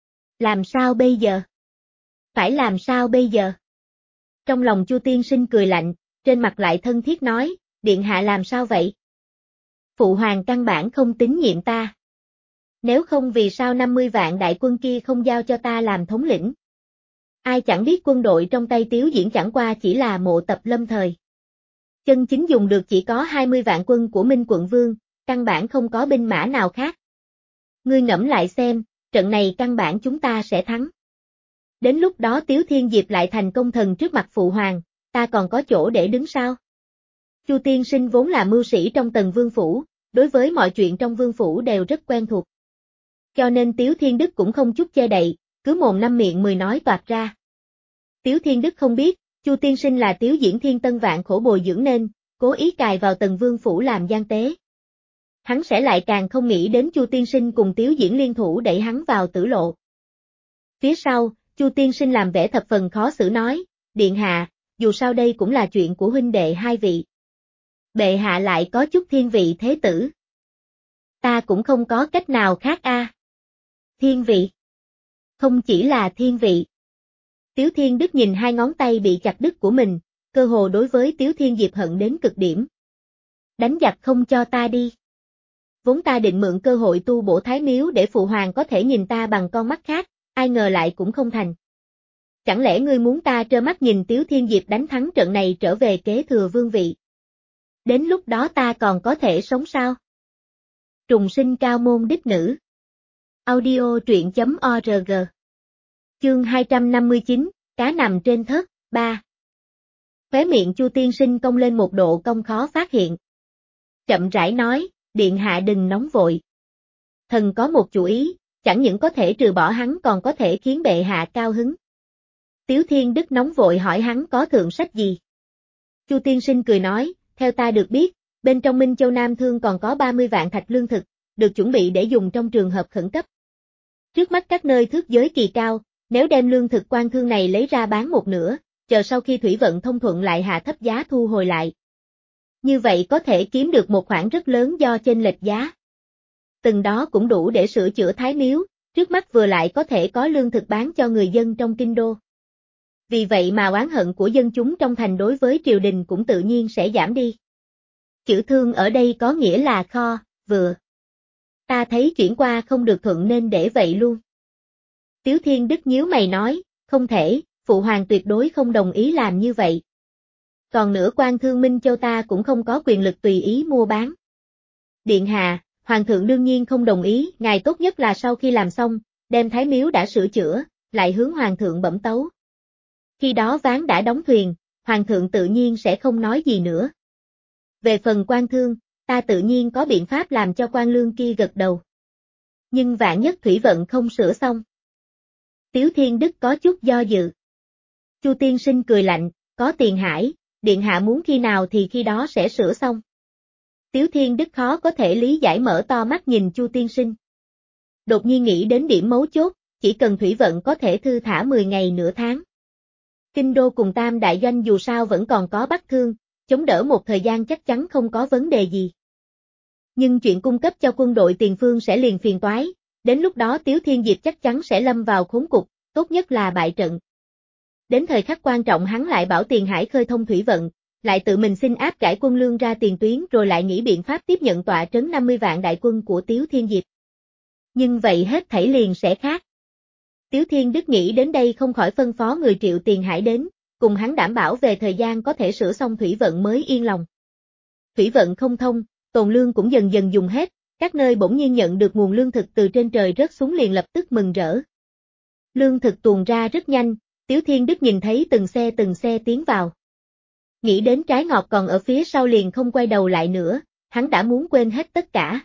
A: Làm sao bây giờ? Phải làm sao bây giờ? Trong lòng Chu tiên sinh cười lạnh, trên mặt lại thân thiết nói, điện hạ làm sao vậy? Phụ hoàng căn bản không tín nhiệm ta. Nếu không vì sao năm mươi vạn đại quân kia không giao cho ta làm thống lĩnh? Ai chẳng biết quân đội trong tay Tiếu Diễn chẳng qua chỉ là mộ tập lâm thời. Chân chính dùng được chỉ có hai mươi vạn quân của Minh Quận Vương, căn bản không có binh mã nào khác. Ngươi ngẫm lại xem, trận này căn bản chúng ta sẽ thắng. Đến lúc đó Tiếu Thiên Diệp lại thành công thần trước mặt phụ hoàng, ta còn có chỗ để đứng sao? Chu tiên sinh vốn là mưu sĩ trong Tần Vương phủ, đối với mọi chuyện trong vương phủ đều rất quen thuộc. Cho nên Tiếu Thiên Đức cũng không chút che đậy, cứ mồm năm miệng mười nói toạc ra. Tiếu Thiên Đức không biết, Chu tiên sinh là Tiếu Diễn thiên tân vạn khổ bồi dưỡng nên, cố ý cài vào Tần Vương phủ làm gian tế. Hắn sẽ lại càng không nghĩ đến Chu tiên sinh cùng Tiếu Diễn liên thủ đẩy hắn vào tử lộ. Phía sau, Chu tiên sinh làm vẻ thập phần khó xử nói, điện hạ, dù sao đây cũng là chuyện của huynh đệ hai vị. Bệ hạ lại có chút thiên vị thế tử. Ta cũng không có cách nào khác a. À. Thiên vị. Không chỉ là thiên vị. Tiếu Thiên Đức nhìn hai ngón tay bị chặt đứt của mình, cơ hồ đối với Tiếu Thiên Diệp hận đến cực điểm. Đánh giặc không cho ta đi. Vốn ta định mượn cơ hội tu bổ Thái Miếu để phụ hoàng có thể nhìn ta bằng con mắt khác, ai ngờ lại cũng không thành. Chẳng lẽ ngươi muốn ta trơ mắt nhìn Tiếu Thiên Diệp đánh thắng trận này trở về kế thừa vương vị? Đến lúc đó ta còn có thể sống sao? Trùng sinh cao môn đích nữ. Audio truyện chấm org. Chương hai trăm năm mươi chín, cá nằm trên thớt, ba. Khóe miệng Chu tiên sinh cong lên một độ cong khó phát hiện. Chậm rãi nói, điện hạ đừng nóng vội. Thần có một chủ ý, chẳng những có thể trừ bỏ hắn còn có thể khiến bệ hạ cao hứng. Tiếu Thiên Đức nóng vội hỏi hắn có thượng sách gì. Chu tiên sinh cười nói, theo ta được biết, bên trong Minh Châu Nam Thương còn có ba mươi vạn thạch lương thực, được chuẩn bị để dùng trong trường hợp khẩn cấp. Trước mắt các nơi thước giới kỳ cao, nếu đem lương thực quan thương này lấy ra bán một nửa, chờ sau khi thủy vận thông thuận lại hạ thấp giá thu hồi lại. Như vậy có thể kiếm được một khoản rất lớn do chênh lệch giá. Từng đó cũng đủ để sửa chữa Thái Miếu, trước mắt vừa lại có thể có lương thực bán cho người dân trong kinh đô. Vì vậy mà oán hận của dân chúng trong thành đối với triều đình cũng tự nhiên sẽ giảm đi. Chữ thương ở đây có nghĩa là kho, vừa. Ta thấy chuyển qua không được thuận nên để vậy luôn. Tiếu Thiên Đức nhíu mày nói, không thể, phụ hoàng tuyệt đối không đồng ý làm như vậy. Còn nữa quan thương Minh Châu ta cũng không có quyền lực tùy ý mua bán. Điện hạ, hoàng thượng đương nhiên không đồng ý, ngài tốt nhất là sau khi làm xong, đem Thái Miếu đã sửa chữa, lại hướng hoàng thượng bẩm tấu. Khi đó ván đã đóng thuyền, hoàng thượng tự nhiên sẽ không nói gì nữa. Về phần quan thương, ta tự nhiên có biện pháp làm cho quan lương kia gật đầu. Nhưng vạn nhất thủy vận không sửa xong. Tiếu Thiên Đức có chút do dự. Chu tiên sinh cười lạnh, có Tiền Hải, điện hạ muốn khi nào thì khi đó sẽ sửa xong. Tiếu Thiên Đức khó có thể lý giải mở to mắt nhìn Chu tiên sinh. Đột nhiên nghĩ đến điểm mấu chốt, chỉ cần thủy vận có thể thư thả mười ngày nửa tháng. Kinh đô cùng Tam đại doanh dù sao vẫn còn có Bắc Thương, chống đỡ một thời gian chắc chắn không có vấn đề gì. Nhưng chuyện cung cấp cho quân đội tiền phương sẽ liền phiền toái, đến lúc đó Tiếu Thiên Diệp chắc chắn sẽ lâm vào khốn cục, tốt nhất là bại trận. Đến thời khắc quan trọng hắn lại bảo Tiền Hải khơi thông thủy vận, lại tự mình xin áp cải quân lương ra tiền tuyến rồi lại nghĩ biện pháp tiếp nhận tọa trấn năm mươi vạn đại quân của Tiếu Thiên Diệp. Nhưng vậy hết thảy liền sẽ khác. Tiếu Thiên Đức nghĩ đến đây không khỏi phân phó người triệu Tiền Hải đến, cùng hắn đảm bảo về thời gian có thể sửa xong thủy vận mới yên lòng. Thủy vận không thông, tồn lương cũng dần dần dùng hết, các nơi bỗng nhiên nhận được nguồn lương thực từ trên trời rớt xuống liền lập tức mừng rỡ. Lương thực tuồn ra rất nhanh, Tiếu Thiên Đức nhìn thấy từng xe từng xe tiến vào. Nghĩ đến trái ngọt còn ở phía sau liền không quay đầu lại nữa, hắn đã muốn quên hết tất cả.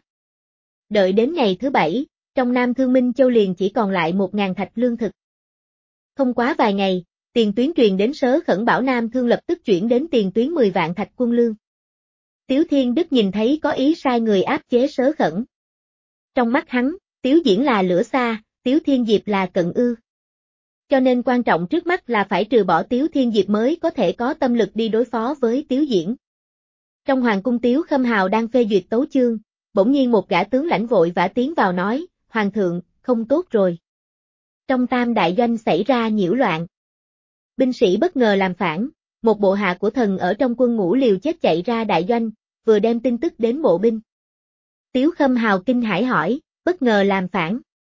A: Đợi đến ngày thứ bảy, trong Nam Thương Minh Châu liền chỉ còn lại một ngàn thạch lương thực. Không quá vài ngày, tiền tuyến truyền đến sớ khẩn bảo Nam Thương lập tức chuyển đến tiền tuyến mười vạn thạch quân lương. Tiếu Thiên Đức nhìn thấy có ý sai người áp chế sớ khẩn. Trong mắt hắn, Tiếu Diễn là lửa xa, Tiếu Thiên Diệp là cận ư. Cho nên quan trọng trước mắt là phải trừ bỏ Tiếu Thiên Diệp mới có thể có tâm lực đi đối phó với Tiếu Diễn. Trong hoàng cung Tiếu Khâm Hào đang phê duyệt tấu chương, bỗng nhiên một gã tướng lãnh vội vã tiến vào nói, Hoàng thượng, không tốt rồi. Trong Tam đại doanh xảy ra nhiễu loạn. Binh sĩ bất ngờ làm phản, một bộ hạ của thần ở trong quân ngũ liều chết chạy ra đại doanh, vừa đem tin tức đến bộ binh. Tiếu Khâm Hào kinh hãi hỏi, bất ngờ làm phản.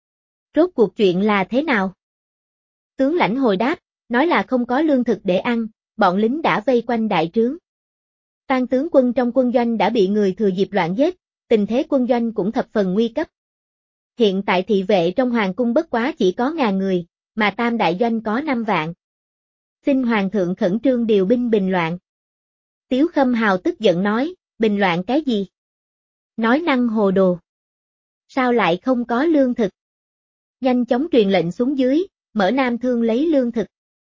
A: Rốt cuộc chuyện là thế nào? Tướng lãnh hồi đáp, nói là không có lương thực để ăn, bọn lính đã vây quanh đại trướng. Tang tướng quân trong quân doanh đã bị người thừa dịp loạn giết, tình thế quân doanh cũng thập phần nguy cấp. Hiện tại thị vệ trong hoàng cung bất quá chỉ có ngàn người, mà Tam đại doanh có năm vạn. Xin hoàng thượng khẩn trương điều binh bình loạn. Tiếu Khâm Hào tức giận nói, bình loạn cái gì? Nói năng hồ đồ. Sao lại không có lương thực? Nhanh chóng truyền lệnh xuống dưới, mở Nam Thương lấy lương thực.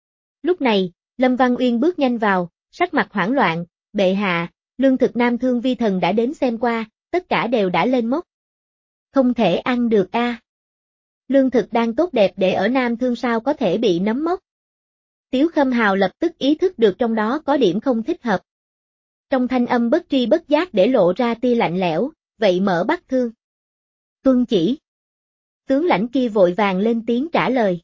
A: Lúc này, Lâm Văn Uyên bước nhanh vào, sắc mặt hoảng loạn, bệ hạ, lương thực Nam Thương vi thần đã đến xem qua, tất cả đều đã lên mốc. Không thể ăn được a. À. Lương thực đang tốt đẹp để ở Nam Thương sao có thể bị nấm mốc. Tiếu Khâm Hào lập tức ý thức được trong đó có điểm không thích hợp. Trong thanh âm bất tri bất giác để lộ ra tia lạnh lẽo, vậy mở Bắc Thương. Tuân chỉ. Tướng lãnh kia vội vàng lên tiếng trả lời.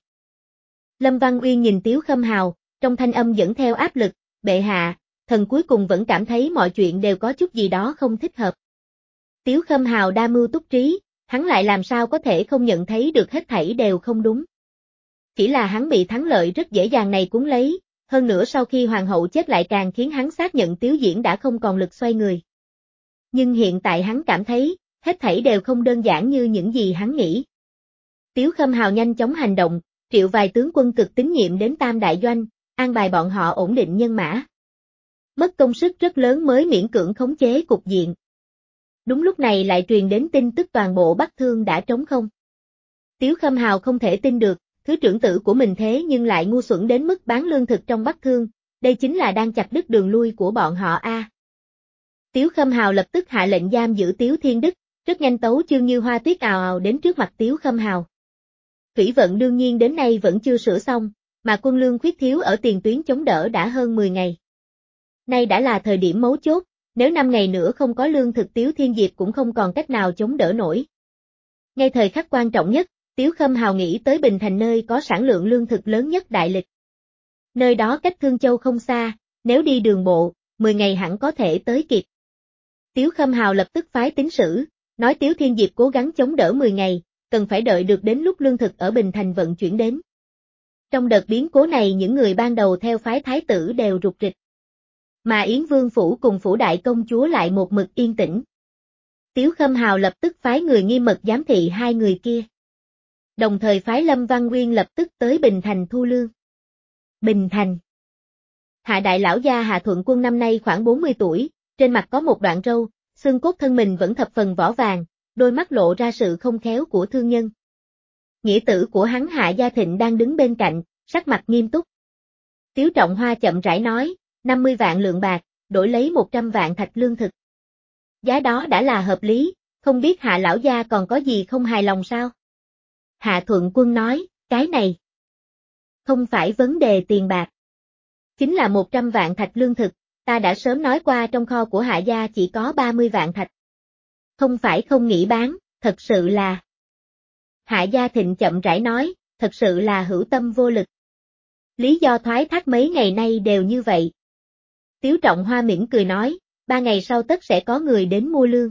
A: Lâm Văn Uyên nhìn Tiếu Khâm Hào, trong thanh âm dẫn theo áp lực, bệ hạ, thần cuối cùng vẫn cảm thấy mọi chuyện đều có chút gì đó không thích hợp. Tiếu Khâm Hào đa mưu túc trí, hắn lại làm sao có thể không nhận thấy được hết thảy đều không đúng. Chỉ là hắn bị thắng lợi rất dễ dàng này cuốn lấy, hơn nữa sau khi hoàng hậu chết lại càng khiến hắn xác nhận Tiếu Diễn đã không còn lực xoay người. Nhưng hiện tại hắn cảm thấy, hết thảy đều không đơn giản như những gì hắn nghĩ. Tiếu Khâm Hào nhanh chóng hành động, triệu vài tướng quân cực tín nhiệm đến Tam đại doanh, an bài bọn họ ổn định nhân mã. Mất công sức rất lớn mới miễn cưỡng khống chế cục diện. Đúng lúc này lại truyền đến tin tức toàn bộ Bắc Thương đã trống không. Tiếu Khâm Hào không thể tin được, thứ trưởng tử của mình thế nhưng lại ngu xuẩn đến mức bán lương thực trong Bắc Thương, đây chính là đang chặt đứt đường lui của bọn họ a. À. Tiếu Khâm Hào lập tức hạ lệnh giam giữ Tiếu Thiên Đức, rất nhanh tấu chương như hoa tuyết ào ào đến trước mặt Tiếu Khâm Hào. Thủy vận đương nhiên đến nay vẫn chưa sửa xong, mà quân lương khuyết thiếu ở tiền tuyến chống đỡ đã hơn mười ngày. Nay đã là thời điểm mấu chốt, nếu năm ngày nữa không có lương thực Tiếu Thiên Diệp cũng không còn cách nào chống đỡ nổi. Ngay thời khắc quan trọng nhất, Tiếu Khâm Hào nghĩ tới Bình Thành nơi có sản lượng lương thực lớn nhất Đại Lịch. Nơi đó cách Thương Châu không xa, nếu đi đường bộ, mười ngày hẳn có thể tới kịp. Tiếu Khâm Hào lập tức phái tín sử, nói Tiếu Thiên Diệp cố gắng chống đỡ mười ngày, cần phải đợi được đến lúc lương thực ở Bình Thành vận chuyển đến. Trong đợt biến cố này những người ban đầu theo phái thái tử đều rụt rịch. Mà Yến Vương Phủ cùng Phủ Đại Công Chúa lại một mực yên tĩnh. Tiếu Khâm Hào lập tức phái người nghiêm mật giám thị hai người kia. Đồng thời phái Lâm Văn Uyên lập tức tới Bình Thành thu lương. Bình Thành. Hạ đại lão gia Hạ Thuận Quân năm nay khoảng bốn mươi tuổi, trên mặt có một đoạn râu, xương cốt thân mình vẫn thập phần vỏ vàng, đôi mắt lộ ra sự không khéo của thương nhân. Nghĩa tử của hắn Hạ Gia Thịnh đang đứng bên cạnh, sắc mặt nghiêm túc. Tiếu Trọng Hoa chậm rãi nói, năm mươi vạn lượng bạc, đổi lấy một trăm vạn thạch lương thực. Giá đó đã là hợp lý, không biết Hạ lão gia còn có gì không hài lòng sao? Hạ Thuận Quân nói, cái này không phải vấn đề tiền bạc. Chính là một trăm vạn thạch lương thực, ta đã sớm nói qua trong kho của Hạ gia chỉ có ba mươi vạn thạch. Không phải không nghĩ bán, thật sự là... Hạ Gia Thịnh chậm rãi nói, thật sự là hữu tâm vô lực. Lý do thoái thác mấy ngày nay đều như vậy. Tiếu Trọng Hoa mỉm cười nói, ba ngày sau tất sẽ có người đến mua lương.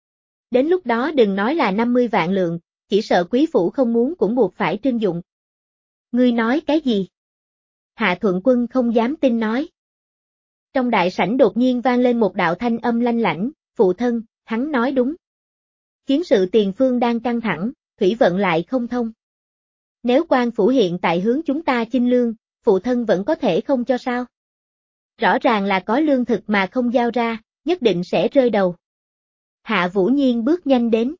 A: Đến lúc đó đừng nói là năm mươi vạn lượng, chỉ sợ quý phủ không muốn cũng buộc phải trưng dụng. Ngươi nói cái gì? Hạ Thuận Quân không dám tin nói. Trong đại sảnh đột nhiên vang lên một đạo thanh âm lanh lảnh, phụ thân, hắn nói đúng. Chiến sự tiền phương đang căng thẳng, thủy vận lại không thông. Nếu quan phủ hiện tại hướng chúng ta chinh lương, phụ thân vẫn có thể không cho sao? Rõ ràng là có lương thực mà không giao ra, nhất định sẽ rơi đầu. Hạ Vũ Nhiên bước nhanh đến.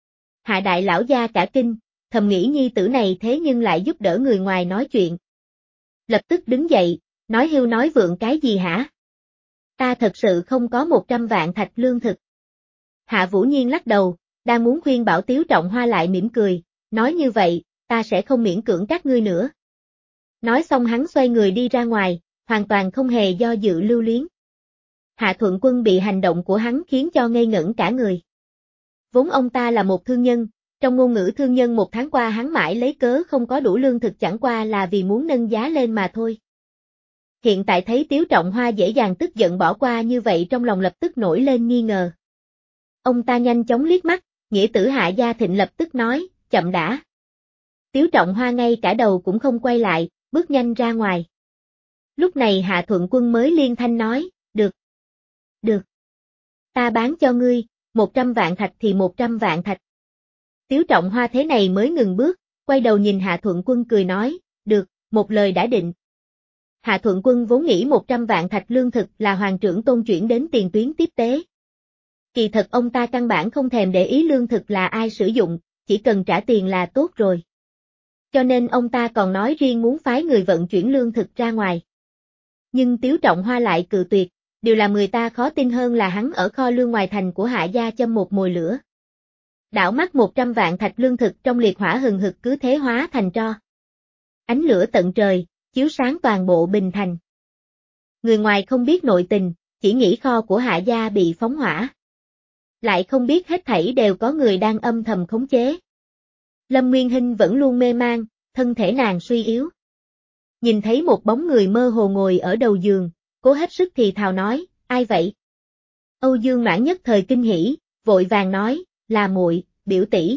A: Hạ đại lão gia cả kinh, thầm nghĩ nhi tử này thế nhưng lại giúp đỡ người ngoài nói chuyện. Lập tức đứng dậy, nói hưu nói vượng cái gì hả? Ta thật sự không có một trăm vạn thạch lương thực. Hạ Vũ Nhiên lắc đầu, đang muốn khuyên bảo Tiếu Trọng Hoa lại mỉm cười, nói như vậy, ta sẽ không miễn cưỡng các ngươi nữa. Nói xong hắn xoay người đi ra ngoài, hoàn toàn không hề do dự lưu luyến. Hạ Thuận Quân bị hành động của hắn khiến cho ngây ngẩn cả người. Vốn ông ta là một thương nhân, trong ngôn ngữ thương nhân một tháng qua hắn mãi lấy cớ không có đủ lương thực chẳng qua là vì muốn nâng giá lên mà thôi. Hiện tại thấy Tiếu Trọng Hoa dễ dàng tức giận bỏ qua như vậy trong lòng lập tức nổi lên nghi ngờ. Ông ta nhanh chóng liếc mắt, nghĩa tử Hạ Gia Thịnh lập tức nói, chậm đã. Tiếu Trọng Hoa ngay cả đầu cũng không quay lại, bước nhanh ra ngoài. Lúc này Hạ Thuận Quân mới liên thanh nói, được. Được. Ta bán cho ngươi, một trăm vạn thạch thì một trăm vạn thạch. Tiếu Trọng Hoa thế này mới ngừng bước, quay đầu nhìn Hạ Thuận Quân cười nói, được, một lời đã định. Hạ Thuận Quân vốn nghĩ một trăm vạn thạch lương thực là hoàng trưởng tôn chuyển đến tiền tuyến tiếp tế. Kỳ thật ông ta căn bản không thèm để ý lương thực là ai sử dụng, chỉ cần trả tiền là tốt rồi. Cho nên ông ta còn nói riêng muốn phái người vận chuyển lương thực ra ngoài. Nhưng Tiếu Trọng Hoa lại cự tuyệt, điều làm người ta khó tin hơn là hắn ở kho lương ngoài thành của Hạ gia châm một mồi lửa. Đảo mắt một trăm vạn thạch lương thực trong liệt hỏa hừng hực cứ thế hóa thành tro. Ánh lửa tận trời, chiếu sáng toàn bộ Bình Thành. Người ngoài không biết nội tình, chỉ nghĩ kho của Hạ gia bị phóng hỏa. Lại không biết hết thảy đều có người đang âm thầm khống chế. Lâm Nguyên Hinh vẫn luôn mê man, thân thể nàng suy yếu. Nhìn thấy một bóng người mơ hồ ngồi ở đầu giường, cố hết sức thì thào nói, ai vậy? Âu Dương Noãn nhất thời kinh hỉ, vội vàng nói, là muội, biểu tỷ.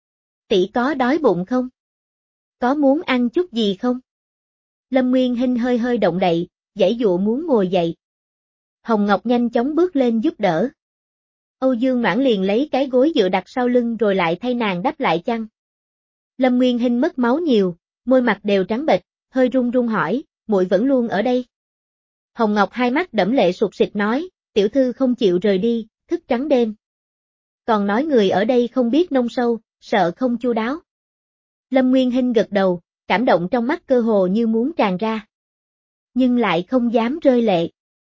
A: Tỷ có đói bụng không? Có muốn ăn chút gì không? Lâm Nguyên Hinh hơi hơi động đậy, giãy dụa muốn ngồi dậy. Hồng Ngọc nhanh chóng bước lên giúp đỡ. Âu Dương Noãn liền lấy cái gối dựa đặt sau lưng rồi lại thay nàng đắp lại chăn. Lâm Nguyên Hinh mất máu nhiều, môi mặt đều trắng bệch, hơi run run hỏi, muội vẫn luôn ở đây. Hồng Ngọc hai mắt đẫm lệ sụt sịt nói, tiểu thư không chịu rời đi, thức trắng đêm. Còn nói người ở đây không biết nông sâu, sợ không chu đáo. Lâm Nguyên Hinh gật đầu, cảm động trong mắt cơ hồ như muốn tràn ra. Nhưng lại không dám rơi lệ.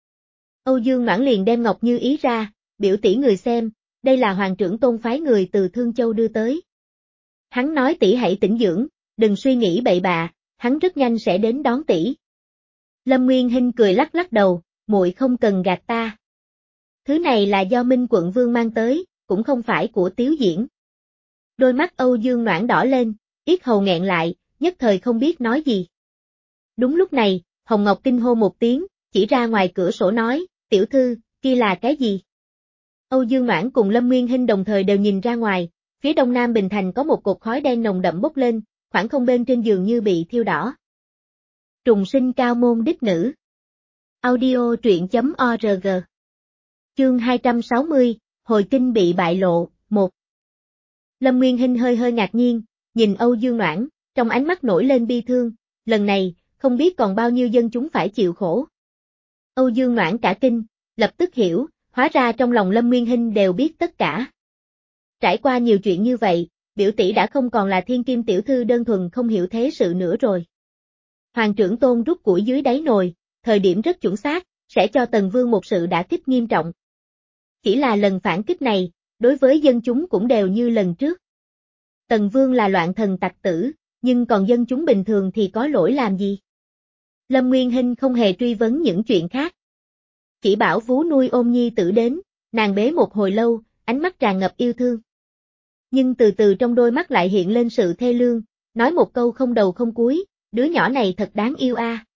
A: Âu Dương Noãn liền đem Ngọc Như Ý ra, biểu tỷ người xem, đây là hoàng trưởng tôn phái người từ Thương Châu đưa tới. Hắn nói tỷ hãy tĩnh dưỡng, đừng suy nghĩ bậy bạ, hắn rất nhanh sẽ đến đón tỷ. Lâm Nguyên Hinh cười lắc lắc đầu, muội không cần gạt ta. Thứ này là do Minh Quận Vương mang tới, cũng không phải của Tiếu Diễn. Đôi mắt Âu Dương Noãn đỏ lên, yết hầu nghẹn lại, nhất thời không biết nói gì. Đúng lúc này, Hồng Ngọc kinh hô một tiếng, chỉ ra ngoài cửa sổ nói, tiểu thư, kia là cái gì? Âu Dương Noãn cùng Lâm Nguyên Hinh đồng thời đều nhìn ra ngoài, phía đông nam Bình Thành có một cột khói đen nồng đậm bốc lên, khoảng không bên trên giường như bị thiêu đỏ. Trùng sinh cao môn đích nữ. Audio truyện chấm org. Chương hai trăm sáu mươi, Hồi kinh bị bại lộ, một. Lâm Nguyên Hinh hơi hơi ngạc nhiên, nhìn Âu Dương Noãn, trong ánh mắt nổi lên bi thương, lần này, không biết còn bao nhiêu dân chúng phải chịu khổ. Âu Dương Noãn cả kinh, lập tức hiểu, hóa ra trong lòng Lâm Nguyên Hinh đều biết tất cả. Trải qua nhiều chuyện như vậy, biểu tỷ đã không còn là thiên kim tiểu thư đơn thuần không hiểu thế sự nữa rồi. Hoàng trưởng tôn rút củi dưới đáy nồi, thời điểm rất chuẩn xác, sẽ cho Tần Vương một sự đả kích nghiêm trọng. Chỉ là lần phản kích này, đối với dân chúng cũng đều như lần trước. Tần Vương là loạn thần tặc tử, nhưng còn dân chúng bình thường thì có lỗi làm gì? Lâm Nguyên Hinh không hề truy vấn những chuyện khác. Chỉ bảo vú nuôi ôm nhi tử đến, nàng bế một hồi lâu, ánh mắt tràn ngập yêu thương. Nhưng từ từ trong đôi mắt lại hiện lên sự thê lương, nói một câu không đầu không cuối, đứa nhỏ này thật đáng yêu a.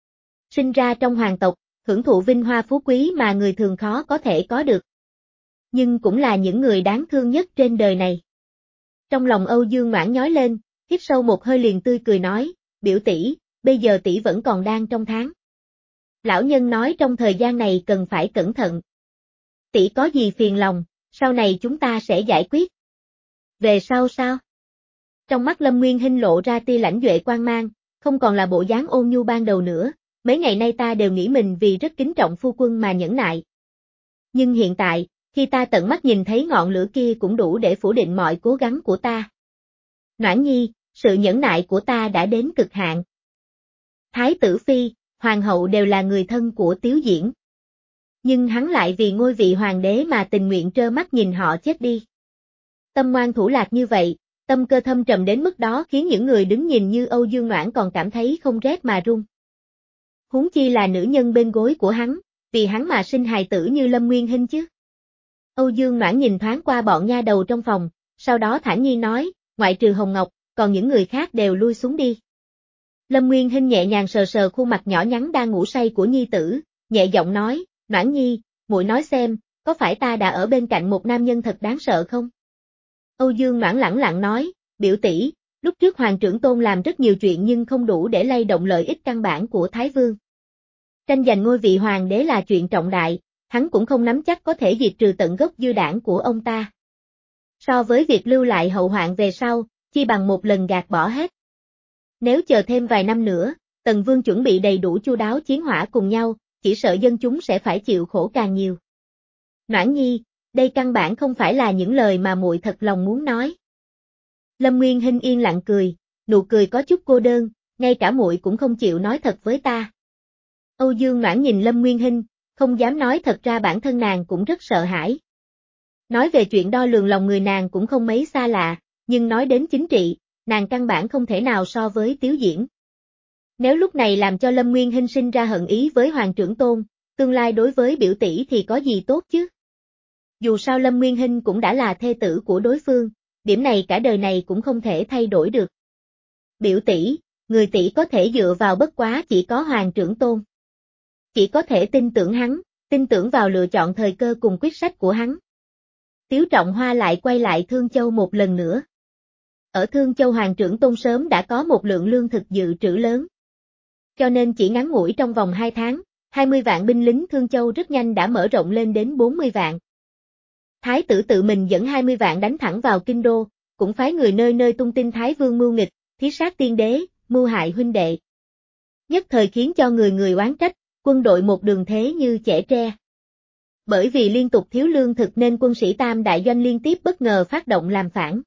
A: Sinh ra trong hoàng tộc, hưởng thụ vinh hoa phú quý mà người thường khó có thể có được. Nhưng cũng là những người đáng thương nhất trên đời này. Trong lòng Âu Dương Noãn nhói lên, hít sâu một hơi liền tươi cười nói, biểu tỷ, bây giờ tỷ vẫn còn đang trong tháng. Lão nhân nói trong thời gian này cần phải cẩn thận. Tỷ có gì phiền lòng, sau này chúng ta sẽ giải quyết. Về sau sao? Trong mắt Lâm Nguyên Hinh lộ ra tia lãnh duệ quang mang, không còn là bộ dáng ôn nhu ban đầu nữa, mấy ngày nay ta đều nghĩ mình vì rất kính trọng phu quân mà nhẫn nại. Nhưng hiện tại, khi ta tận mắt nhìn thấy ngọn lửa kia cũng đủ để phủ định mọi cố gắng của ta. Noãn nhi, sự nhẫn nại của ta đã đến cực hạn. Thái tử phi, hoàng hậu đều là người thân của Tiếu Diễn. Nhưng hắn lại vì ngôi vị hoàng đế mà tình nguyện trơ mắt nhìn họ chết đi. Tâm ngoan thủ lạc như vậy, tâm cơ thâm trầm đến mức đó khiến những người đứng nhìn như Âu Dương Noãn còn cảm thấy không rét mà run. Huống chi là nữ nhân bên gối của hắn, vì hắn mà sinh hài tử như Lâm Nguyên Hinh chứ. Âu Dương Noãn nhìn thoáng qua bọn nha đầu trong phòng, sau đó thản nhiên nói, ngoại trừ Hồng Ngọc, còn những người khác đều lui xuống đi. Lâm Nguyên Hinh nhẹ nhàng sờ sờ khuôn mặt nhỏ nhắn đang ngủ say của nhi tử, nhẹ giọng nói, Noãn nhi, muội nói xem, có phải ta đã ở bên cạnh một nam nhân thật đáng sợ không? Âu Dương Noãn lẳng lặng nói, biểu tỷ, lúc trước Hoàng trưởng tôn làm rất nhiều chuyện nhưng không đủ để lay động lợi ích căn bản của Thái Vương. Tranh giành ngôi vị hoàng đế là chuyện trọng đại, hắn cũng không nắm chắc có thể diệt trừ tận gốc dư đảng của ông ta. So với việc lưu lại hậu hoạn về sau, chi bằng một lần gạt bỏ hết. Nếu chờ thêm vài năm nữa, Tần Vương chuẩn bị đầy đủ chu đáo chiến hỏa cùng nhau, chỉ sợ dân chúng sẽ phải chịu khổ càng nhiều. Noãn nhi, đây căn bản không phải là những lời mà muội thật lòng muốn nói. Lâm Nguyên Hinh yên lặng cười, nụ cười có chút cô đơn, ngay cả muội cũng không chịu nói thật với ta. Âu Dương Noãn nhìn Lâm Nguyên Hinh, không dám nói thật ra bản thân nàng cũng rất sợ hãi. Nói về chuyện đo lường lòng người nàng cũng không mấy xa lạ, nhưng nói đến chính trị, nàng căn bản không thể nào so với Tiếu Diễn. Nếu lúc này làm cho Lâm Nguyên Hinh sinh ra hận ý với Hoàng trưởng tôn, tương lai đối với biểu tỷ thì có gì tốt chứ? Dù sao Lâm Nguyên Hinh cũng đã là thê tử của đối phương, điểm này cả đời này cũng không thể thay đổi được. Biểu tỷ, người tỷ có thể dựa vào bất quá chỉ có Hoàng trưởng tôn. Chỉ có thể tin tưởng hắn, tin tưởng vào lựa chọn thời cơ cùng quyết sách của hắn. Tiếu Trọng Hoa lại quay lại Thương Châu một lần nữa. Ở Thương Châu Hoàng trưởng tôn sớm đã có một lượng lương thực dự trữ lớn. Cho nên chỉ ngắn ngủi trong vòng hai tháng, hai mươi vạn binh lính Thương Châu rất nhanh đã mở rộng lên đến bốn mươi vạn. Thái tử tự mình dẫn hai mươi vạn đánh thẳng vào kinh đô, cũng phái người nơi nơi tung tin Thái Vương mưu nghịch, thí sát tiên đế, mưu hại huynh đệ. Nhất thời khiến cho người người oán trách, quân đội một đường thế như chẻ tre. Bởi vì liên tục thiếu lương thực nên quân sĩ Tam Đại Doanh liên tiếp bất ngờ phát động làm phản.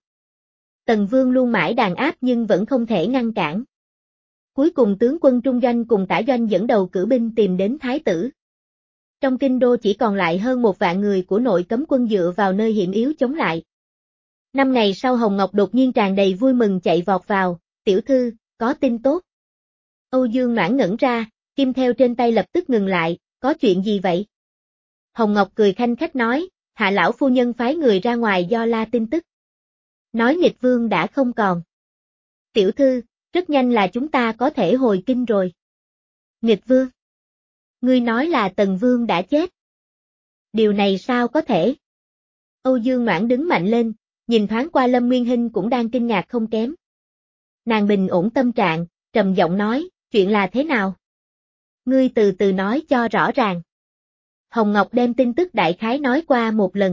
A: Tần Vương luôn mãi đàn áp nhưng vẫn không thể ngăn cản. Cuối cùng tướng quân Trung Doanh cùng Tả Doanh dẫn đầu cử binh tìm đến Thái tử. Trong kinh đô chỉ còn lại hơn một vạn người của nội cấm quân dựa vào nơi hiểm yếu chống lại. Năm ngày sau Hồng Ngọc đột nhiên tràn đầy vui mừng chạy vọt vào, tiểu thư, có tin tốt. Âu Dương Noãn ngẩn ra, kim theo trên tay lập tức ngừng lại, có chuyện gì vậy? Hồng Ngọc cười khanh khách nói, hạ lão phu nhân phái người ra ngoài do la tin tức. Nói nghịch vương đã không còn. Tiểu thư, rất nhanh là chúng ta có thể hồi kinh rồi. Nghịch vương? Ngươi nói là Tần Vương đã chết. Điều này sao có thể? Âu Dương Noãn đứng mạnh lên, nhìn thoáng qua Lâm Nguyên Hinh cũng đang kinh ngạc không kém. Nàng bình ổn tâm trạng, trầm giọng nói, chuyện là thế nào? Ngươi từ từ nói cho rõ ràng. Hồng Ngọc đem tin tức đại khái nói qua một lần.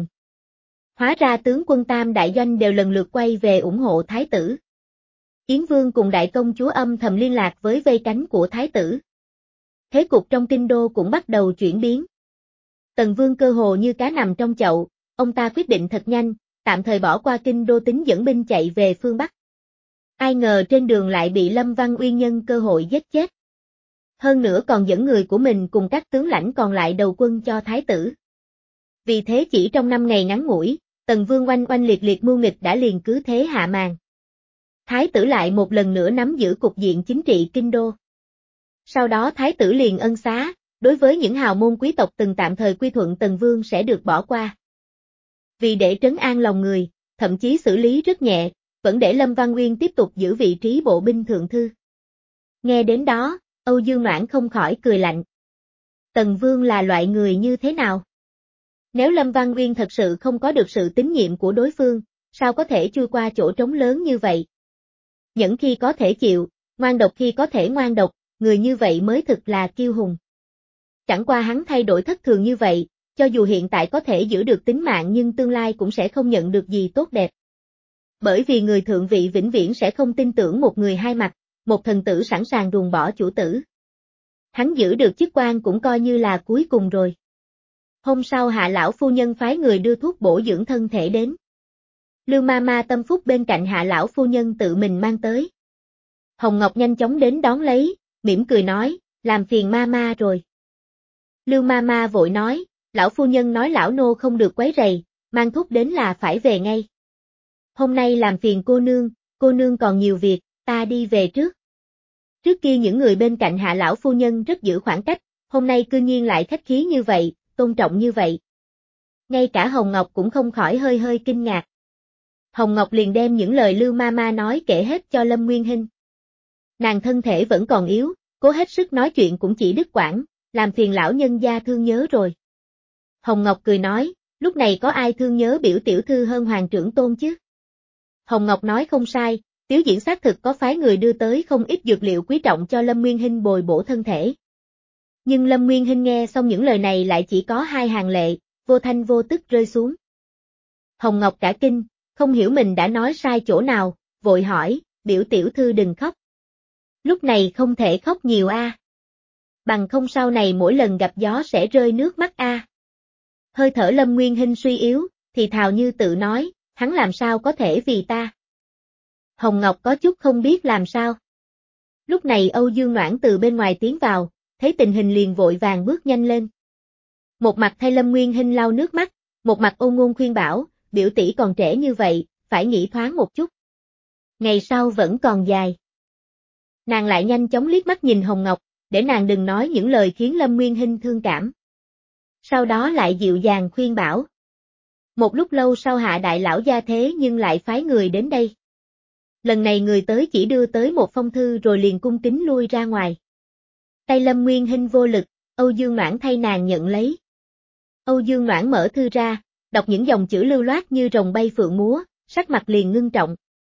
A: Hóa ra tướng quân Tam Đại Doanh đều lần lượt quay về ủng hộ Thái tử. Yến Vương cùng Đại công chúa âm thầm liên lạc với vây cánh của Thái tử. Thế cục trong kinh đô cũng bắt đầu chuyển biến. Tần Vương cơ hồ như cá nằm trong chậu, ông ta quyết định thật nhanh, tạm thời bỏ qua kinh đô tính dẫn binh chạy về phương Bắc. Ai ngờ trên đường lại bị Lâm Văn Uyên nhân cơ hội giết chết. Hơn nữa còn dẫn người của mình cùng các tướng lãnh còn lại đầu quân cho Thái tử. Vì thế chỉ trong năm ngày ngắn ngủi, Tần Vương oanh oanh liệt liệt mưu nghịch đã liền cứ thế hạ màn. Thái tử lại một lần nữa nắm giữ cục diện chính trị kinh đô. Sau đó Thái tử liền ân xá, đối với những hào môn quý tộc từng tạm thời quy thuận Tần Vương sẽ được bỏ qua. Vì để trấn an lòng người, thậm chí xử lý rất nhẹ, vẫn để Lâm Văn Uyên tiếp tục giữ vị trí bộ binh thượng thư. Nghe đến đó, Âu Dương Noãn không khỏi cười lạnh. Tần Vương là loại người như thế nào? Nếu Lâm Văn Uyên thật sự không có được sự tín nhiệm của đối phương, sao có thể chui qua chỗ trống lớn như vậy? Nhẫn khi có thể chịu, ngoan độc khi có thể ngoan độc, người như vậy mới thực là kiêu hùng. Chẳng qua hắn thay đổi thất thường như vậy, cho dù hiện tại có thể giữ được tính mạng nhưng tương lai cũng sẽ không nhận được gì tốt đẹp. Bởi vì người thượng vị vĩnh viễn sẽ không tin tưởng một người hai mặt, một thần tử sẵn sàng ruồng bỏ chủ tử. Hắn giữ được chức quan cũng coi như là cuối cùng rồi. Hôm sau Hạ lão phu nhân phái người đưa thuốc bổ dưỡng thân thể đến. Lưu ma ma tâm phúc bên cạnh Hạ lão phu nhân tự mình mang tới. Hồng Ngọc nhanh chóng đến đón lấy, mỉm cười nói, làm phiền ma ma rồi. Lưu ma ma vội nói, lão phu nhân nói lão nô không được quấy rầy, mang thuốc đến là phải về ngay. Hôm nay làm phiền cô nương, cô nương còn nhiều việc, ta đi về trước. Trước kia những người bên cạnh Hạ lão phu nhân rất giữ khoảng cách, hôm nay cư nhiên lại khách khí như vậy, tôn trọng như vậy. Ngay cả Hồng Ngọc cũng không khỏi hơi hơi kinh ngạc. Hồng Ngọc liền đem những lời Lưu ma ma nói kể hết cho Lâm Nguyên Hinh. Nàng thân thể vẫn còn yếu, cố hết sức nói chuyện cũng chỉ đứt quãng, làm phiền lão nhân gia thương nhớ rồi. Hồng Ngọc cười nói, lúc này có ai thương nhớ biểu tiểu thư hơn hoàng trưởng tôn chứ? Hồng Ngọc nói không sai, Tiếu Diễn xác thực có phái người đưa tới không ít dược liệu quý trọng cho Lâm Nguyên Hinh bồi bổ thân thể. Nhưng Lâm Nguyên Hinh nghe xong những lời này lại chỉ có hai hàng lệ, vô thanh vô tức rơi xuống. Hồng Ngọc cả kinh, không hiểu mình đã nói sai chỗ nào, vội hỏi, biểu tiểu thư đừng khóc. Lúc này không thể khóc nhiều a. À. Bằng không sau này mỗi lần gặp gió sẽ rơi nước mắt a. À. Hơi thở Lâm Nguyên Hinh suy yếu, thì thào như tự nói, hắn làm sao có thể vì ta. Hồng Ngọc có chút không biết làm sao. Lúc này Âu Dương Noãn từ bên ngoài tiến vào, thấy tình hình liền vội vàng bước nhanh lên. Một mặt thay Lâm Nguyên Hinh lau nước mắt, một mặt ôn ngôn khuyên bảo, biểu tỷ còn trẻ như vậy, phải nghĩ thoáng một chút. Ngày sau vẫn còn dài. Nàng lại nhanh chóng liếc mắt nhìn Hồng Ngọc, để nàng đừng nói những lời khiến Lâm Nguyên Hinh thương cảm. Sau đó lại dịu dàng khuyên bảo. Một lúc lâu sau Hạ đại lão gia thế nhưng lại phái người đến đây. Lần này người tới chỉ đưa tới một phong thư rồi liền cung kính lui ra ngoài. Tay Lâm Nguyên Hinh vô lực, Âu Dương Noãn thay nàng nhận lấy. Âu Dương Noãn mở thư ra, đọc những dòng chữ lưu loát như rồng bay phượng múa, sắc mặt liền ngưng trọng.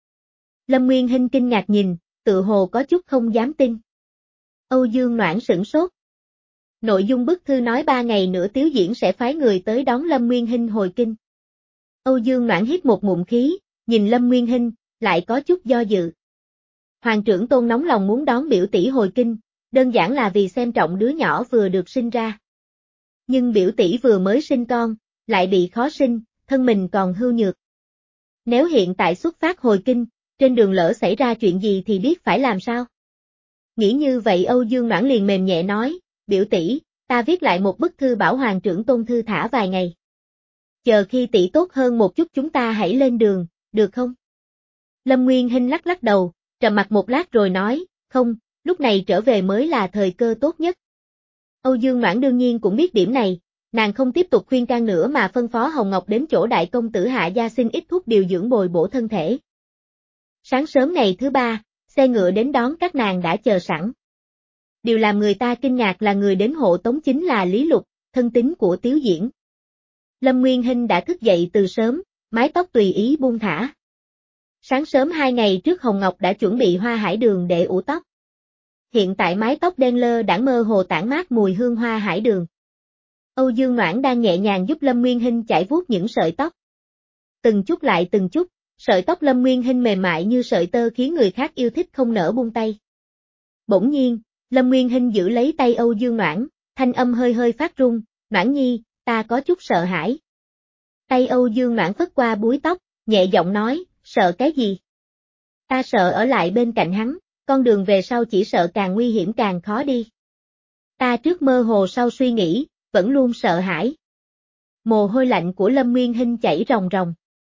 A: Lâm Nguyên Hinh kinh ngạc nhìn, tự hồ có chút không dám tin. Âu Dương Noãn sửng sốt. Nội dung bức thư nói ba ngày nữa Tiếu Diễn sẽ phái người tới đón Lâm Nguyên Hinh hồi kinh. Âu Dương Noãn hít một ngụm khí, nhìn Lâm Nguyên Hinh, lại có chút do dự. Hoàng trưởng tôn nóng lòng muốn đón biểu tỷ hồi kinh, đơn giản là vì xem trọng đứa nhỏ vừa được sinh ra. Nhưng biểu tỷ vừa mới sinh con, lại bị khó sinh, thân mình còn hưu nhược. Nếu hiện tại xuất phát hồi kinh, trên đường lỡ xảy ra chuyện gì thì biết phải làm sao? Nghĩ như vậy Âu Dương Noãn liền mềm nhẹ nói, biểu tỷ, ta viết lại một bức thư bảo hoàng trưởng tôn thư thả vài ngày. Chờ khi tỷ tốt hơn một chút chúng ta hãy lên đường, được không? Lâm Nguyên Hinh lắc lắc đầu, trầm mặt một lát rồi nói, không, lúc này trở về mới là thời cơ tốt nhất. Âu Dương Noãn đương nhiên cũng biết điểm này, nàng không tiếp tục khuyên can nữa mà phân phó Hồng Ngọc đến chỗ đại công tử Hạ gia xin ít thuốc điều dưỡng bồi bổ thân thể. Sáng sớm ngày thứ ba, xe ngựa đến đón các nàng đã chờ sẵn. Điều làm người ta kinh ngạc là người đến hộ tống chính là Lý Lục, thân tín của Tiếu Diễn. Lâm Nguyên Hinh đã thức dậy từ sớm, mái tóc tùy ý buông thả. Sáng sớm hai ngày trước Hồng Ngọc đã chuẩn bị hoa hải đường để ủ tóc. Hiện tại mái tóc đen lơ đãng mơ hồ tản mát mùi hương hoa hải đường. Âu Dương Noãn đang nhẹ nhàng giúp Lâm Nguyên Hinh chải vuốt những sợi tóc. Từng chút lại từng chút, sợi tóc Lâm Nguyên Hinh mềm mại như sợi tơ khiến người khác yêu thích không nỡ buông tay. Bỗng nhiên, Lâm Nguyên Hinh giữ lấy tay Âu Dương Noãn, thanh âm hơi hơi phát run, Noãn nhi, ta có chút sợ hãi. Tay Âu Dương Noãn phất qua búi tóc, nhẹ giọng nói, sợ cái gì? Ta sợ ở lại bên cạnh hắn, con đường về sau chỉ sợ càng nguy hiểm càng khó đi. Ta trước mơ hồ sau suy nghĩ, vẫn luôn sợ hãi. Mồ hôi lạnh của Lâm Nguyên Hinh chảy ròng ròng.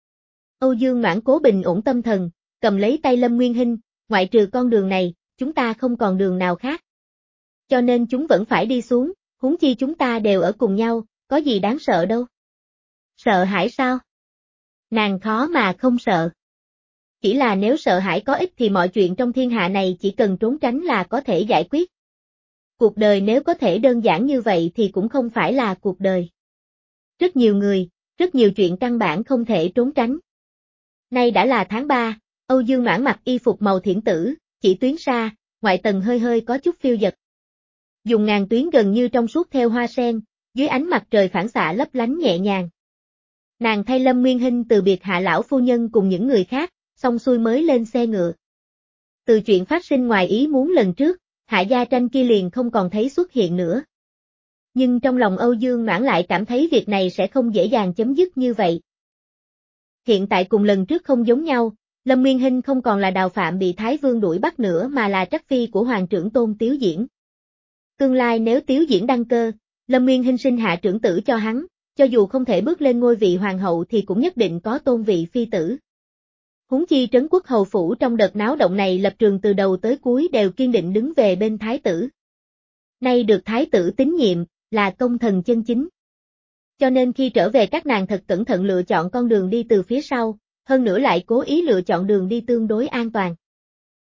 A: Âu Dương Noãn cố bình ổn tâm thần, cầm lấy tay Lâm Nguyên Hinh, ngoại trừ con đường này, chúng ta không còn đường nào khác. Cho nên chúng vẫn phải đi xuống, huống chi chúng ta đều ở cùng nhau, có gì đáng sợ đâu. Sợ hãi sao? Nàng khó mà không sợ. Chỉ là nếu sợ hãi có ích thì mọi chuyện trong thiên hạ này chỉ cần trốn tránh là có thể giải quyết. Cuộc đời nếu có thể đơn giản như vậy thì cũng không phải là cuộc đời. Rất nhiều người, rất nhiều chuyện căn bản không thể trốn tránh. Nay đã là tháng ba, Âu Dương Noãn mặc y phục màu thiển tử, chỉ tuyến sa, ngoại tầng hơi hơi có chút phiêu dật. Dùng ngàn tuyến gần như trong suốt theo hoa sen, dưới ánh mặt trời phản xạ lấp lánh nhẹ nhàng. Nàng thay Lâm Nguyên Hinh từ biệt hạ lão phu nhân cùng những người khác, xong xuôi mới lên xe ngựa. Từ chuyện phát sinh ngoài ý muốn lần trước, Hạ Gia Tranh kia liền không còn thấy xuất hiện nữa. Nhưng trong lòng Âu Dương Noãn lại cảm thấy việc này sẽ không dễ dàng chấm dứt như vậy. Hiện tại cùng lần trước không giống nhau, Lâm Nguyên Hinh không còn là Đào Phạm bị Thái Vương đuổi bắt nữa mà là trắc phi của Hoàng trưởng tôn Tiếu Diễn. Tương lai nếu Tiếu Diễn đăng cơ, Lâm Nguyên Hinh sinh hạ trưởng tử cho hắn, cho dù không thể bước lên ngôi vị hoàng hậu thì cũng nhất định có tôn vị phi tử. Huống chi Trấn Quốc hầu phủ trong đợt náo động này lập trường từ đầu tới cuối đều kiên định đứng về bên thái tử. Nay được thái tử tín nhiệm, là công thần chân chính. Cho nên khi trở về các nàng thật cẩn thận lựa chọn con đường đi từ phía sau, hơn nữa lại cố ý lựa chọn đường đi tương đối an toàn.